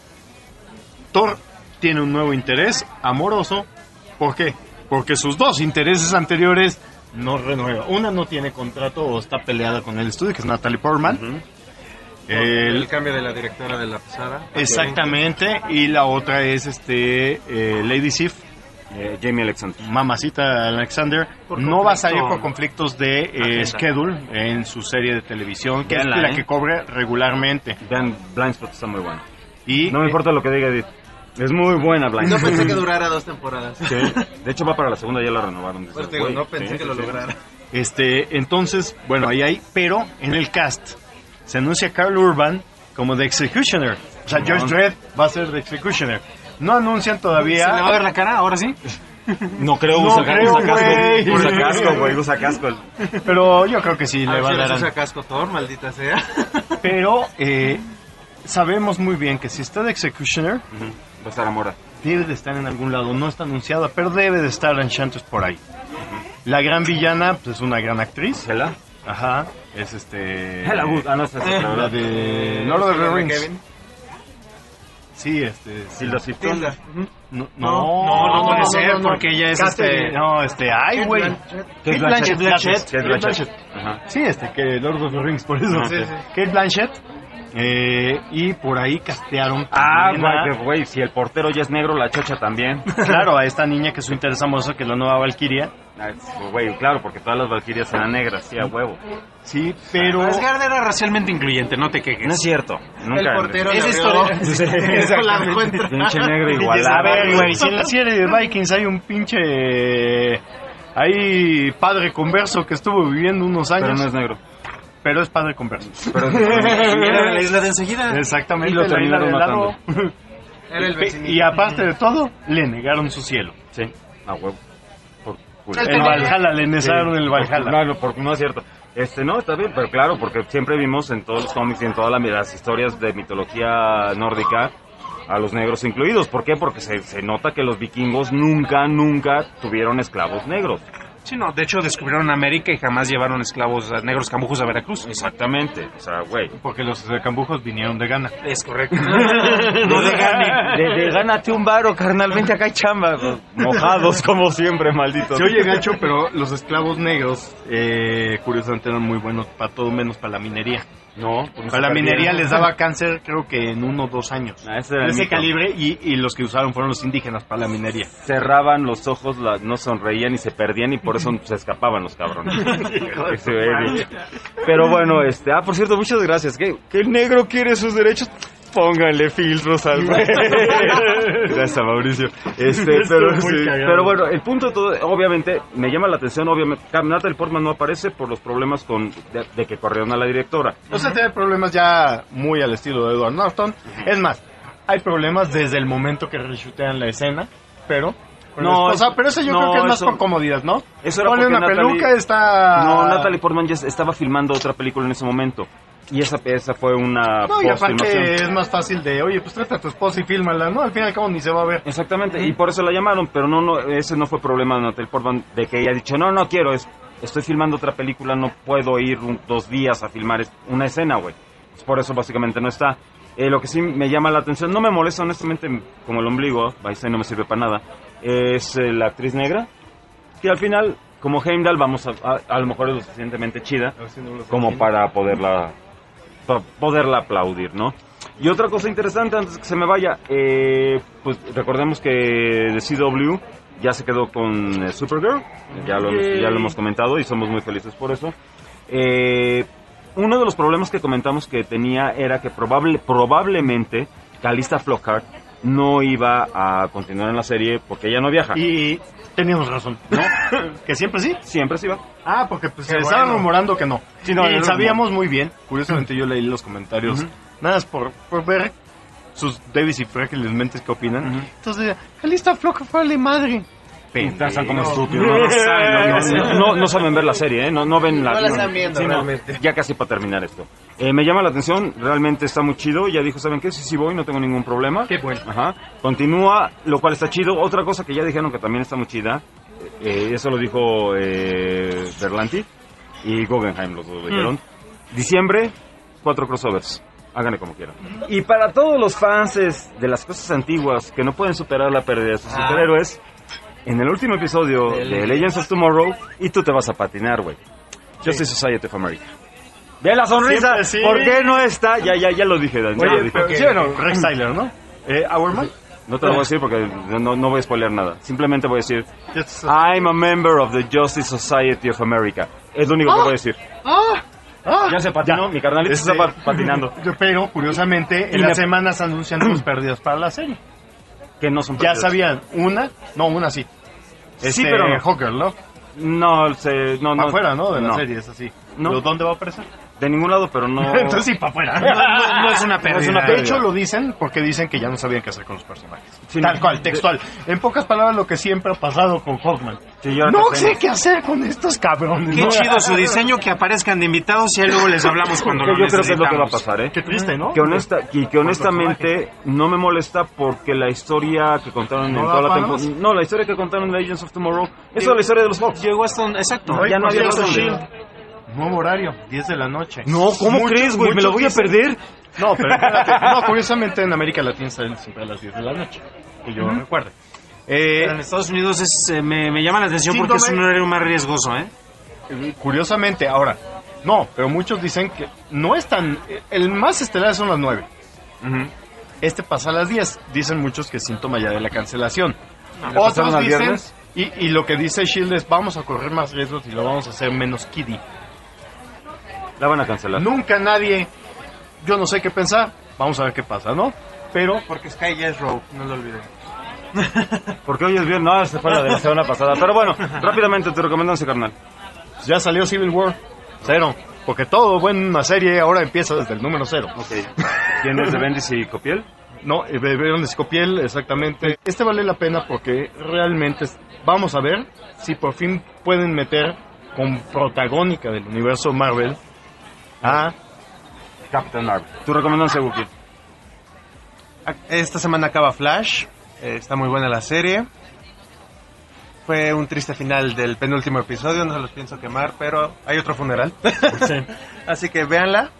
Thor tiene un nuevo interés amoroso. ¿Por qué? Porque sus dos intereses anteriores no renueva. Una no tiene contrato o está peleada con el estudio, que es Natalie Portman. El cambio de la directora de la pasada. Exactamente. Y la otra es Lady Sif. Jamie Alexander. Mamacita Alexander. No va a salir por conflictos de schedule en su serie de televisión, que Veanla, es la que cobre regularmente. Vean, Blindspot está muy bueno. Y no me importa lo que diga Edith. Es muy buena Blindspot. No pensé que durara 2 temporadas. Sí. De hecho va para la segunda, ya la renovaron. Pues digo, no pensé que lo lograra. Entonces, bueno, ahí hay, pero en el cast se anuncia Carl Urban como The Executioner. O sea, George Dredd va a ser The Executioner. No anuncian todavía. ¿Se le va a ver la cara ahora sí? No creo, usa casco, güey, usa casco. Pero yo creo que sí le va a dar. Usa casco Thor, maldita sea. Pero sabemos muy bien que si está The Executioner, va a estar Amora. Debe de estar en algún lado, no está anunciada, pero debe de estar Enchantress por ahí. La gran villana, pues es una gran actriz. ¿Hela? Ajá, es Hela Wood, no es la de Lord of the Rings. Sí, Tilda Swinton. No puede ser, porque ella es ay, güey. Kate Blanchett. Ajá. Sí, que Lord of the Rings, por eso. Sí. Kate Blanchett. Y por ahí castearon. Güey, si el portero ya es negro, la chocha también. Claro, a esta niña que es su interés amoroso, que es la nueva Valkyria. Güey, claro, porque todas las Valkyrias eran negras, sí, a huevo. Sí, pero... Asgard era racialmente incluyente, no te quejes. No es cierto. Nunca. El portero es historia. Pinche negro igualado. A ver, güey, si en la serie de Vikings hay un pinche... Hay padre converso que estuvo viviendo unos años. Pero no es negro. Pero es padre converso. Era la isla de enseguida. Exactamente. Y lo terminaron matando. Era el vecinito. Y aparte de todo, le negaron su cielo. Sí, a huevo. El Valhalla, le negaron el Valhalla. No es cierto. No, está bien, pero claro, porque siempre vimos en todos los cómics y en todas las historias de mitología nórdica a los negros incluidos. ¿Por qué? Porque se nota que los vikingos nunca tuvieron esclavos negros. Sí, no, de hecho descubrieron América y jamás llevaron esclavos negros cambujos a Veracruz. Exactamente, o sea, güey. Porque los cambujos vinieron de Ghana. Es correcto. No de Ghana. De gánate un varo, carnal, vente acá y chamba. Mojados como siempre, malditos. Se oye gacho, pero los esclavos negros, curiosamente eran muy buenos para todo menos para la minería. No, para la minería les daba cáncer creo que en 1 o 2 años. Ese calibre y los que usaron fueron los indígenas para la minería. Cerraban los ojos, no sonreían y se perdían y por eso se escapaban los cabrones. Pero bueno, por cierto, muchas gracias. ¿Que el negro quiere sus derechos? Pónganle filtros al Gracias a Mauricio. Pero bueno, el punto de todo, obviamente, me llama la atención, obviamente, Natalie Portman no aparece por los problemas de que corrieron a la directora. O sea, tiene problemas ya muy al estilo de Edward Norton. Es más, hay problemas desde el momento que reshutean la escena, pero... pero eso yo creo que es más por comodidad, ¿no? Eso era Pone una peluca, está... No, Natalie Portman ya estaba filmando otra película en ese momento. Y esa fue una y aparte es más fácil de, oye, pues trata a tu esposa y fílmala, ¿no? Al fin y al cabo ni se va a ver. Exactamente, y por eso la llamaron, pero ese no fue problema de Natalie Portman, de que ella ha dicho, no quiero, estoy filmando otra película, no puedo ir 2 días a filmar una escena, güey. Por eso básicamente no está. Lo que sí me llama la atención, no me molesta honestamente como el ombligo, Weinstein no me sirve para nada, es la actriz negra, que al final, como Heimdall, a lo mejor es lo suficientemente chida como para poderla aplaudir, ¿no? Y otra cosa interesante antes que se me vaya, pues recordemos que The CW ya se quedó con Supergirl, ya lo hemos comentado y somos muy felices por eso. Uno de los problemas que comentamos que tenía era que probablemente Calista Flockhart no iba a continuar en la serie porque ella no viaja. Y teníamos razón, ¿no? ¿Que siempre sí? Siempre sí va. Ah, porque pues se estaban rumorando que no. Sí, no, y sabíamos muy bien. Curiosamente yo leí los comentarios, nada más por ver sus débiles y frágiles mentes que opinan. Entonces, Calista Flockhart, vale madre. Están como estúpidos. No saben ver la serie, ¿eh? No ven la... No la están viendo, realmente. Ya casi para terminar esto. Me llama la atención, realmente está muy chido. Ya dijo, ¿saben qué? Sí voy, no tengo ningún problema. Qué bueno. Ajá. Continúa, lo cual está chido. Otra cosa que ya dijeron que también está muy chida, eso lo dijo Berlanti y Guggenheim, los dos dijeron. Diciembre, 4 crossovers. Háganle como quieran. Y para todos los fans de las cosas antiguas que no pueden superar la pérdida de sus superhéroes, en el último episodio de Legends of Tomorrow, y tú te vas a patinar, güey. Justice Society of America. Ve la sonrisa. Sí. ¿Por qué no está? Ya lo dije, Dan. Oye, sí, bueno, Rex Tyler, ¿no? Hourman. No te lo voy a decir porque no voy a spoilear nada. Simplemente voy a decir, I'm a member of the Justice Society of America. Es lo único que voy a decir. Ya se patinó, mi carnalito está patinando. Pero, curiosamente, en las semanas anuncian 2 pérdidas para la serie. Que no son ya sabían, una sí. Sí, pero no. Hawker, ¿no? No. Afuera, ¿no? De la serie, es así. No. ¿Dónde va a aparecer? De ningún lado, pero no... Entonces sí, para afuera. No es una pérdida. De hecho, lo dicen porque dicen que ya no sabían qué hacer con los personajes. Sí, tal cual, textual. En pocas palabras, lo que siempre ha pasado con Hawkman. Sí, no sé qué hacer con estos cabrones. Qué chido su diseño, que aparezcan de invitados y luego les hablamos cuando lo necesitamos. Yo creo que es lo que va a pasar, ¿eh? Qué triste, ¿no? Que honestamente no me molesta porque la historia que contaron en toda la temporada... No, la historia que contaron en Legends of Tomorrow, eso es la historia de los Hawks. Llegó hasta exacto. Ya no había nuevo horario, 10 de la noche. No, ¿cómo crees, güey? ¿Me lo voy a perder? No, pero espérate. No, curiosamente en América Latina salen siempre a las 10 de la noche. Que yo recuerde. En Estados Unidos me llama la atención porque es un horario más riesgoso, ¿eh? Curiosamente, ahora, no, pero muchos dicen que no es tan... El más estelar son las 9. Pasa a las 10. Dicen muchos que es síntoma ya de la cancelación. Otros dicen... Y lo que dice S.H.I.E.L.D. es, vamos a correr más riesgos y lo vamos a hacer menos kiddie. La van a cancelar. Nunca nadie... Yo no sé qué pensar. Vamos a ver qué pasa, ¿no? Pero... Porque Sky ya es Rogue, no lo olviden. Porque hoy es bien, no, se fue la de la semana pasada. Pero bueno, rápidamente te recomiendo ese carnal. Ya salió Civil War 0. Porque todo buena serie ahora empieza desde el número 0. Ok. ¿Quién es de Bendis y Copiel? No, Rebelión de Psicopiel, exactamente. Este vale la pena porque realmente vamos a ver si por fin pueden meter con protagónica del universo Marvel a Captain Marvel. ¿Tu recomendación, Wookie? Esta semana acaba Flash. Está muy buena la serie. Fue un triste final del penúltimo episodio, no se los pienso quemar, pero hay otro funeral. Sí. Así que véanla.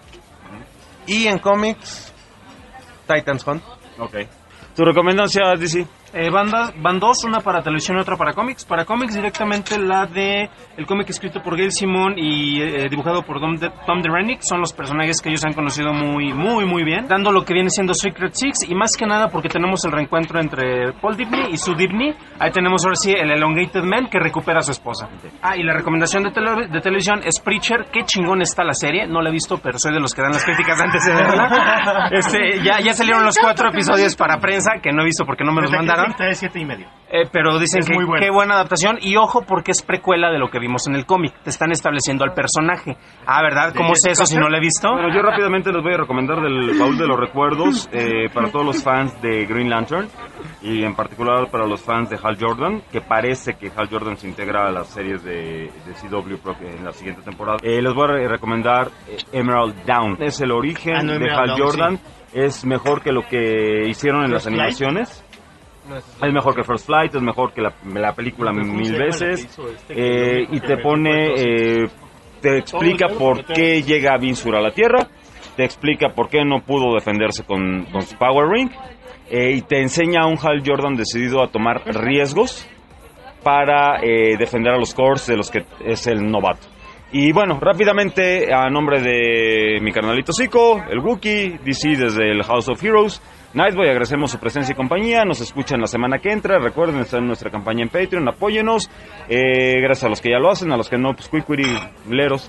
Y en cómics, Titans Hunt. Ok. ¿Tu recomendación, DC? Van dos, una para televisión y otra para cómics. Para cómics directamente la de el cómic escrito por Gail Simone y dibujado por Tom DeRenick. Son los personajes que ellos han conocido muy bien, dando lo que viene siendo Secret Six, y más que nada porque tenemos el reencuentro entre Paul Dibny y Sue Dibny. Ahí tenemos ahora sí el Elongated Man que recupera a su esposa. Y la recomendación de televisión es Preacher. Qué chingón está la serie, no la he visto, pero soy de los que dan las críticas antes de verla. Ya salieron los 4 episodios para prensa, que no he visto porque no me los mandaron. 7:30. Pero dicen Es que muy buena. qué buena adaptación, y ojo porque es precuela de lo que vimos en el cómic. Te están estableciendo al personaje. ¿Verdad? ¿Cómo sé eso si no lo he visto? Bueno, yo rápidamente les voy a recomendar del baúl de los recuerdos para todos los fans de Green Lantern y en particular para los fans de Hal Jordan, que parece que Hal Jordan se integra a las series de CW en la siguiente temporada. Les voy a recomendar Emerald Down. Es el origen no, de Emerald Hal Dawn, Jordan. Sí. Es mejor que lo que hicieron en las animaciones. Es mejor que First Flight, es mejor que la película mil veces. Y te pone, te explica por qué llega Vince a la Tierra, te explica por qué no pudo defenderse con su Power Ring, y te enseña a un Hal Jordan decidido a tomar riesgos para defender a los Corps de los que es el novato. Y bueno, rápidamente, a nombre de mi carnalito Zico, el Wookie, DC desde el House of Heroes, Nightboy, agradecemos su presencia y compañía. Nos escuchan la semana que entra. Recuerden estar en nuestra campaña en Patreon, apóyenos. Gracias a los que ya lo hacen, a los que no, pues cuicuirileros.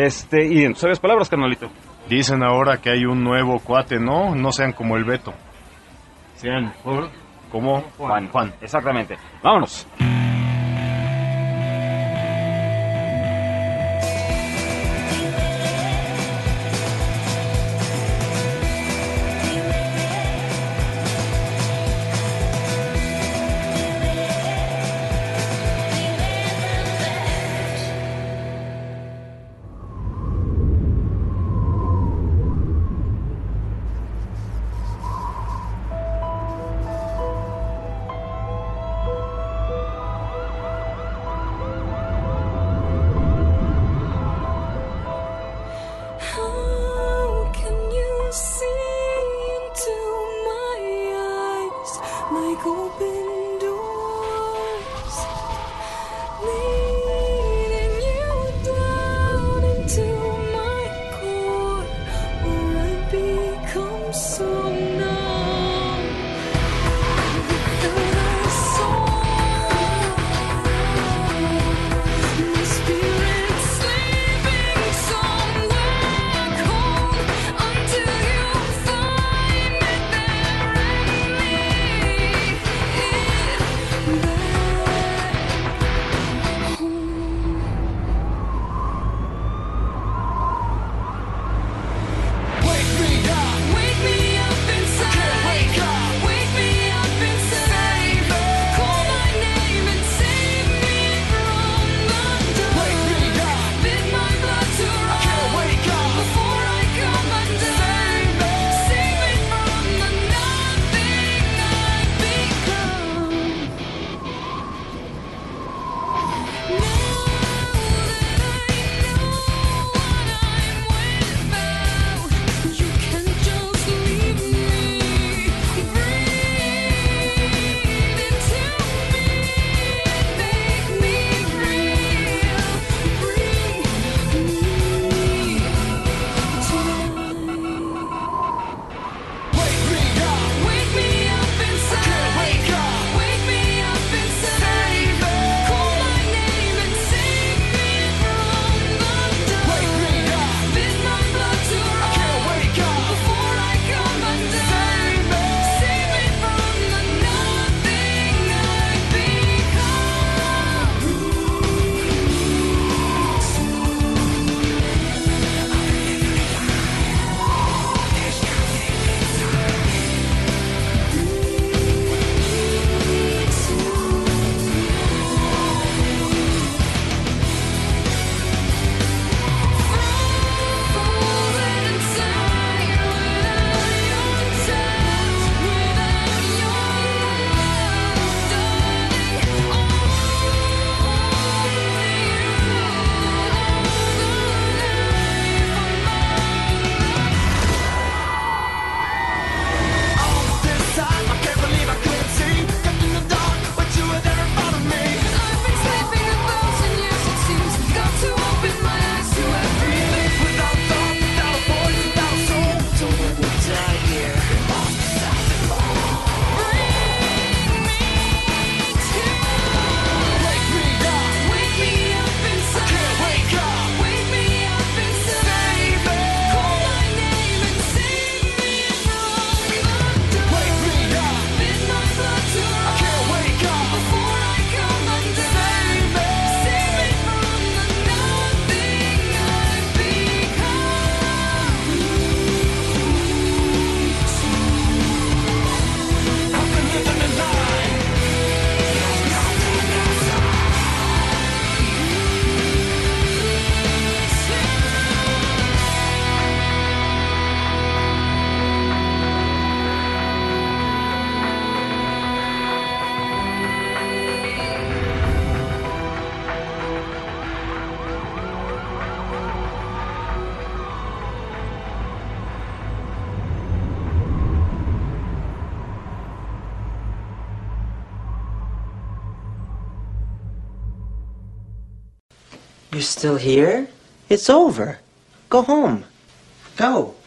Y en tus sabias palabras, carnalito. Dicen ahora que hay un nuevo cuate, ¿no? No sean como el Beto. Sean como Juan. Exactamente. Vámonos. You're still here? It's over. Go home. Go.